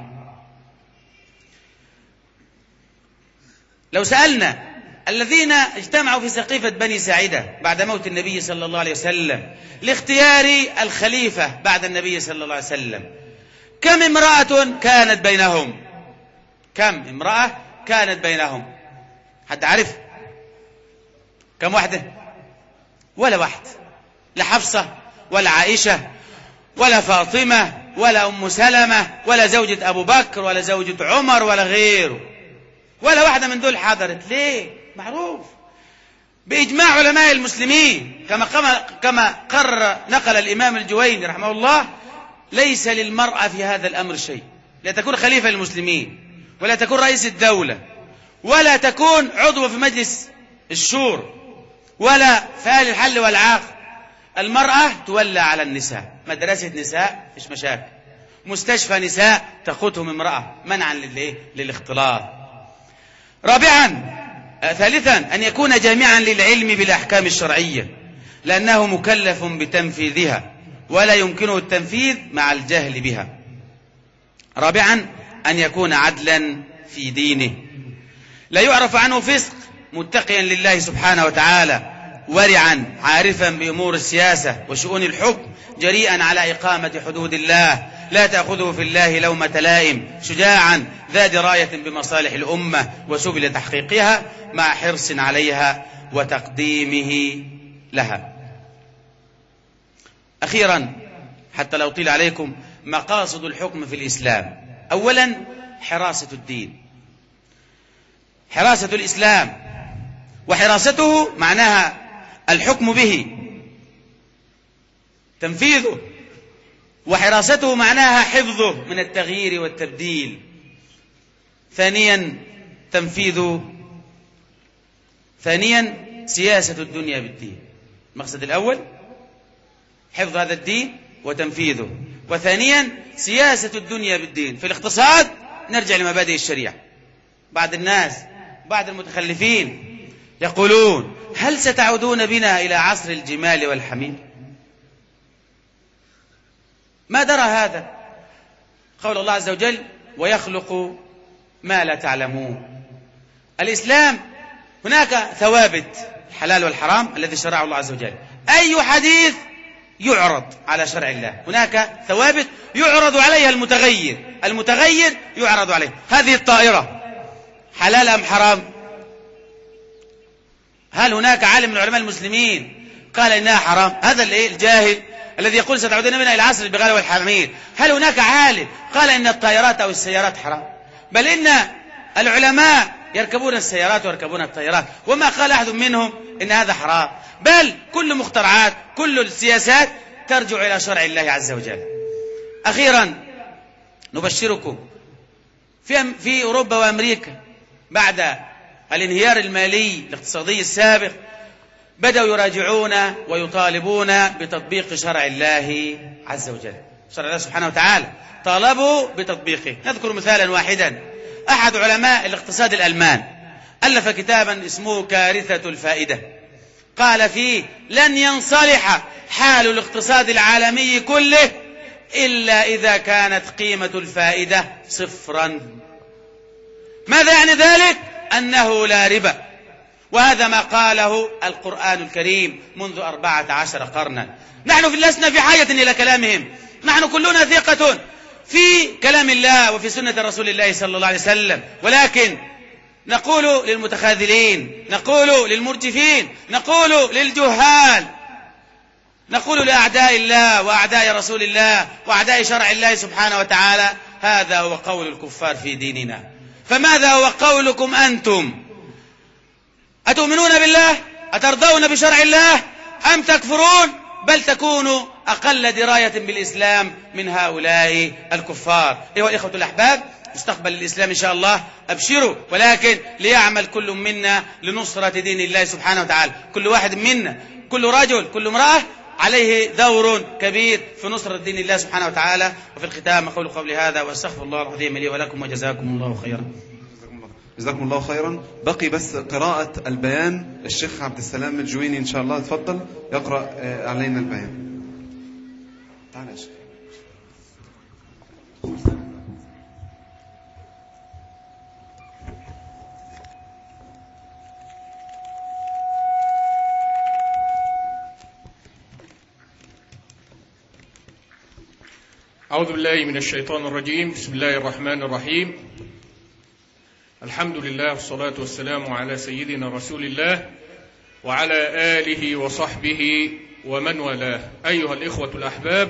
لو سألنا الذين اجتمعوا في سقيفة بني ساعدة بعد موت النبي صلى الله عليه وسلم لاختيار الخليفة بعد النبي صلى الله عليه وسلم، كم امرأة كانت بينهم؟ كم امرأة كانت بينهم؟ حد عارف كم واحدة؟ ولا واحد، لا حفصة ولا عائشة ولا فاطمة ولا أم سلمة ولا زوجة أبو بكر ولا زوجة عمر ولا غيره، ولا واحدة من دول حضرت. ليه؟ معروف بإجماع علماء المسلمين كما نقل الإمام الجويني رحمه الله: ليس للمرأة في هذا الأمر شيء، لا تكون خليفة للمسلمين، ولا تكون رئيس الدولة، ولا تكون عضو في مجلس الشور، ولا في أهل الحل والعقد. المرأة تولى على النساء، مدرسة نساء فيش مشاكل، مستشفى نساء تقودهم امرأة منعا للاختلاط. ثالثا أن يكون جامعا للعلم بالأحكام الشرعية، لأنه مكلف بتنفيذها ولا يمكنه التنفيذ مع الجهل بها. رابعا أن يكون عدلا في دينه، لا يعرف عنه فسق، متقيا لله سبحانه وتعالى، ورعا عارفا بأمور السياسة وشؤون الحكم، جريئا على إقامة حدود الله، لا تأخذه في الله لومة لائم، شجاعا ذا دراية بمصالح الأمة وسبل تحقيقها مع حرص عليها وتقديمه لها. أخيرا حتى لا أطيل عليكم، مقاصد الحكم في الإسلام. أولا حراسة الدين، حراسة الإسلام، وحراسته معناها الحكم به، تنفيذه وحراسته معناها حفظه من التغيير والتبديل. ثانيا سياسة الدنيا بالدين. المقصد الأول حفظ هذا الدين وتنفيذه، وثانيا سياسة الدنيا بالدين. في الاقتصاد نرجع لمبادئ الشريعة. بعض الناس بعض المتخلفين يقولون: هل ستعودون بنا إلى عصر الجمال والحمير؟ ما درى هذا قول الله عز وجل: ويخلق ما لا تعلمون. الإسلام هناك ثوابت الحلال والحرام الذي شرعه الله عز وجل. أي حديث يعرض على شرع الله هناك ثوابت يعرض عليها المتغير يعرض عليه. هذه الطائرة حلال أم حرام؟ هل هناك عالم من علماء المسلمين قال إنها حرام؟ هذا الجاهل الذي يقول ستعودون بنا إلى عصر البغال والحمير. هل هناك عالم قال إن الطائرات أو السيارات حرام؟ بل إن العلماء يركبون السيارات ويركبون الطائرات، وما قال أحد منهم إن هذا حرام. بل كل مخترعات كل السياسات ترجع إلى شرع الله عز وجل. أخيرا نبشركم في أوروبا وأمريكا بعد الانهيار المالي الاقتصادي السابق بدأوا يراجعون ويطالبون بتطبيق شرع الله عز وجل. شرع الله سبحانه وتعالى طالبوا بتطبيقه. نذكر مثالا واحدا. أحد علماء الاقتصاد الألمان ألف كتابا اسمه كارثة الفائدة. قال فيه: لن ينصلح حال الاقتصاد العالمي كله إلا إذا كانت قيمة الفائدة صفرا. ماذا يعني ذلك؟ أنه لا ربا. وهذا ما قاله القرآن الكريم منذ 14 قرنا. نحن لسنا في حاجة إلى كلامهم، نحن كلنا ثقة في كلام الله وفي سنة رسول الله صلى الله عليه وسلم، ولكن نقول للمتخاذلين، نقول للمرجفين، نقول للجهال، نقول لأعداء الله وأعداء رسول الله وأعداء شرع الله سبحانه وتعالى: هذا هو قول الكفار في ديننا. فماذا هو قولكم أنتم؟ أتؤمنون بالله؟ أترضون بشرع الله؟ أم تكفرون؟ بل تكونوا أقل دراية بالإسلام من هؤلاء الكفار. أيها الإخوة الأحباب، مستقبل الإسلام إن شاء الله أبشروا، ولكن ليعمل كل منا لنصرة دين الله سبحانه وتعالى. كل واحد منا، كل رجل، كل امرأة عليه دور كبير في نصرة دين الله سبحانه وتعالى. وفي الختام أقول قولي هذا وأستغفر الله العظيم لي ولكم، وجزاكم الله خيرا. جزاكم الله خيرا. بقي بس قراءة البيان. الشيخ عبد السلام الجويني إن شاء الله تفضل يقرأ علينا البيان. تعال يا شيخ. أعوذ بالله من الشيطان الرجيم. بسم الله الرحمن الرحيم. الحمد لله والصلاة والسلام على سيدنا رسول الله وعلى آله وصحبه ومن والاه. أيها الإخوة الأحباب،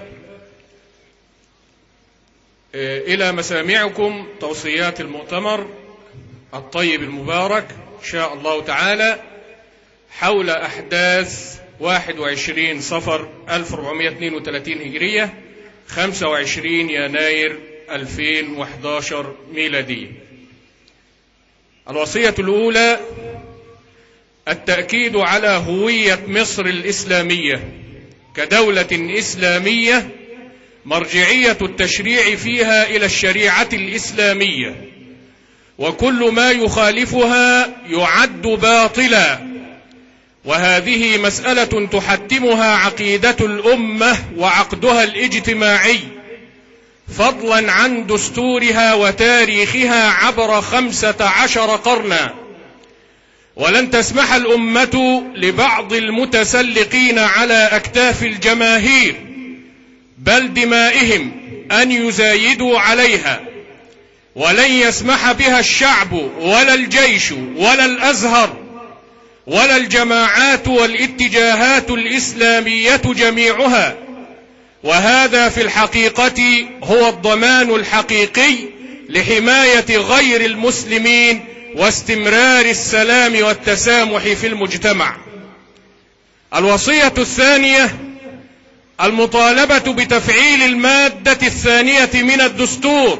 إلى مسامعكم توصيات المؤتمر الطيب المبارك إن شاء الله تعالى حول أحداث 21 صفر 1432 هجرية 25 يناير 2011 ميلادية. الوصية الأولى: التأكيد على هوية مصر الإسلامية كدولة إسلامية مرجعية التشريع فيها إلى الشريعة الإسلامية، وكل ما يخالفها يعد باطلا، وهذه مسألة تحتمها عقيدة الأمة وعقدها الاجتماعي، فضلا عن دستورها وتاريخها عبر 15 قرنا. ولن تسمح الأمة لبعض المتسلقين على أكتاف الجماهير بل دمائهم أن يزايدوا عليها، ولن يسمح بها الشعب ولا الجيش ولا الأزهر ولا الجماعات والاتجاهات الإسلامية جميعها. وهذا في الحقيقة هو الضمان الحقيقي لحماية غير المسلمين واستمرار السلام والتسامح في المجتمع. الوصية الثانية: المطالبة بتفعيل المادة الثانية من الدستور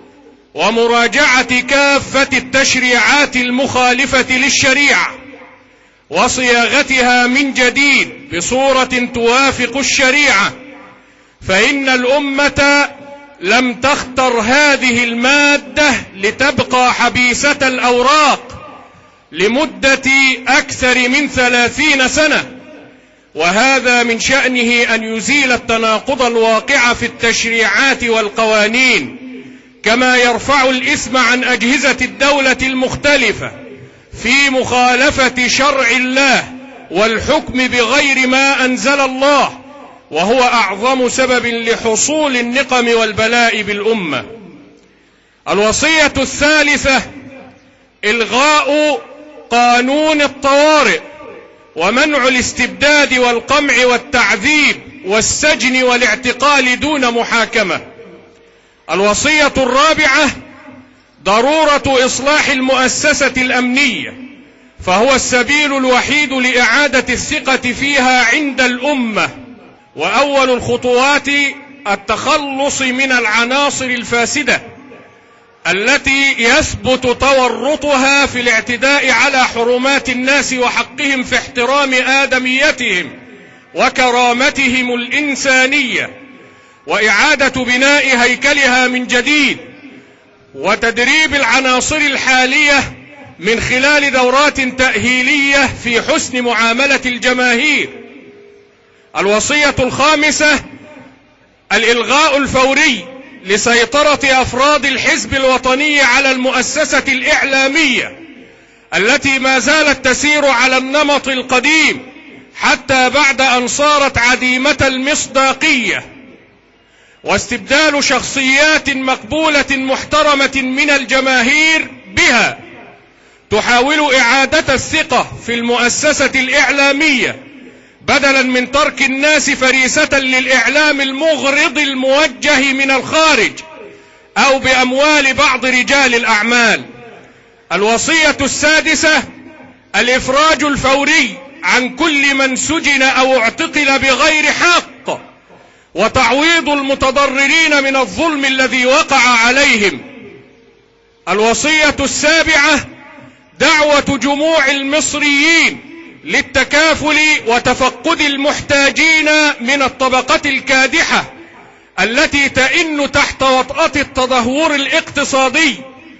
ومراجعة كافة التشريعات المخالفة للشريعة وصياغتها من جديد بصورة توافق الشريعة، فإن الأمة لم تختر هذه المادة لتبقى حبيسة الأوراق لمدة أكثر من 30 سنة، وهذا من شأنه أن يزيل التناقض الواقع في التشريعات والقوانين، كما يرفع الإثم عن أجهزة الدولة المختلفة في مخالفة شرع الله والحكم بغير ما أنزل الله، وهو أعظم سبب لحصول النقم والبلاء بالأمة. الوصية الثالثة إلغاء قانون الطوارئ ومنع الاستبداد والقمع والتعذيب والسجن والاعتقال دون محاكمة. الوصية الرابعة ضرورة إصلاح المؤسسة الأمنية، فهو السبيل الوحيد لإعادة الثقة فيها عند الأمة، وأول الخطوات التخلص من العناصر الفاسدة التي يثبت تورطها في الاعتداء على حرمات الناس وحقهم في احترام آدميتهم وكرامتهم الإنسانية، وإعادة بناء هيكلها من جديد، وتدريب العناصر الحالية من خلال دورات تأهيلية في حسن معاملة الجماهير. الوصية الخامسة الإلغاء الفوري لسيطرة أفراد الحزب الوطني على المؤسسة الإعلامية التي ما زالت تسير على النمط القديم حتى بعد أن صارت عديمة المصداقية، واستبدال شخصيات مقبولة محترمة من الجماهير بها تحاول إعادة الثقة في المؤسسة الإعلامية، بدلا من ترك الناس فريسة للإعلام المغرض الموجه من الخارج أو بأموال بعض رجال الأعمال. الوصية السادسة الإفراج الفوري عن كل من سجن أو اعتقل بغير حق، وتعويض المتضررين من الظلم الذي وقع عليهم. الوصية السابعة دعوة جموع المصريين للتكافل وتفقد المحتاجين من الطبقة الكادحة التي تئن تحت وطأة التدهور الاقتصادي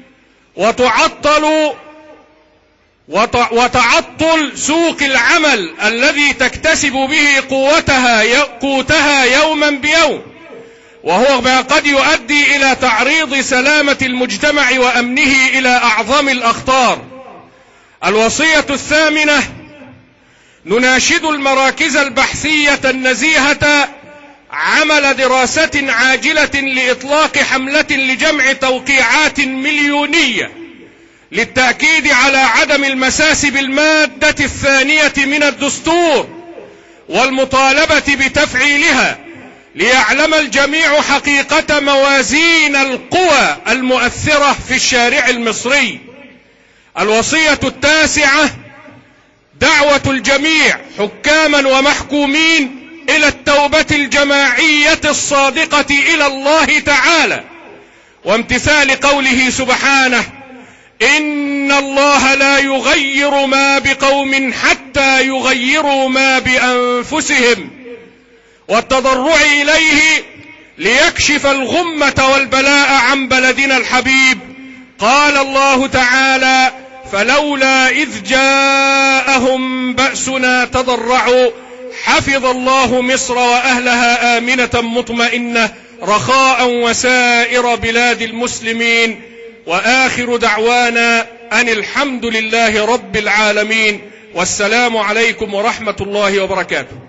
وتعطل سوق العمل الذي تكتسب به قوتها يوما بيوم، وهو ما قد يؤدي إلى تعريض سلامة المجتمع وأمنه إلى أعظم الأخطار. الوصية الثامنة نناشد المراكز البحثية النزيهة عمل دراسة عاجلة لإطلاق حملة لجمع توقيعات مليونية للتأكيد على عدم المساس بالمادة الثانية من الدستور والمطالبة بتفعيلها، ليعلم الجميع حقيقة موازين القوى المؤثرة في الشارع المصري. الوصية التاسعة دعوة الجميع حكاما ومحكومين إلى التوبة الجماعية الصادقة إلى الله تعالى، وامتثال قوله سبحانه: إن الله لا يغير ما بقوم حتى يغيروا ما بأنفسهم، والتضرع إليه ليكشف الغمة والبلاء عن بلدنا الحبيب. قال الله تعالى: فلولا إذ جاءهم بأسنا تضرعوا حفظ الله مصر وأهلها آمنة مطمئنة رخاء وسائر بلاد المسلمين، وآخر دعوانا أن الحمد لله رب العالمين، والسلام عليكم ورحمة الله وبركاته.